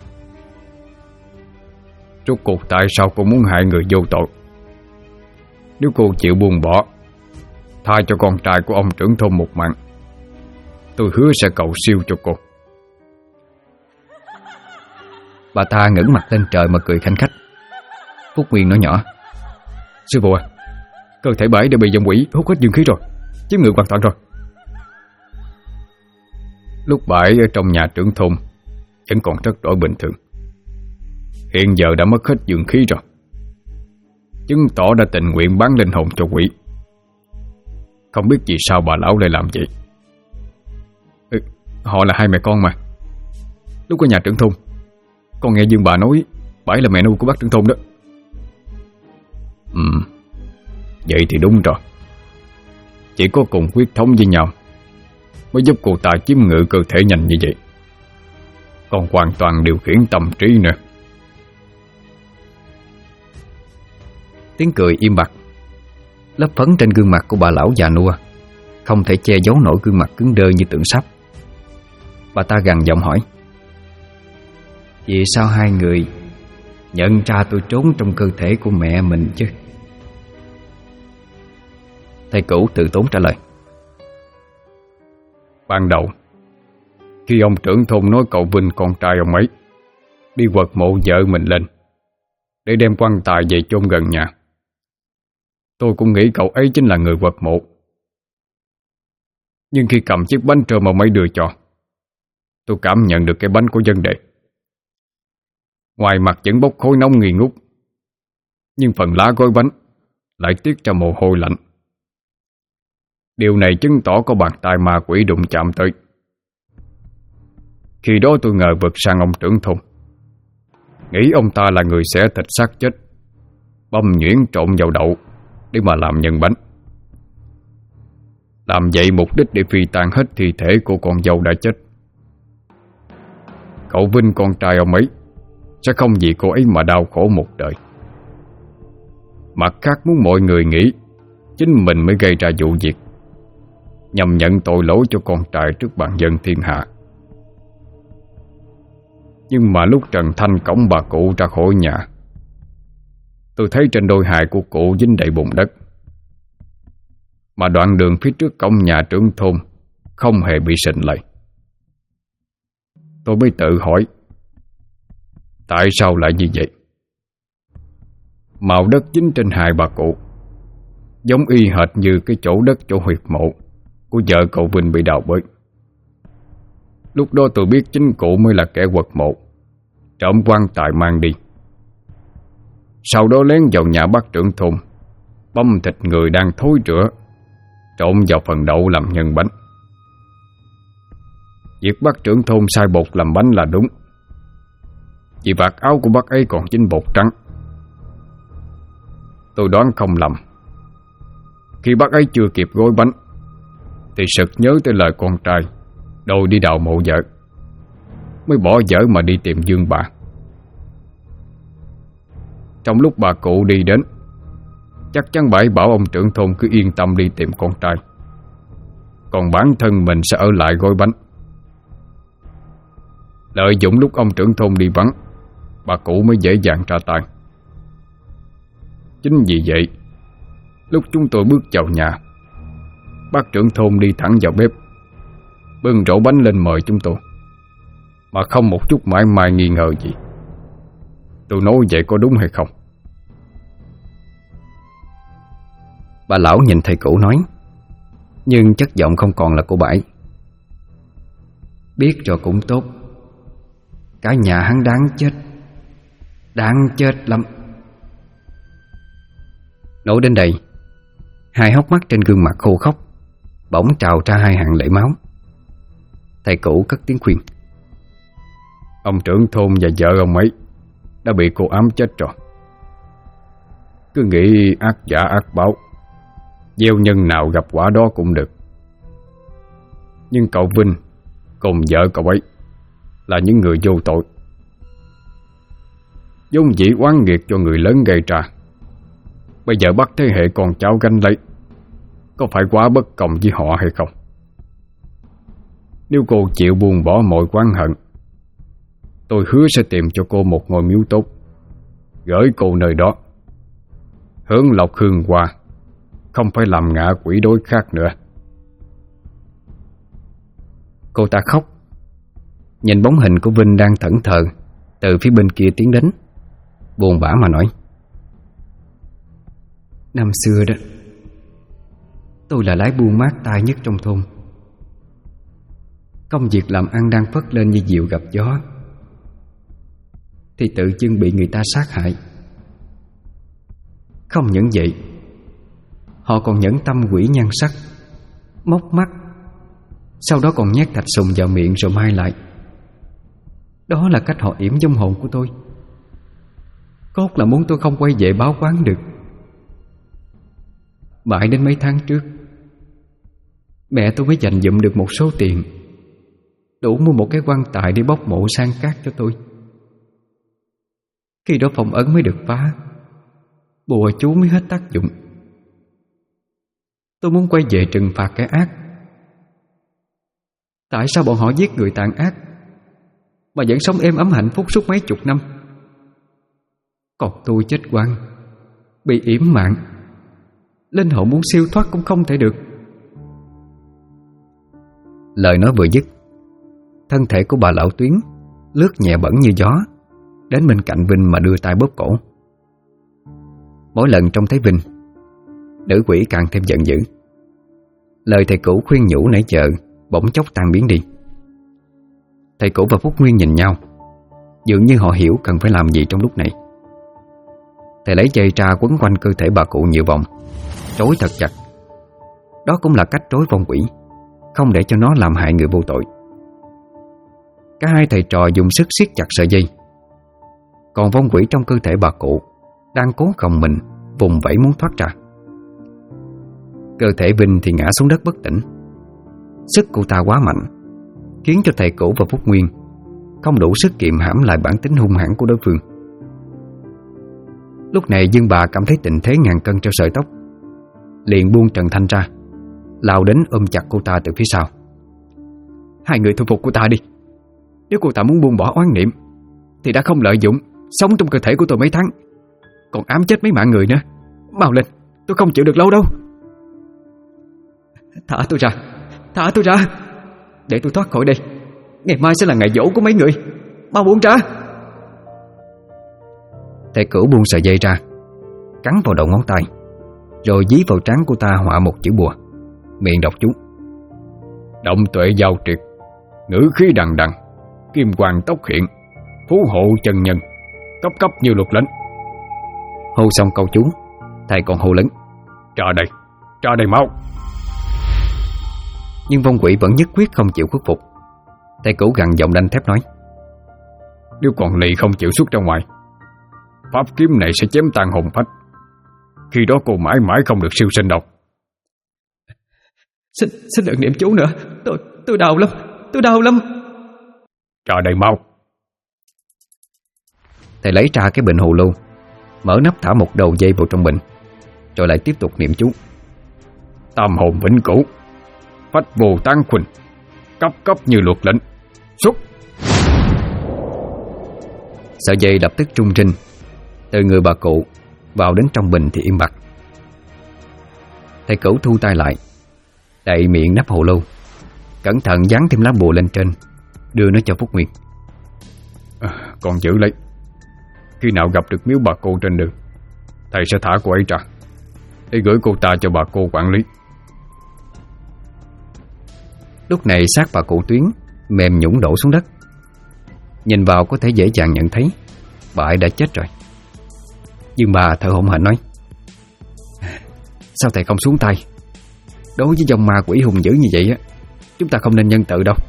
Rốt cuộc tại sao cô muốn hại người vô tội? Nếu cô chịu buông bỏ, tha cho con trai của ông trưởng thôn một mạng, tôi hứa sẽ cầu siêu cho cô. Bà ta ngẩng mặt lên trời mà cười khanh khách. Phúc Nguyên nói nhỏ: Sư phụ à, cơ thể bà ấy đã bị dòng quỷ hút hết dương khí rồi. chiếm ngự hoàn toàn rồi. Lúc bà ấy ở trong nhà trưởng thôn vẫn còn rất đổi bình thường, hiện giờ đã mất hết dương khí rồi, chứng tỏ đã tình nguyện bán linh hồn cho quỷ. Không biết vì sao bà lão lại làm vậy. Họ là hai mẹ con mà. Lúc ở nhà trưởng thôn, con nghe Dương bà nói bà ấy là mẹ nuôi của bác trưởng thôn đó. Vậy thì đúng rồi. Chỉ có cùng huyết thống với nhau mới giúp cô ta chiếm ngự cơ thể nhanh như vậy, còn hoàn toàn điều khiển tâm trí nữa. Tiếng cười im bặt. Lớp phấn trên gương mặt của bà lão già nua không thể che giấu nổi gương mặt cứng đơ như tượng sắt. Bà ta gằn giọng hỏi: vì sao hai người nhận ra tôi trốn trong cơ thể của mẹ mình chứ? Thầy Cửu tự tốn trả lời: ban đầu khi ông trưởng thôn nói cậu Vinh con trai ông ấy đi quật mộ vợ mình lên để đem quan tài về chôn gần nhà, tôi cũng nghĩ cậu ấy chính là người quật mộ. Nhưng khi cầm chiếc bánh trơ mà mấy đưa cho, tôi cảm nhận được cái bánh của dân đề. Ngoài mặt vẫn bốc khói nóng nghi ngút, nhưng phần lá gói bánh lại tiết ra mồ hôi lạnh. Điều này chứng tỏ có bàn tay ma quỷ đụng chạm tới. Khi đó tôi ngờ vực sang ông trưởng thôn, nghĩ ông ta là người xẻ thịt xác chết, băm nhuyễn trộn vào đậu để mà làm nhân bánh. Làm vậy mục đích để phi tàn hết thi thể của con dâu đã chết. Cậu Vinh con trai ông ấy sẽ không vì cô ấy mà đau khổ một đời. Mặt khác muốn mọi người nghĩ chính mình mới gây ra vụ việc, nhằm nhận tội lỗi cho con trai trước bàn dân thiên hạ. Nhưng mà lúc Trần Thanh cõng bà cụ ra khỏi nhà, tôi thấy trên đôi hài của cụ dính đầy bùn đất, mà đoạn đường phía trước cổng nhà trưởng thôn không hề bị sình lầy. Tôi mới tự hỏi, tại sao lại như vậy? Màu đất dính trên hài bà cụ giống y hệt như cái chỗ đất chỗ huyệt mộ của vợ cậu Vinh bị đào bới. Lúc đó tôi biết chính cụ mới là kẻ quật mộ, trộm quan tài mang đi, sau đó lén vào nhà bác trưởng thôn, băm thịt người đang thối rữa, trộn vào phần đậu làm nhân bánh. Việc bác trưởng thôn sai bột làm bánh là đúng, vì vạt áo của bác ấy còn dính bột trắng. Tôi đoán không lầm, khi bác ấy chưa kịp gói bánh thì sực nhớ tới lời con trai đòi đi đào mộ vợ, mới bỏ dở mà đi tìm Dương bà. Trong lúc bà cụ đi đến, chắc chắn bà ấy bảo ông trưởng thôn cứ yên tâm đi tìm con trai, còn bản thân mình sẽ ở lại gói bánh. Lợi dụng lúc ông trưởng thôn đi vắng, bà cụ mới dễ dàng ra tay. Chính vì vậy, lúc chúng tôi bước vào nhà, bác trưởng thôn đi thẳng vào bếp, bưng rổ bánh lên mời chúng tôi, mà không một chút mãi mai nghi ngờ gì. Tôi nói vậy có đúng hay không? Bà lão nhìn thầy Cửu nói, nhưng chất giọng không còn là của bà ấy. Biết rồi cũng tốt, cả nhà hắn đáng chết lắm. Nổi đến đây, hai hốc mắt trên gương mặt khô khốc bỗng trào ra hai hàng lệ máu. Thầy Cửu cất tiếng khuyên: ông trưởng thôn và vợ ông ấy đã bị cô ám chết rồi. Cứ nghĩ ác giả ác báo, gieo nhân nào gặp quả đó cũng được. Nhưng cậu Vinh cùng vợ cậu ấy là những người vô tội, vốn dĩ oán nghiệt cho người lớn gây ra. Bây giờ bắt thế hệ con cháu gánh lấy, có phải quá bất công với họ hay không? Nếu cô chịu buông bỏ mọi oán hận, tôi hứa sẽ tìm cho cô một ngôi miếu tốt, gửi cô nơi đó, hướng lộc hương hoa, không phải làm ngạ quỷ đối khác nữa. Cô ta khóc, nhìn bóng hình của Vinh đang thẫn thờ từ phía bên kia tiến đến, buồn bã mà nói: năm xưa đó, Tôi là lái buôn mát tay nhất trong thôn. Công việc làm ăn đang phất lên như diều gặp gió, thì tự dưng bị người ta sát hại. Không những vậy, họ còn nhẫn tâm quỷ nhan sắc, móc mắt, sau đó còn nhét thạch sùng vào miệng rồi mai lại. Đó là cách họ yểm vong hồn của tôi. Cốt là muốn tôi không quay về báo oán được. Mãi đến mấy tháng trước, mẹ tôi mới dành dụm được một số tiền đủ mua một cái quan tài để bốc mộ san cát cho tôi. Khi đó phong ấn mới được phá, bùa chú mới hết tác dụng. Tôi muốn quay về trừng phạt kẻ ác. Tại sao bọn họ giết người tàn ác mà vẫn sống êm ấm hạnh phúc suốt mấy chục năm? Còn tôi chết oan, bị yểm mạng, linh hồn muốn siêu thoát cũng không thể được. Lời nói vừa dứt, thân thể của bà lão Tuyến lướt nhẹ bẩn như gió đến bên cạnh Vinh mà đưa tay bóp cổ. Mỗi lần trông thấy Vinh, nữ quỷ càng thêm giận dữ. Lời thầy cũ khuyên nhủ nãy giờ bỗng chốc tan biến đi. Thầy cũ và Phúc Nguyên nhìn nhau, dường như họ hiểu cần phải làm gì trong lúc này. Thầy lấy dây tra quấn quanh cơ thể bà cụ nhiều vòng, trói thật chặt. Đó cũng là cách trối vong quỷ, không để cho nó làm hại người vô tội. Cả hai thầy trò dùng sức siết chặt sợi dây. Còn vong quỷ trong cơ thể bà cụ đang cố gồng mình vùng vẫy muốn thoát ra. Cơ thể Vinh thì ngã xuống đất bất tỉnh. Sức cô ta quá mạnh, khiến cho thầy cũ và Phúc Nguyên không đủ sức kiềm hãm lại bản tính hung hãn của đối phương. Lúc này Dương bà cảm thấy tình thế ngàn cân treo sợi tóc, liền buông Trần Thanh ra, lao đến ôm chặt cô ta từ phía sau. Hai người thu phục cô ta đi. Nếu cô ta muốn buông bỏ oán niệm thì đã không lợi dụng sống trong cơ thể của tôi mấy tháng, còn ám chết mấy mạng người nữa. Mau lên, tôi không chịu được lâu đâu. Thả tôi ra, thả tôi ra, để tôi thoát khỏi đây. Ngày mai sẽ là ngày giỗ của mấy người. Mau buông ra. Thầy cửu buông sợi dây ra, cắn vào đầu ngón tay, rồi dí vào trán của ta họa một chữ bùa, miệng đọc chú. Động tuệ giao triệt, ngữ khí đằng đằng, kim quang tốc hiện, phú hộ chân nhân, cấp cấp như luật lệnh. Hô xong câu chú, thầy còn hô lớn: Ra đây mau. Nhưng vong quỷ vẫn nhất quyết không chịu khuất phục. Thầy cửu gằn giọng đanh thép nói: Nếu còn lì không chịu xuất ra ngoài, pháp kiếm này sẽ chém tan hồn phách. Khi đó cô mãi mãi không được siêu sinh đâu. Xin đừng niệm chú nữa. Tôi đau lắm. Tôi đau lắm. Ra đây mau. Thầy lấy ra cái bình hồ lô, mở nắp thả một đầu dây vào trong bình, rồi lại tiếp tục niệm chú. Tam hồn vĩnh cửu, phách vô tán khuynh, cấp cấp như luật lệnh, xuất. Sợi dây lập tức trung trinh, từ người bà cụ vào đến trong bình thì im bặt. Thầy cửu thu tay lại, đậy miệng nắp hồ lô, cẩn thận dán thêm lá bùa lên trên, đưa nó cho Phúc Nguyên. Còn giữ lấy. Khi nào gặp được miếu bà cô trên đường, thầy sẽ thả cô ấy ra, để gửi cô ta cho bà cô quản lý. Lúc này xác bà cụ Tuyến mềm nhũn đổ xuống đất. Nhìn vào có thể dễ dàng nhận thấy bà ấy đã chết rồi. Nhưng bà thở hổn hển nói: Sao thầy không xuống tay? Đối với dòng ma quỷ hùng dữ như vậy á, chúng ta không nên nhân từ đâu.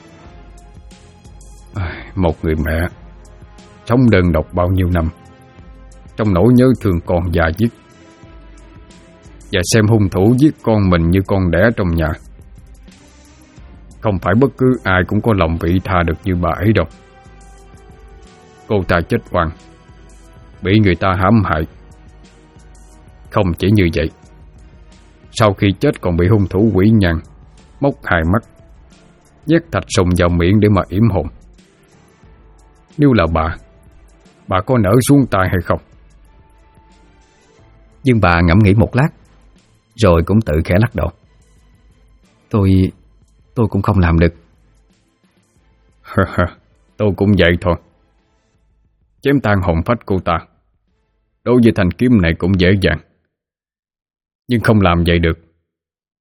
Một người mẹ sống đơn độc bao nhiêu năm, trong nỗi nhớ thương con già giết, và xem hung thủ giết con mình như con đẻ trong nhà. Không phải bất cứ ai cũng có lòng vị tha được như bà ấy đâu. Cô ta chết oan, bị người ta hãm hại. Không chỉ như vậy, sau khi chết còn bị hung thủ quỷ nhàn móc hai mắt, nhét thạch sùng vào miệng để mà yểm hồn. Nếu là bà có nỡ xuống tay hay không? Nhưng bà ngẫm nghĩ một lát, rồi cũng tự khẽ lắc đầu. Tôi cũng không làm được. Tôi cũng vậy thôi. Chém tan hồn phách cô ta đối với thanh kiếm này cũng dễ dàng, nhưng không làm vậy được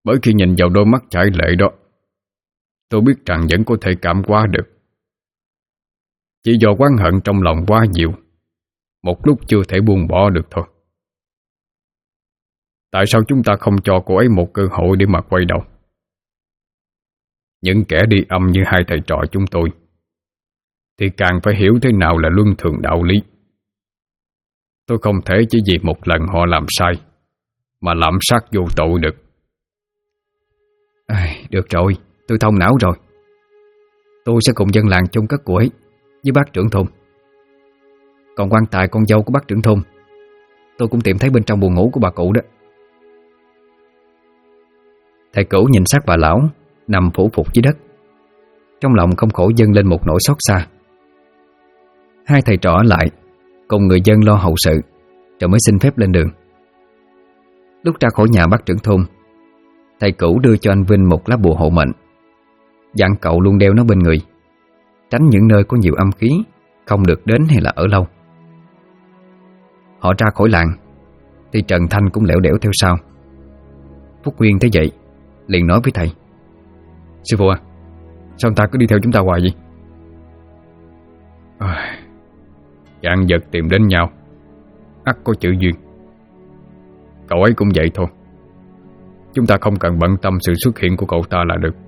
Bởi khi nhìn vào đôi mắt chảy lệ đó, tôi biết rằng vẫn có thể cảm hóa được. Chỉ do oán hận trong lòng quá nhiều, một lúc chưa thể buông bỏ được thôi. Tại sao chúng ta không cho cô ấy một cơ hội để mà quay đầu? Những kẻ đi âm như hai thầy trò chúng tôi thì càng phải hiểu thế nào là luân thường đạo lý. Tôi không thể chỉ vì một lần họ làm sai mà lạm sát vô tội được. Được rồi, tôi thông não rồi. Tôi sẽ cùng dân làng chung cất của ấy với bác trưởng thôn. Còn quan tài con dâu của bác trưởng thôn, tôi cũng tìm thấy bên trong buồng ngủ của bà cụ đó. Thầy Cửu nhìn xác bà lão nằm phủ phục dưới đất, trong lòng không khỏi dâng lên một nỗi xót xa. Hai thầy trò ở lại cùng người dân lo hậu sự, rồi mới xin phép lên đường. Lúc ra khỏi nhà bác trưởng thôn, thầy Cửu đưa cho anh Vinh một lá bùa hộ mệnh, dặn cậu luôn đeo nó bên người, tránh những nơi có nhiều âm khí, không được đến hay là ở lâu. Họ ra khỏi làng thì Trần Thanh cũng lẻo đẻo theo sau. Phúc Nguyên thấy vậy liền nói với thầy: Sư phụ à, sao anh ta cứ đi theo chúng ta hoài vậy? Vạn vật tìm đến nhau, ắt có chữ duyên. Cậu ấy cũng vậy thôi. Chúng ta không cần bận tâm sự xuất hiện của cậu ta là được.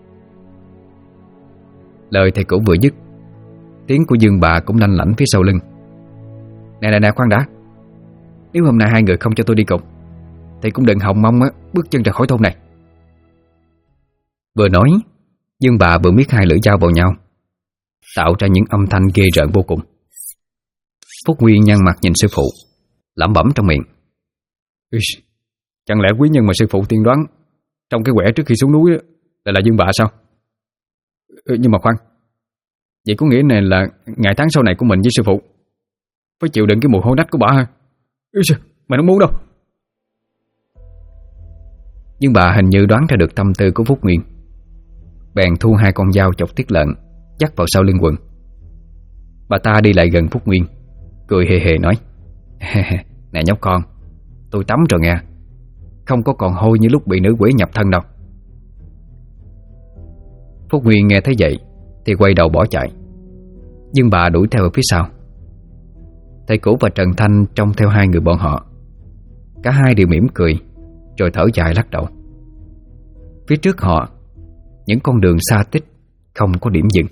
Lời thầy Cửu vừa dứt, tiếng của Dương bà cũng lanh lảnh phía sau lưng. Nè, khoan đã. Nếu hôm nay hai người không cho tôi đi cùng thì cũng đừng hòng mong bước chân ra khỏi thôn này. Vừa nói, Dương bà vừa miết hai lưỡi dao vào nhau, tạo ra những âm thanh ghê rợn vô cùng. Phúc Nguyên nhăn mặt nhìn sư phụ, lẩm bẩm trong miệng: Chẳng lẽ quý nhân mà sư phụ tiên đoán trong cái quẻ trước khi xuống núi là Dương bà sao? Nhưng mà khoan, vậy có nghĩa này là ngày tháng sau này của mình với sư phụ phải chịu đựng cái mùi hôi nách của bà hả? Mày không muốn đâu. Nhưng bà hình như đoán ra được tâm tư của Phúc Nguyên, bèn thu hai con dao chọc tiết lợn dắt vào sau lưng quần. Bà ta đi lại gần Phúc Nguyên, cười hề hề nói: Nè nhóc con, tôi tắm rồi nghe, không có còn hôi như lúc bị nữ quỷ nhập thân đâu. Phúc Nguyên nghe thấy vậy thì quay đầu bỏ chạy, nhưng bà đuổi theo ở phía sau. Thầy Cửu và Trần Thanh trông theo hai người bọn họ. Cả hai đều mỉm cười, rồi thở dài lắc đầu. Phía trước họ, những con đường xa tích, không có điểm dừng.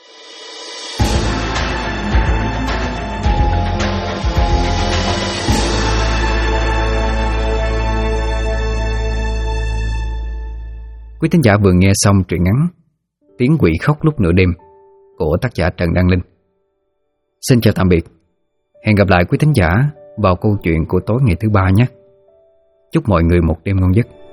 Quý thính giả vừa nghe xong truyện ngắn Tiếng Quỷ Khóc Lúc Nửa Đêm của tác giả Trần Đăng Linh. Xin chào tạm biệt. Hẹn gặp lại quý thính giả vào câu chuyện của tối ngày thứ ba nhé. Chúc mọi người một đêm ngon giấc.